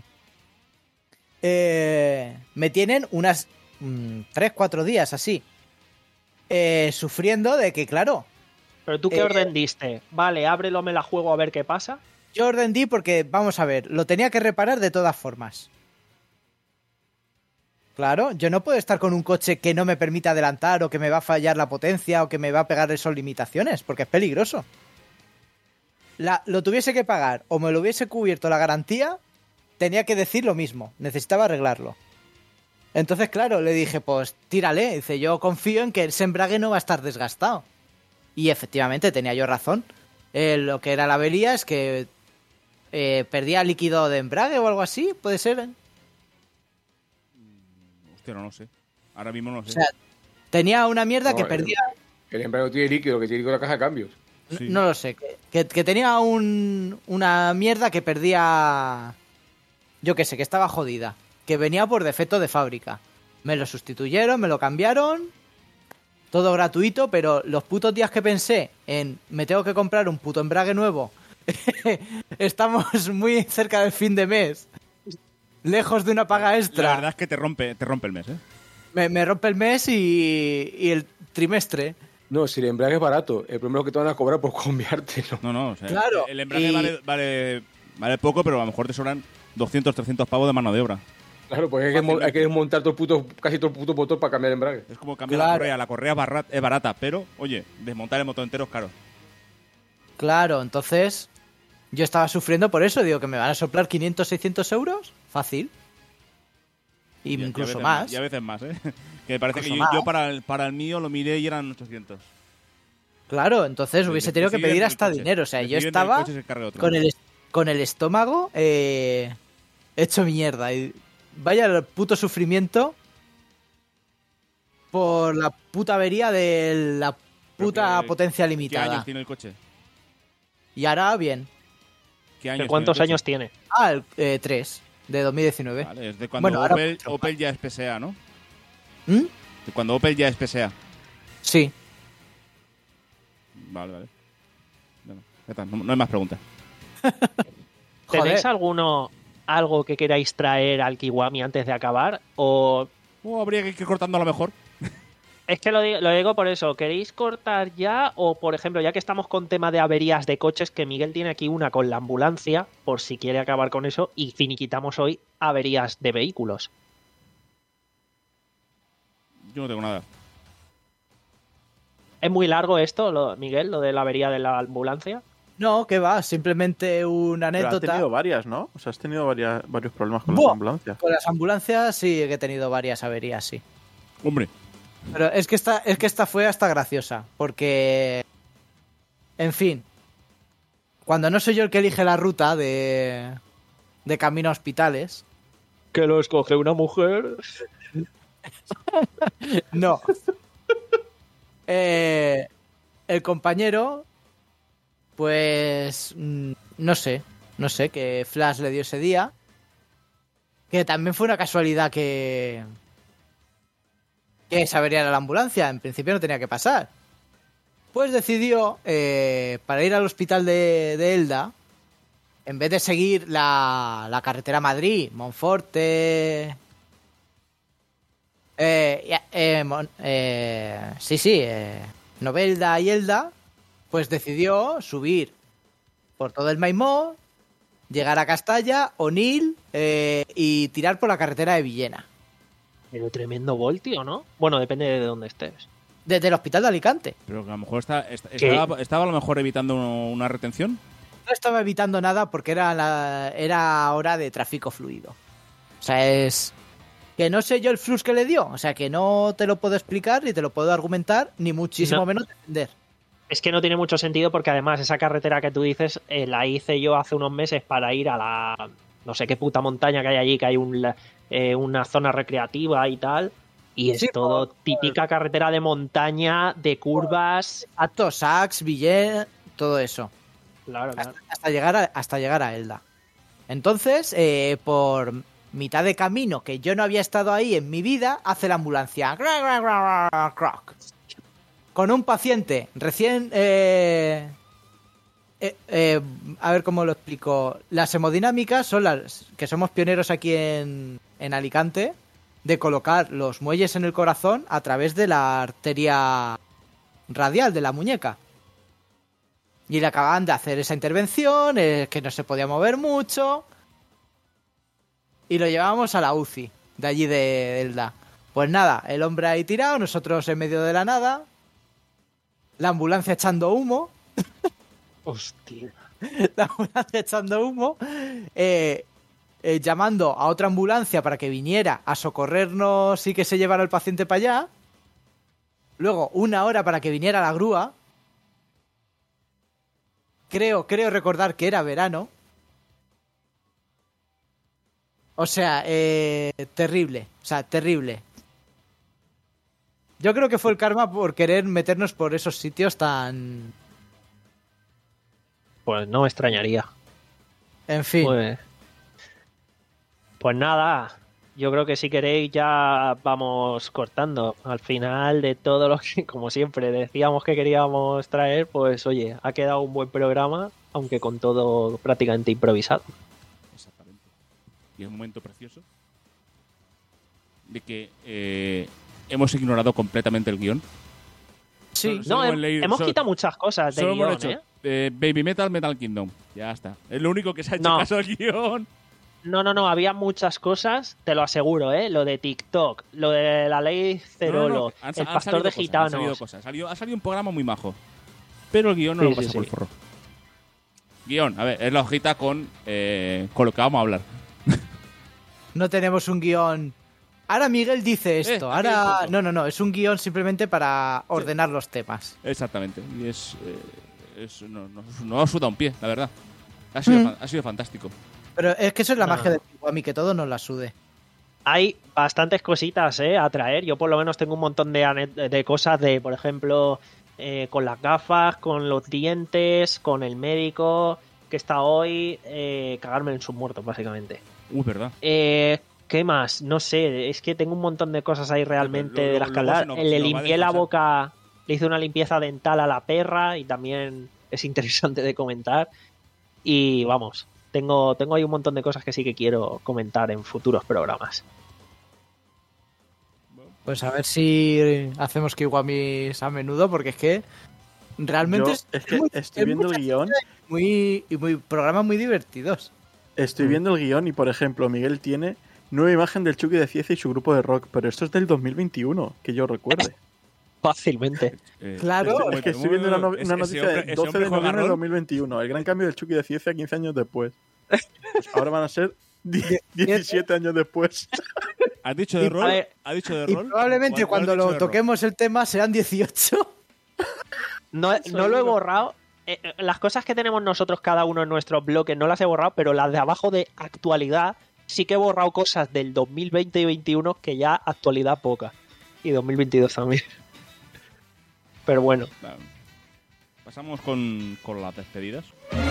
Speaker 4: Eh, me tienen unas tres, cuatro días así. eh, sufriendo de que, claro,
Speaker 3: Pero tú qué
Speaker 4: Eh,
Speaker 3: orden diste? Vale, ábrelo, me la juego a ver qué pasa.
Speaker 4: yo orden di porque, vamos a ver, lo tenía que reparar de todas formas. Claro, yo no puedo estar con un coche que no me permita adelantar o que me va a fallar la potencia o que me va a pegar esas limitaciones, porque es peligroso. La, lo tuviese que pagar o me lo hubiese cubierto la garantía, tenía que decir lo mismo, necesitaba arreglarlo. Entonces, claro, le dije, pues tírale, dice, yo confío en que ese embrague no va a estar desgastado. Y efectivamente tenía yo razón. Eh, lo que era la avería es que eh, perdía líquido de embrague o algo así, puede ser. ¿eh?
Speaker 2: Hostia, no lo sé. Ahora mismo no lo
Speaker 4: O
Speaker 2: sé.
Speaker 4: sea, tenía una mierda
Speaker 5: No,
Speaker 4: que
Speaker 5: eh,
Speaker 4: perdía...
Speaker 5: El embrague tiene líquido, que tiene líquido la caja de cambios.
Speaker 2: Sí.
Speaker 4: No lo sé, que, que- que tenía un, una mierda que perdía... Yo qué sé, que estaba jodida. Que venía por defecto de fábrica. Me lo sustituyeron, me lo cambiaron. Todo gratuito, pero los putos días que pensé en me tengo que comprar un puto embrague nuevo. Estamos muy cerca del fin de mes. Lejos de una paga
Speaker 2: La
Speaker 4: extra.
Speaker 2: verdad es que te rompe, te rompe el mes, ¿eh?
Speaker 4: Me, me rompe el mes y, y el trimestre.
Speaker 5: No, si el embrague es barato, el primero que te van a cobrar por cambiártelo.
Speaker 2: No, no, o sea,
Speaker 4: Claro,
Speaker 2: el embrague
Speaker 4: y-
Speaker 2: vale, vale, vale poco, pero a lo mejor te sobran doscientos, trescientos pavos de mano de obra.
Speaker 5: Claro, porque hay que, mo- hay que desmontar todo el puto, casi todo el puto motor para cambiar el embrague.
Speaker 2: Es como cambiar
Speaker 4: Claro.
Speaker 2: la correa. La correa es barra- es barata, pero, oye, desmontar el motor entero es caro.
Speaker 4: Claro, entonces yo estaba sufriendo por eso. Digo que me van a soplar quinientos, seiscientos euros. Fácil. Y
Speaker 2: Y- y a
Speaker 4: incluso
Speaker 2: veces
Speaker 4: más.
Speaker 2: Y a veces más, ¿eh? Que me parece que
Speaker 4: Incluso
Speaker 2: yo,
Speaker 4: más.
Speaker 2: yo para, el, para el mío lo miré y eran ochocientos.
Speaker 4: Claro, entonces hubiese tenido que
Speaker 2: Deciden
Speaker 4: pedir
Speaker 2: del
Speaker 4: hasta
Speaker 2: coche.
Speaker 4: dinero. O sea, yo
Speaker 2: Deciden del
Speaker 4: estaba
Speaker 2: coche y se cargue otro.
Speaker 4: con el, es- con el estómago eh, hecho mierda. Y vaya el puto sufrimiento por la puta avería de la puta
Speaker 2: qué-
Speaker 4: potencia
Speaker 2: ¿Qué
Speaker 4: limitada.
Speaker 2: años tiene el coche?
Speaker 4: Y ahora bien.
Speaker 2: ¿Qué años
Speaker 3: ¿Cuántos
Speaker 2: tiene el
Speaker 3: años tiene?
Speaker 4: Ah, el eh, tres, de dos mil diecinueve.
Speaker 2: coche? Vale, es de cuando
Speaker 4: Bueno, ahora
Speaker 2: Opel,
Speaker 4: mucho
Speaker 2: Opel ya es P S A, ¿no?
Speaker 4: ¿Mm?
Speaker 2: De cuando Opel ya es P S A.
Speaker 4: Sí.
Speaker 2: Vale, vale. Bueno, ya está, no, no hay más preguntas.
Speaker 3: ¿Tenéis
Speaker 4: Joder.
Speaker 3: alguno algo que queráis traer al Kiwami antes de acabar? O
Speaker 2: O habría que ir cortando a lo mejor.
Speaker 3: es que lo digo, lo digo por eso, ¿queréis cortar ya? O, por ejemplo, ya que estamos con tema de averías de coches, que Miguel tiene aquí una con la ambulancia, por si quiere acabar con eso, y finiquitamos hoy averías de vehículos.
Speaker 2: Yo no tengo nada.
Speaker 3: ¿Es muy largo esto, lo- Miguel, lo de la avería de la ambulancia?
Speaker 4: No, que va, simplemente una
Speaker 6: Pero has
Speaker 4: anécdota.
Speaker 6: tenido varias, ¿no? O sea, has tenido varias, varios problemas con
Speaker 4: Buah.
Speaker 6: las ambulancias.
Speaker 4: Con las ambulancias sí que he tenido varias averías, sí.
Speaker 2: Hombre,
Speaker 4: Pero es que esta, es que esta fue hasta graciosa, porque, en fin, cuando no soy yo el que elige la ruta de, de camino a hospitales,
Speaker 3: Que lo escoge una mujer.
Speaker 4: no. Eh, el compañero, pues, mm, no sé, no sé qué flash le dio ese día, que también fue una casualidad que... que se avería la ambulancia, en principio no tenía que pasar. Pues decidió, eh, para ir al hospital de, de Elda, en vez de seguir la, la carretera Madrid, Monforte... Eh, ya, eh, Mon- eh, sí, sí, eh, Novelda y Elda, pues decidió subir por todo el Maimó, llegar a Castalla, Onil eh, y tirar por la carretera de Villena,
Speaker 3: Pero tremendo voltio, ¿no? Bueno, depende de dónde estés.
Speaker 4: desde el hospital de Alicante.
Speaker 2: pero que a lo mejor está, está-
Speaker 3: ¿Qué?
Speaker 2: estaba, estaba a lo mejor evitando una retención.
Speaker 4: No estaba evitando nada porque era, la, era hora de tráfico fluido. O sea, es... que no sé yo el flux que le dio. O sea, que no te lo puedo explicar, ni te lo puedo argumentar, ni muchísimo
Speaker 3: No.
Speaker 4: menos defender.
Speaker 3: Es que no tiene mucho sentido porque además esa carretera que tú dices eh, la hice yo hace unos meses para ir a la... no sé qué puta montaña que hay allí, que hay un, eh, una zona recreativa y tal. Y es
Speaker 4: Sí,
Speaker 3: todo
Speaker 4: por-
Speaker 3: típica carretera de montaña, de curvas.
Speaker 4: Acto, Sax, Villet, todo eso.
Speaker 3: Claro, claro.
Speaker 4: Hasta, hasta llegar a, hasta llegar a Elda. Entonces, eh, por mitad de camino, que yo no había estado ahí en mi vida, hace la ambulancia. Crac, crac, crac, crac, crac. Con un paciente recién... eh, eh, eh, a ver cómo lo explico. Las hemodinámicas son las que somos pioneros aquí en, en Alicante de colocar los muelles en el corazón a través de la arteria radial de la muñeca. Y le acababan de hacer esa intervención, eh, que no se podía mover mucho. Y lo llevábamos a la U C I, de allí de Elda. Pues nada, el hombre ahí tirado, nosotros en medio de la nada. La ambulancia echando humo.
Speaker 3: Hostia.
Speaker 4: La ambulancia echando humo. Eh, eh, llamando a otra ambulancia para que viniera a socorrernos y que se llevara el paciente para allá. Luego, una hora para que viniera la grúa. Creo, creo recordar que era verano. O sea, eh, terrible. O sea, terrible. Yo creo que fue el karma por querer meternos por esos sitios tan...
Speaker 3: Pues no me extrañaría.
Speaker 4: En fin.
Speaker 3: Pues, pues nada, yo creo que si queréis ya vamos cortando. Al final de todo lo que, como siempre, decíamos que queríamos traer, pues oye, ha quedado un buen programa, aunque con todo prácticamente improvisado.
Speaker 2: Exactamente. Y es un momento precioso de que eh, hemos ignorado completamente el guión.
Speaker 4: Sí.
Speaker 2: Solo
Speaker 3: No,
Speaker 2: hemos
Speaker 3: hem-
Speaker 2: leído-
Speaker 3: hemos
Speaker 2: solo-
Speaker 3: quitado muchas cosas de
Speaker 2: Solo
Speaker 3: guión,
Speaker 2: hemos hecho
Speaker 3: ¿eh?
Speaker 2: eh, Baby Metal, Metal Kingdom. Ya está. Es lo único que se ha hecho
Speaker 3: No.
Speaker 2: caso al guión.
Speaker 3: No, no, no, había muchas cosas, te lo aseguro, ¿eh? Lo de TikTok, lo de la ley Cerolo,
Speaker 2: No, no, no. Han-
Speaker 3: el
Speaker 2: han
Speaker 3: pastor
Speaker 2: salido
Speaker 3: de
Speaker 2: cosas, Han
Speaker 3: gitanos.
Speaker 2: salido cosas. Ha salido, ha salido un programa muy majo. Pero el guión no
Speaker 3: Sí,
Speaker 2: lo
Speaker 3: sí,
Speaker 2: pasa por
Speaker 3: sí.
Speaker 2: el forro. Guión, a ver, es la hojita con, eh, con lo que vamos a hablar.
Speaker 4: No tenemos un guión. Ahora Miguel dice esto.
Speaker 2: Eh, aquí
Speaker 4: Ahora.
Speaker 2: justo.
Speaker 4: No, no, no. Es un guión simplemente para ordenar los temas.
Speaker 2: Exactamente. Y es. eh, es no, no, no ha sudado un pie, la verdad. Ha sido,
Speaker 4: Mm.
Speaker 2: fa- ha sido fantástico.
Speaker 4: Pero es que eso es la
Speaker 3: No.
Speaker 4: magia del Kiwami, que todo nos la sude.
Speaker 3: hay bastantes cositas ¿eh? a traer. Yo por lo menos tengo un montón de, ane- de cosas de, por ejemplo, eh, con las gafas, con los dientes, con el médico que está hoy, eh, cagarme en sus muertos, básicamente.
Speaker 2: Uy, verdad.
Speaker 3: Eh, ¿Qué más? No sé, es que tengo un montón de cosas ahí realmente
Speaker 2: Lo- lo-
Speaker 3: de las que
Speaker 2: luego
Speaker 3: hablar.
Speaker 2: se nos-
Speaker 3: Le
Speaker 2: se nos va a
Speaker 3: limpié la
Speaker 2: desfasar.
Speaker 3: boca, le hice una limpieza dental a la perra y también es interesante de comentar. Y vamos, tengo, tengo ahí un montón de cosas que sí que quiero comentar en futuros programas.
Speaker 4: Pues a ver si hacemos Kiwamis a menudo, porque es que realmente
Speaker 6: Yo,
Speaker 4: es,
Speaker 6: es que
Speaker 4: muy-
Speaker 6: estoy
Speaker 4: es
Speaker 6: viendo el
Speaker 4: mucha
Speaker 6: guión.
Speaker 4: gente y muy, y muy programas muy divertidos.
Speaker 6: Estoy viendo el guión y, por ejemplo, Miguel tiene nueva imagen del Chucky de Cieza y su grupo de rock, pero esto es del dos mil veintiuno, que yo recuerde.
Speaker 3: Fácilmente.
Speaker 2: Eh,
Speaker 4: Claro,
Speaker 6: Es que estoy viendo una, no-
Speaker 2: ese-
Speaker 6: una
Speaker 2: ese
Speaker 6: noticia
Speaker 2: hombre-
Speaker 6: de
Speaker 2: ese
Speaker 6: doce
Speaker 2: hombre
Speaker 6: de
Speaker 2: juega
Speaker 6: noviembre de
Speaker 2: rol.
Speaker 6: dos mil veintiuno. El gran cambio del Chucky de Cieza quince años después. Pues ahora van a ser die- diecisiete años después.
Speaker 2: ¿Has dicho de
Speaker 4: Y-
Speaker 2: rol?
Speaker 3: a ver,
Speaker 2: ¿Has dicho de
Speaker 4: Y
Speaker 2: rol?
Speaker 4: probablemente
Speaker 2: ¿O has- o has
Speaker 4: cuando
Speaker 2: dicho
Speaker 4: lo
Speaker 2: de rol?
Speaker 4: toquemos el tema sean dieciocho.
Speaker 3: No, no lo he borrado. Eh, eh, las cosas que tenemos nosotros cada uno en nuestros bloques no las he borrado, pero las de abajo de actualidad sí que he borrado cosas del dos mil veinte y veintiuno que ya actualidad poca. Y dos mil veintidós también. Pero bueno.
Speaker 2: Claro. Pasamos con, con las despedidas.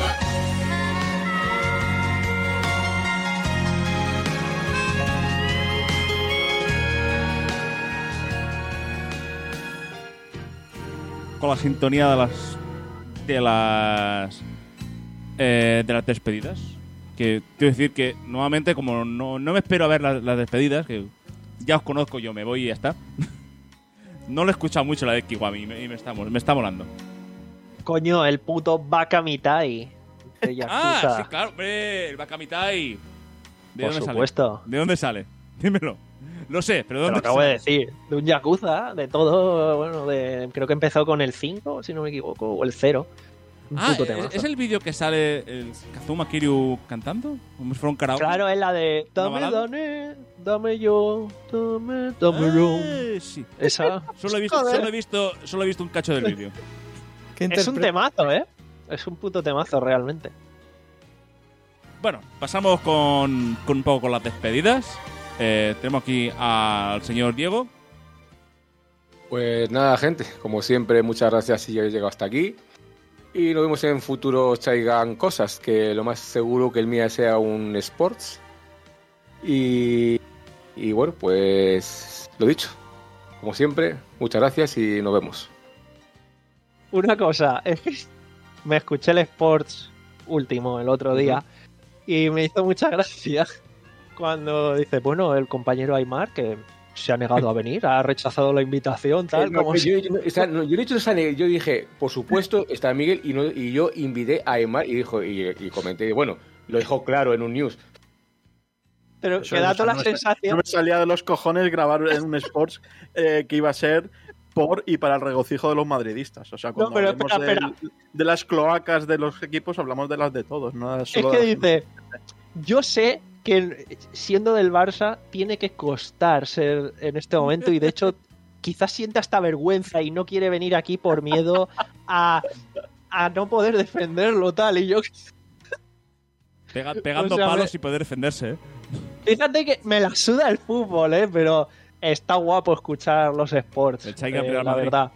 Speaker 2: Con la sintonía de las de las eh, de las despedidas. Que quiero decir que nuevamente, como no, no me espero a ver las, las despedidas, que ya os conozco, yo me voy y ya está. No lo he escuchado mucho la de Kiwami y me, y me está, me está molando.
Speaker 3: Coño, el puto Bakamitai. de Yakuza.
Speaker 2: Ah, sí, claro, hombre, el Bakamitai. ¿De
Speaker 3: Por
Speaker 2: dónde
Speaker 3: supuesto.
Speaker 2: sale? ¿De dónde sale? Dímelo. Lo sé, pero ¿de
Speaker 3: Te lo
Speaker 2: dónde
Speaker 3: acabo de
Speaker 2: sale?
Speaker 3: decir. De un Yakuza, de todo. Bueno, de, creo que empezó con el cinco, si no me equivoco, o el cero. Un
Speaker 2: Ah,
Speaker 3: puto
Speaker 2: ¿es,
Speaker 3: temazo.
Speaker 2: ¿es el vídeo que sale el Kazuma Kiryu cantando? ¿Como si fuera un karaoke?
Speaker 3: Claro, es la de
Speaker 2: ¿Una
Speaker 3: dame,
Speaker 2: balada?
Speaker 3: dame, dame yo, dame, dame yo.
Speaker 2: Ah, sí.
Speaker 3: Esa
Speaker 2: Solo he visto,
Speaker 4: Joder.
Speaker 2: solo he visto, solo he visto un cacho del vídeo.
Speaker 4: ¿Qué
Speaker 3: es un
Speaker 4: interpre-
Speaker 3: temazo, ¿eh? Es un puto temazo realmente.
Speaker 2: Bueno, pasamos con, con un poco con las despedidas. Eh, tenemos aquí al señor Diego.
Speaker 5: Pues nada, gente, como siempre, muchas gracias si habéis llegado hasta aquí. Y nos vemos en futuros Chaigan cosas, que lo más seguro que el mío sea un Sports. Y, y bueno, pues lo dicho. Como siempre, muchas gracias y nos vemos.
Speaker 3: Una cosa, es que me escuché el Sports último el otro día y me hizo mucha gracia cuando dice, bueno, el compañero Aymar que se ha negado a venir, ha rechazado la invitación, tal,
Speaker 5: Eh, no,
Speaker 3: como
Speaker 5: pues
Speaker 3: si...
Speaker 5: yo, yo- o sea, no, yo no he dicho esa ne- yo dije, por supuesto, está Miguel y, no, y yo invité a Emar y dijo y, y comenté, bueno, lo dejó claro en un news.
Speaker 3: Pero
Speaker 6: Eso
Speaker 3: que da
Speaker 6: no-
Speaker 3: toda la
Speaker 6: no me sa-
Speaker 3: sensación...
Speaker 6: No me salía de los cojones grabar en un Sports eh, que iba a ser por y para el regocijo de los madridistas. O sea, cuando
Speaker 3: pero
Speaker 6: hablemos
Speaker 3: espera,
Speaker 6: del- de las cloacas de los equipos, hablamos de las de todos. No
Speaker 3: Es
Speaker 6: solo
Speaker 3: que
Speaker 6: de las-
Speaker 3: dice, yo sé que siendo del Barça tiene que costar ser en este momento y de hecho quizás sienta hasta vergüenza y no quiere venir aquí por miedo a, a no poder defenderlo tal y yo
Speaker 2: Pega- pegando
Speaker 3: O sea,
Speaker 2: palos
Speaker 3: me-
Speaker 2: y poder defenderse, ¿eh?
Speaker 3: fíjate que me la suda el fútbol, ¿eh? Pero está guapo escuchar los sports,
Speaker 2: El Chaigan
Speaker 3: eh,
Speaker 2: Real
Speaker 3: la
Speaker 2: Madrid.
Speaker 3: verdad.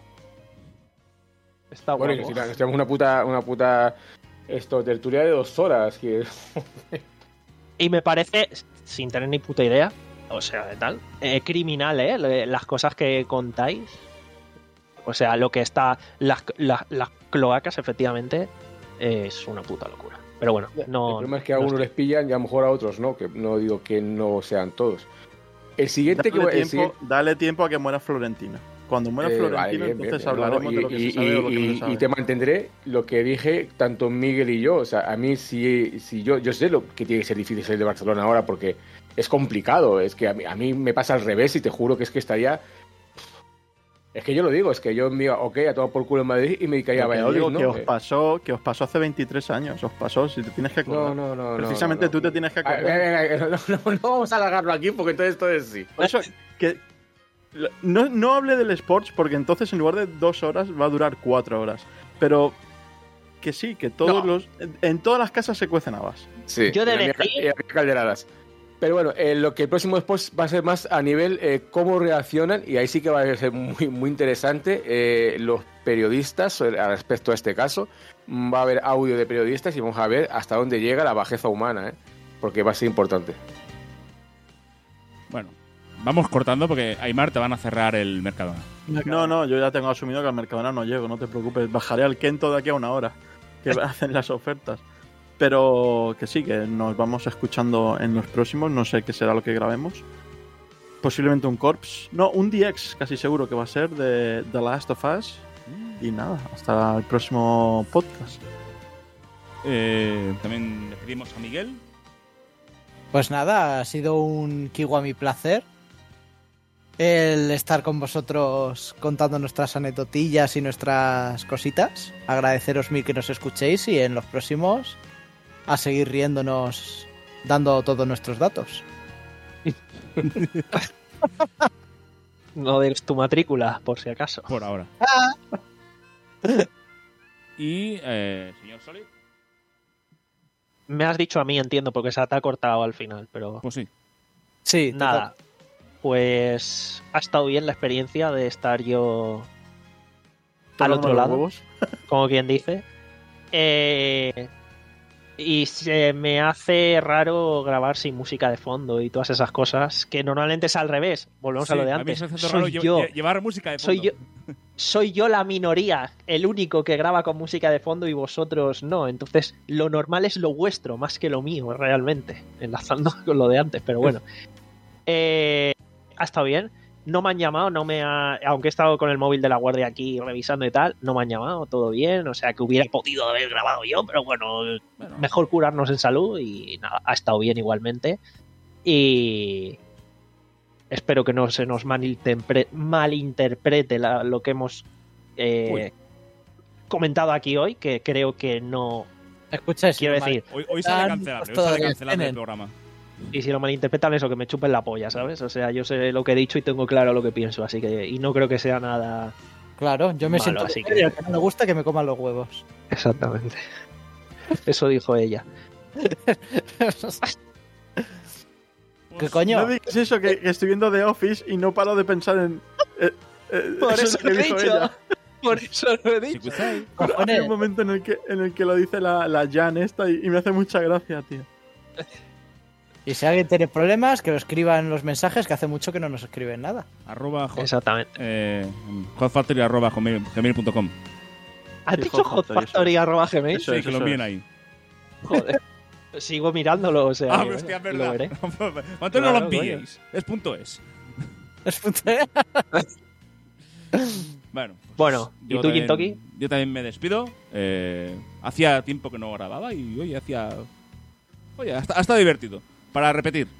Speaker 3: Está
Speaker 5: Bueno, y
Speaker 3: guapo.
Speaker 5: nos tiramos una puta, una puta esto, tertulia de dos horas. Que...
Speaker 3: Y me parece, sin tener ni puta idea, o sea, de tal, eh, criminal, ¿eh? Le- Las cosas que contáis. O sea, lo que está. Las, las, las cloacas, efectivamente, eh, es una puta locura. Pero bueno, no.
Speaker 5: el problema es que a
Speaker 3: no
Speaker 5: unos
Speaker 3: estoy-
Speaker 5: les pillan y a lo mejor a otros no, que no digo que no sean todos. El siguiente que
Speaker 6: Dale
Speaker 5: voy a
Speaker 6: tiempo,
Speaker 5: decir...
Speaker 6: dale tiempo a que muera Florentina. Cuando muera
Speaker 5: Eh,
Speaker 6: Florentina,
Speaker 5: vale, bien,
Speaker 6: entonces
Speaker 5: bien, bien.
Speaker 6: hablaremos
Speaker 5: No, no,
Speaker 6: de lo que
Speaker 5: y,
Speaker 6: se sabe o lo que
Speaker 5: y-
Speaker 6: no se sabe.
Speaker 5: y te mantendré lo que dije tanto Miguel y yo. O sea, a mí si, si yo, yo sé lo que tiene que ser difícil salir de Barcelona ahora porque es complicado. Es que a mí, a mí me pasa al revés y te juro que es que estaría... Es que yo lo digo, es que yo me iba, ok, a tomar por culo en Madrid y me dedicaría a
Speaker 6: Lo que
Speaker 5: Valladolid,
Speaker 6: digo,
Speaker 5: ¿no?
Speaker 6: que os
Speaker 5: Eh,
Speaker 6: pasó, que os pasó hace veintitrés años, os pasó, si te tienes que acordar.
Speaker 5: No, no, no. no,
Speaker 6: Precisamente
Speaker 5: no, no.
Speaker 6: tú te tienes que
Speaker 5: Ah,
Speaker 6: acordar.
Speaker 5: venga, venga, no, no, no vamos a alargarlo aquí porque entonces esto es sí.
Speaker 6: Por eso, que no, no hable del Sports porque entonces en lugar de dos horas va a durar cuatro horas. Pero que sí, que todos
Speaker 5: No.
Speaker 6: los... En todas las casas se cuecen habas.
Speaker 5: Sí,
Speaker 3: Yo de
Speaker 5: y la mía-
Speaker 3: decir-
Speaker 5: y la mía calderadas. Pero bueno, eh, lo que el próximo post va a ser más a nivel eh, cómo reaccionan, y ahí sí que va a ser muy, muy interesante eh, los periodistas al respecto a este caso. Va a haber audio de periodistas y vamos a ver hasta dónde llega la bajeza humana, ¿eh? Porque va a ser importante.
Speaker 2: Bueno, vamos cortando porque Aymar te van a cerrar el Mercadona.
Speaker 6: No, no, yo ya tengo asumido que al Mercadona no llego, no te preocupes. Bajaré al Kento de aquí a una hora, que hacen las ofertas. Pero que sí, que nos vamos escuchando en los próximos. No sé qué será lo que grabemos. Posiblemente un Corps. No, un D X, casi seguro que va a ser, de The Last of Us. Y nada, hasta el próximo podcast.
Speaker 2: Eh, también le pedimos a Miguel.
Speaker 4: Pues nada, ha sido un Kiwami placer el estar con vosotros contando nuestras anecdotillas y nuestras cositas. Agradeceros mil que nos escuchéis y en los próximos a seguir riéndonos dando todos nuestros datos.
Speaker 3: No des tu matrícula, por si acaso.
Speaker 2: Por ahora. Y, eh, señor Solid.
Speaker 3: Me has dicho a mí, entiendo, porque se te ha cortado al final, pero...
Speaker 2: Pues sí.
Speaker 4: Sí,
Speaker 3: nada. Pues ha estado bien la experiencia de estar yo al otro lado, como quien dice. Eh... Y se me hace raro grabar sin música de fondo y todas esas cosas, que normalmente es al revés. Volvemos
Speaker 2: Sí,
Speaker 3: a lo de
Speaker 2: a mí
Speaker 3: antes.
Speaker 2: se me hace
Speaker 3: Soy
Speaker 2: raro
Speaker 3: yo,
Speaker 2: lle- llevar música de fondo.
Speaker 3: soy yo, soy yo la minoría, el único que graba con música de fondo y vosotros no. Entonces, lo normal es lo vuestro, más que lo mío, realmente. Enlazando con lo de antes, pero bueno. Eh, ha estado bien. No me han llamado, no me ha... aunque he estado con el móvil de la guardia aquí revisando y tal, no me han llamado, todo bien, o sea que hubiera podido haber grabado yo, pero bueno,
Speaker 2: Bueno.
Speaker 3: mejor curarnos en salud y nada, ha estado bien igualmente. Y espero que no se nos malinterpre- malinterprete la- lo que hemos eh, comentado aquí hoy, que creo que no...
Speaker 4: Escucha eso.
Speaker 3: Quiero decir,
Speaker 2: Hoy, hoy sale
Speaker 4: Tan
Speaker 2: cancelable, hoy
Speaker 4: costo
Speaker 2: sale
Speaker 4: de
Speaker 2: cancelable el
Speaker 4: tienen.
Speaker 2: programa.
Speaker 3: y si lo malinterpretan eso, que me chupen la polla, ¿sabes? O sea, yo sé lo que he dicho y tengo claro lo que pienso, así que... Y no creo que sea nada...
Speaker 4: Claro, yo me
Speaker 3: Malo,
Speaker 4: siento
Speaker 3: así
Speaker 4: que...
Speaker 3: que-
Speaker 4: que no me gusta que me coman los huevos.
Speaker 3: Exactamente. Eso dijo ella.
Speaker 4: ¿Qué coño?
Speaker 6: No digas eso, que, que estoy viendo The Office y no paro de pensar en... eh, eh,
Speaker 3: Por
Speaker 6: eso
Speaker 3: eso
Speaker 6: es lo
Speaker 3: lo
Speaker 6: que
Speaker 3: he
Speaker 6: dijo
Speaker 3: dicho.
Speaker 6: ella.
Speaker 3: Por eso lo he dicho.
Speaker 2: Chicucay.
Speaker 6: Pero hay
Speaker 4: Cojones.
Speaker 6: un momento en el que, en el que lo dice la, la Jan esta y, y me hace mucha gracia, tío.
Speaker 4: Y si alguien tiene problemas, que lo escriba en los mensajes, que hace mucho que no nos escriben nada.
Speaker 2: Arroba hot,
Speaker 3: Exactamente.
Speaker 2: eh, hotfactory arroba gmail punto com.
Speaker 3: ¿Has
Speaker 6: Sí,
Speaker 3: dicho
Speaker 6: Hot Factory,
Speaker 3: hotfactory arroba gmail?
Speaker 6: Eso
Speaker 2: Sí,
Speaker 6: es,
Speaker 2: que lo
Speaker 6: eso
Speaker 2: envíen
Speaker 6: es.
Speaker 2: ahí.
Speaker 3: Joder. Sigo mirándolo, o sea.
Speaker 2: Ah,
Speaker 3: que,
Speaker 2: pero hostia, es
Speaker 3: bueno, lo veré.
Speaker 2: verdad. Antonio, no
Speaker 3: Claro,
Speaker 2: lo enviéis. Es punto es.
Speaker 4: Es punto-
Speaker 2: Bueno, pues
Speaker 3: Bueno, ¿y
Speaker 2: yo
Speaker 3: tú,
Speaker 2: también-
Speaker 3: Gintoki?
Speaker 2: Yo también me despido. Eh, hacía tiempo que no grababa y oye, hacía. Oye, hasta, hasta divertido. Para repetir.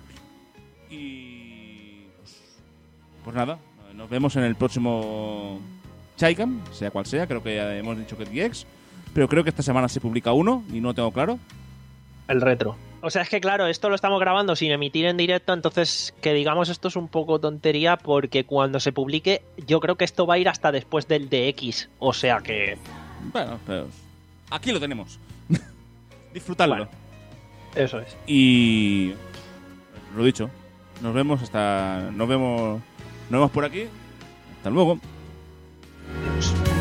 Speaker 2: Y. Pues, pues nada, nos vemos en el próximo Chaicam, sea cual sea. Creo que ya hemos dicho que es D X. Pero creo que esta semana se publica uno y no tengo claro.
Speaker 3: El retro. O sea, es que claro, esto lo estamos grabando sin emitir en directo, entonces que digamos esto es un poco tontería porque cuando se publique yo creo que esto va a ir hasta después del D X. O sea que...
Speaker 2: Bueno, pero. Aquí lo tenemos. Disfrutadlo.
Speaker 3: Bueno. Eso es.
Speaker 2: Y lo dicho, nos vemos hasta nos vemos nos vemos por aquí. Hasta luego.
Speaker 3: Adiós.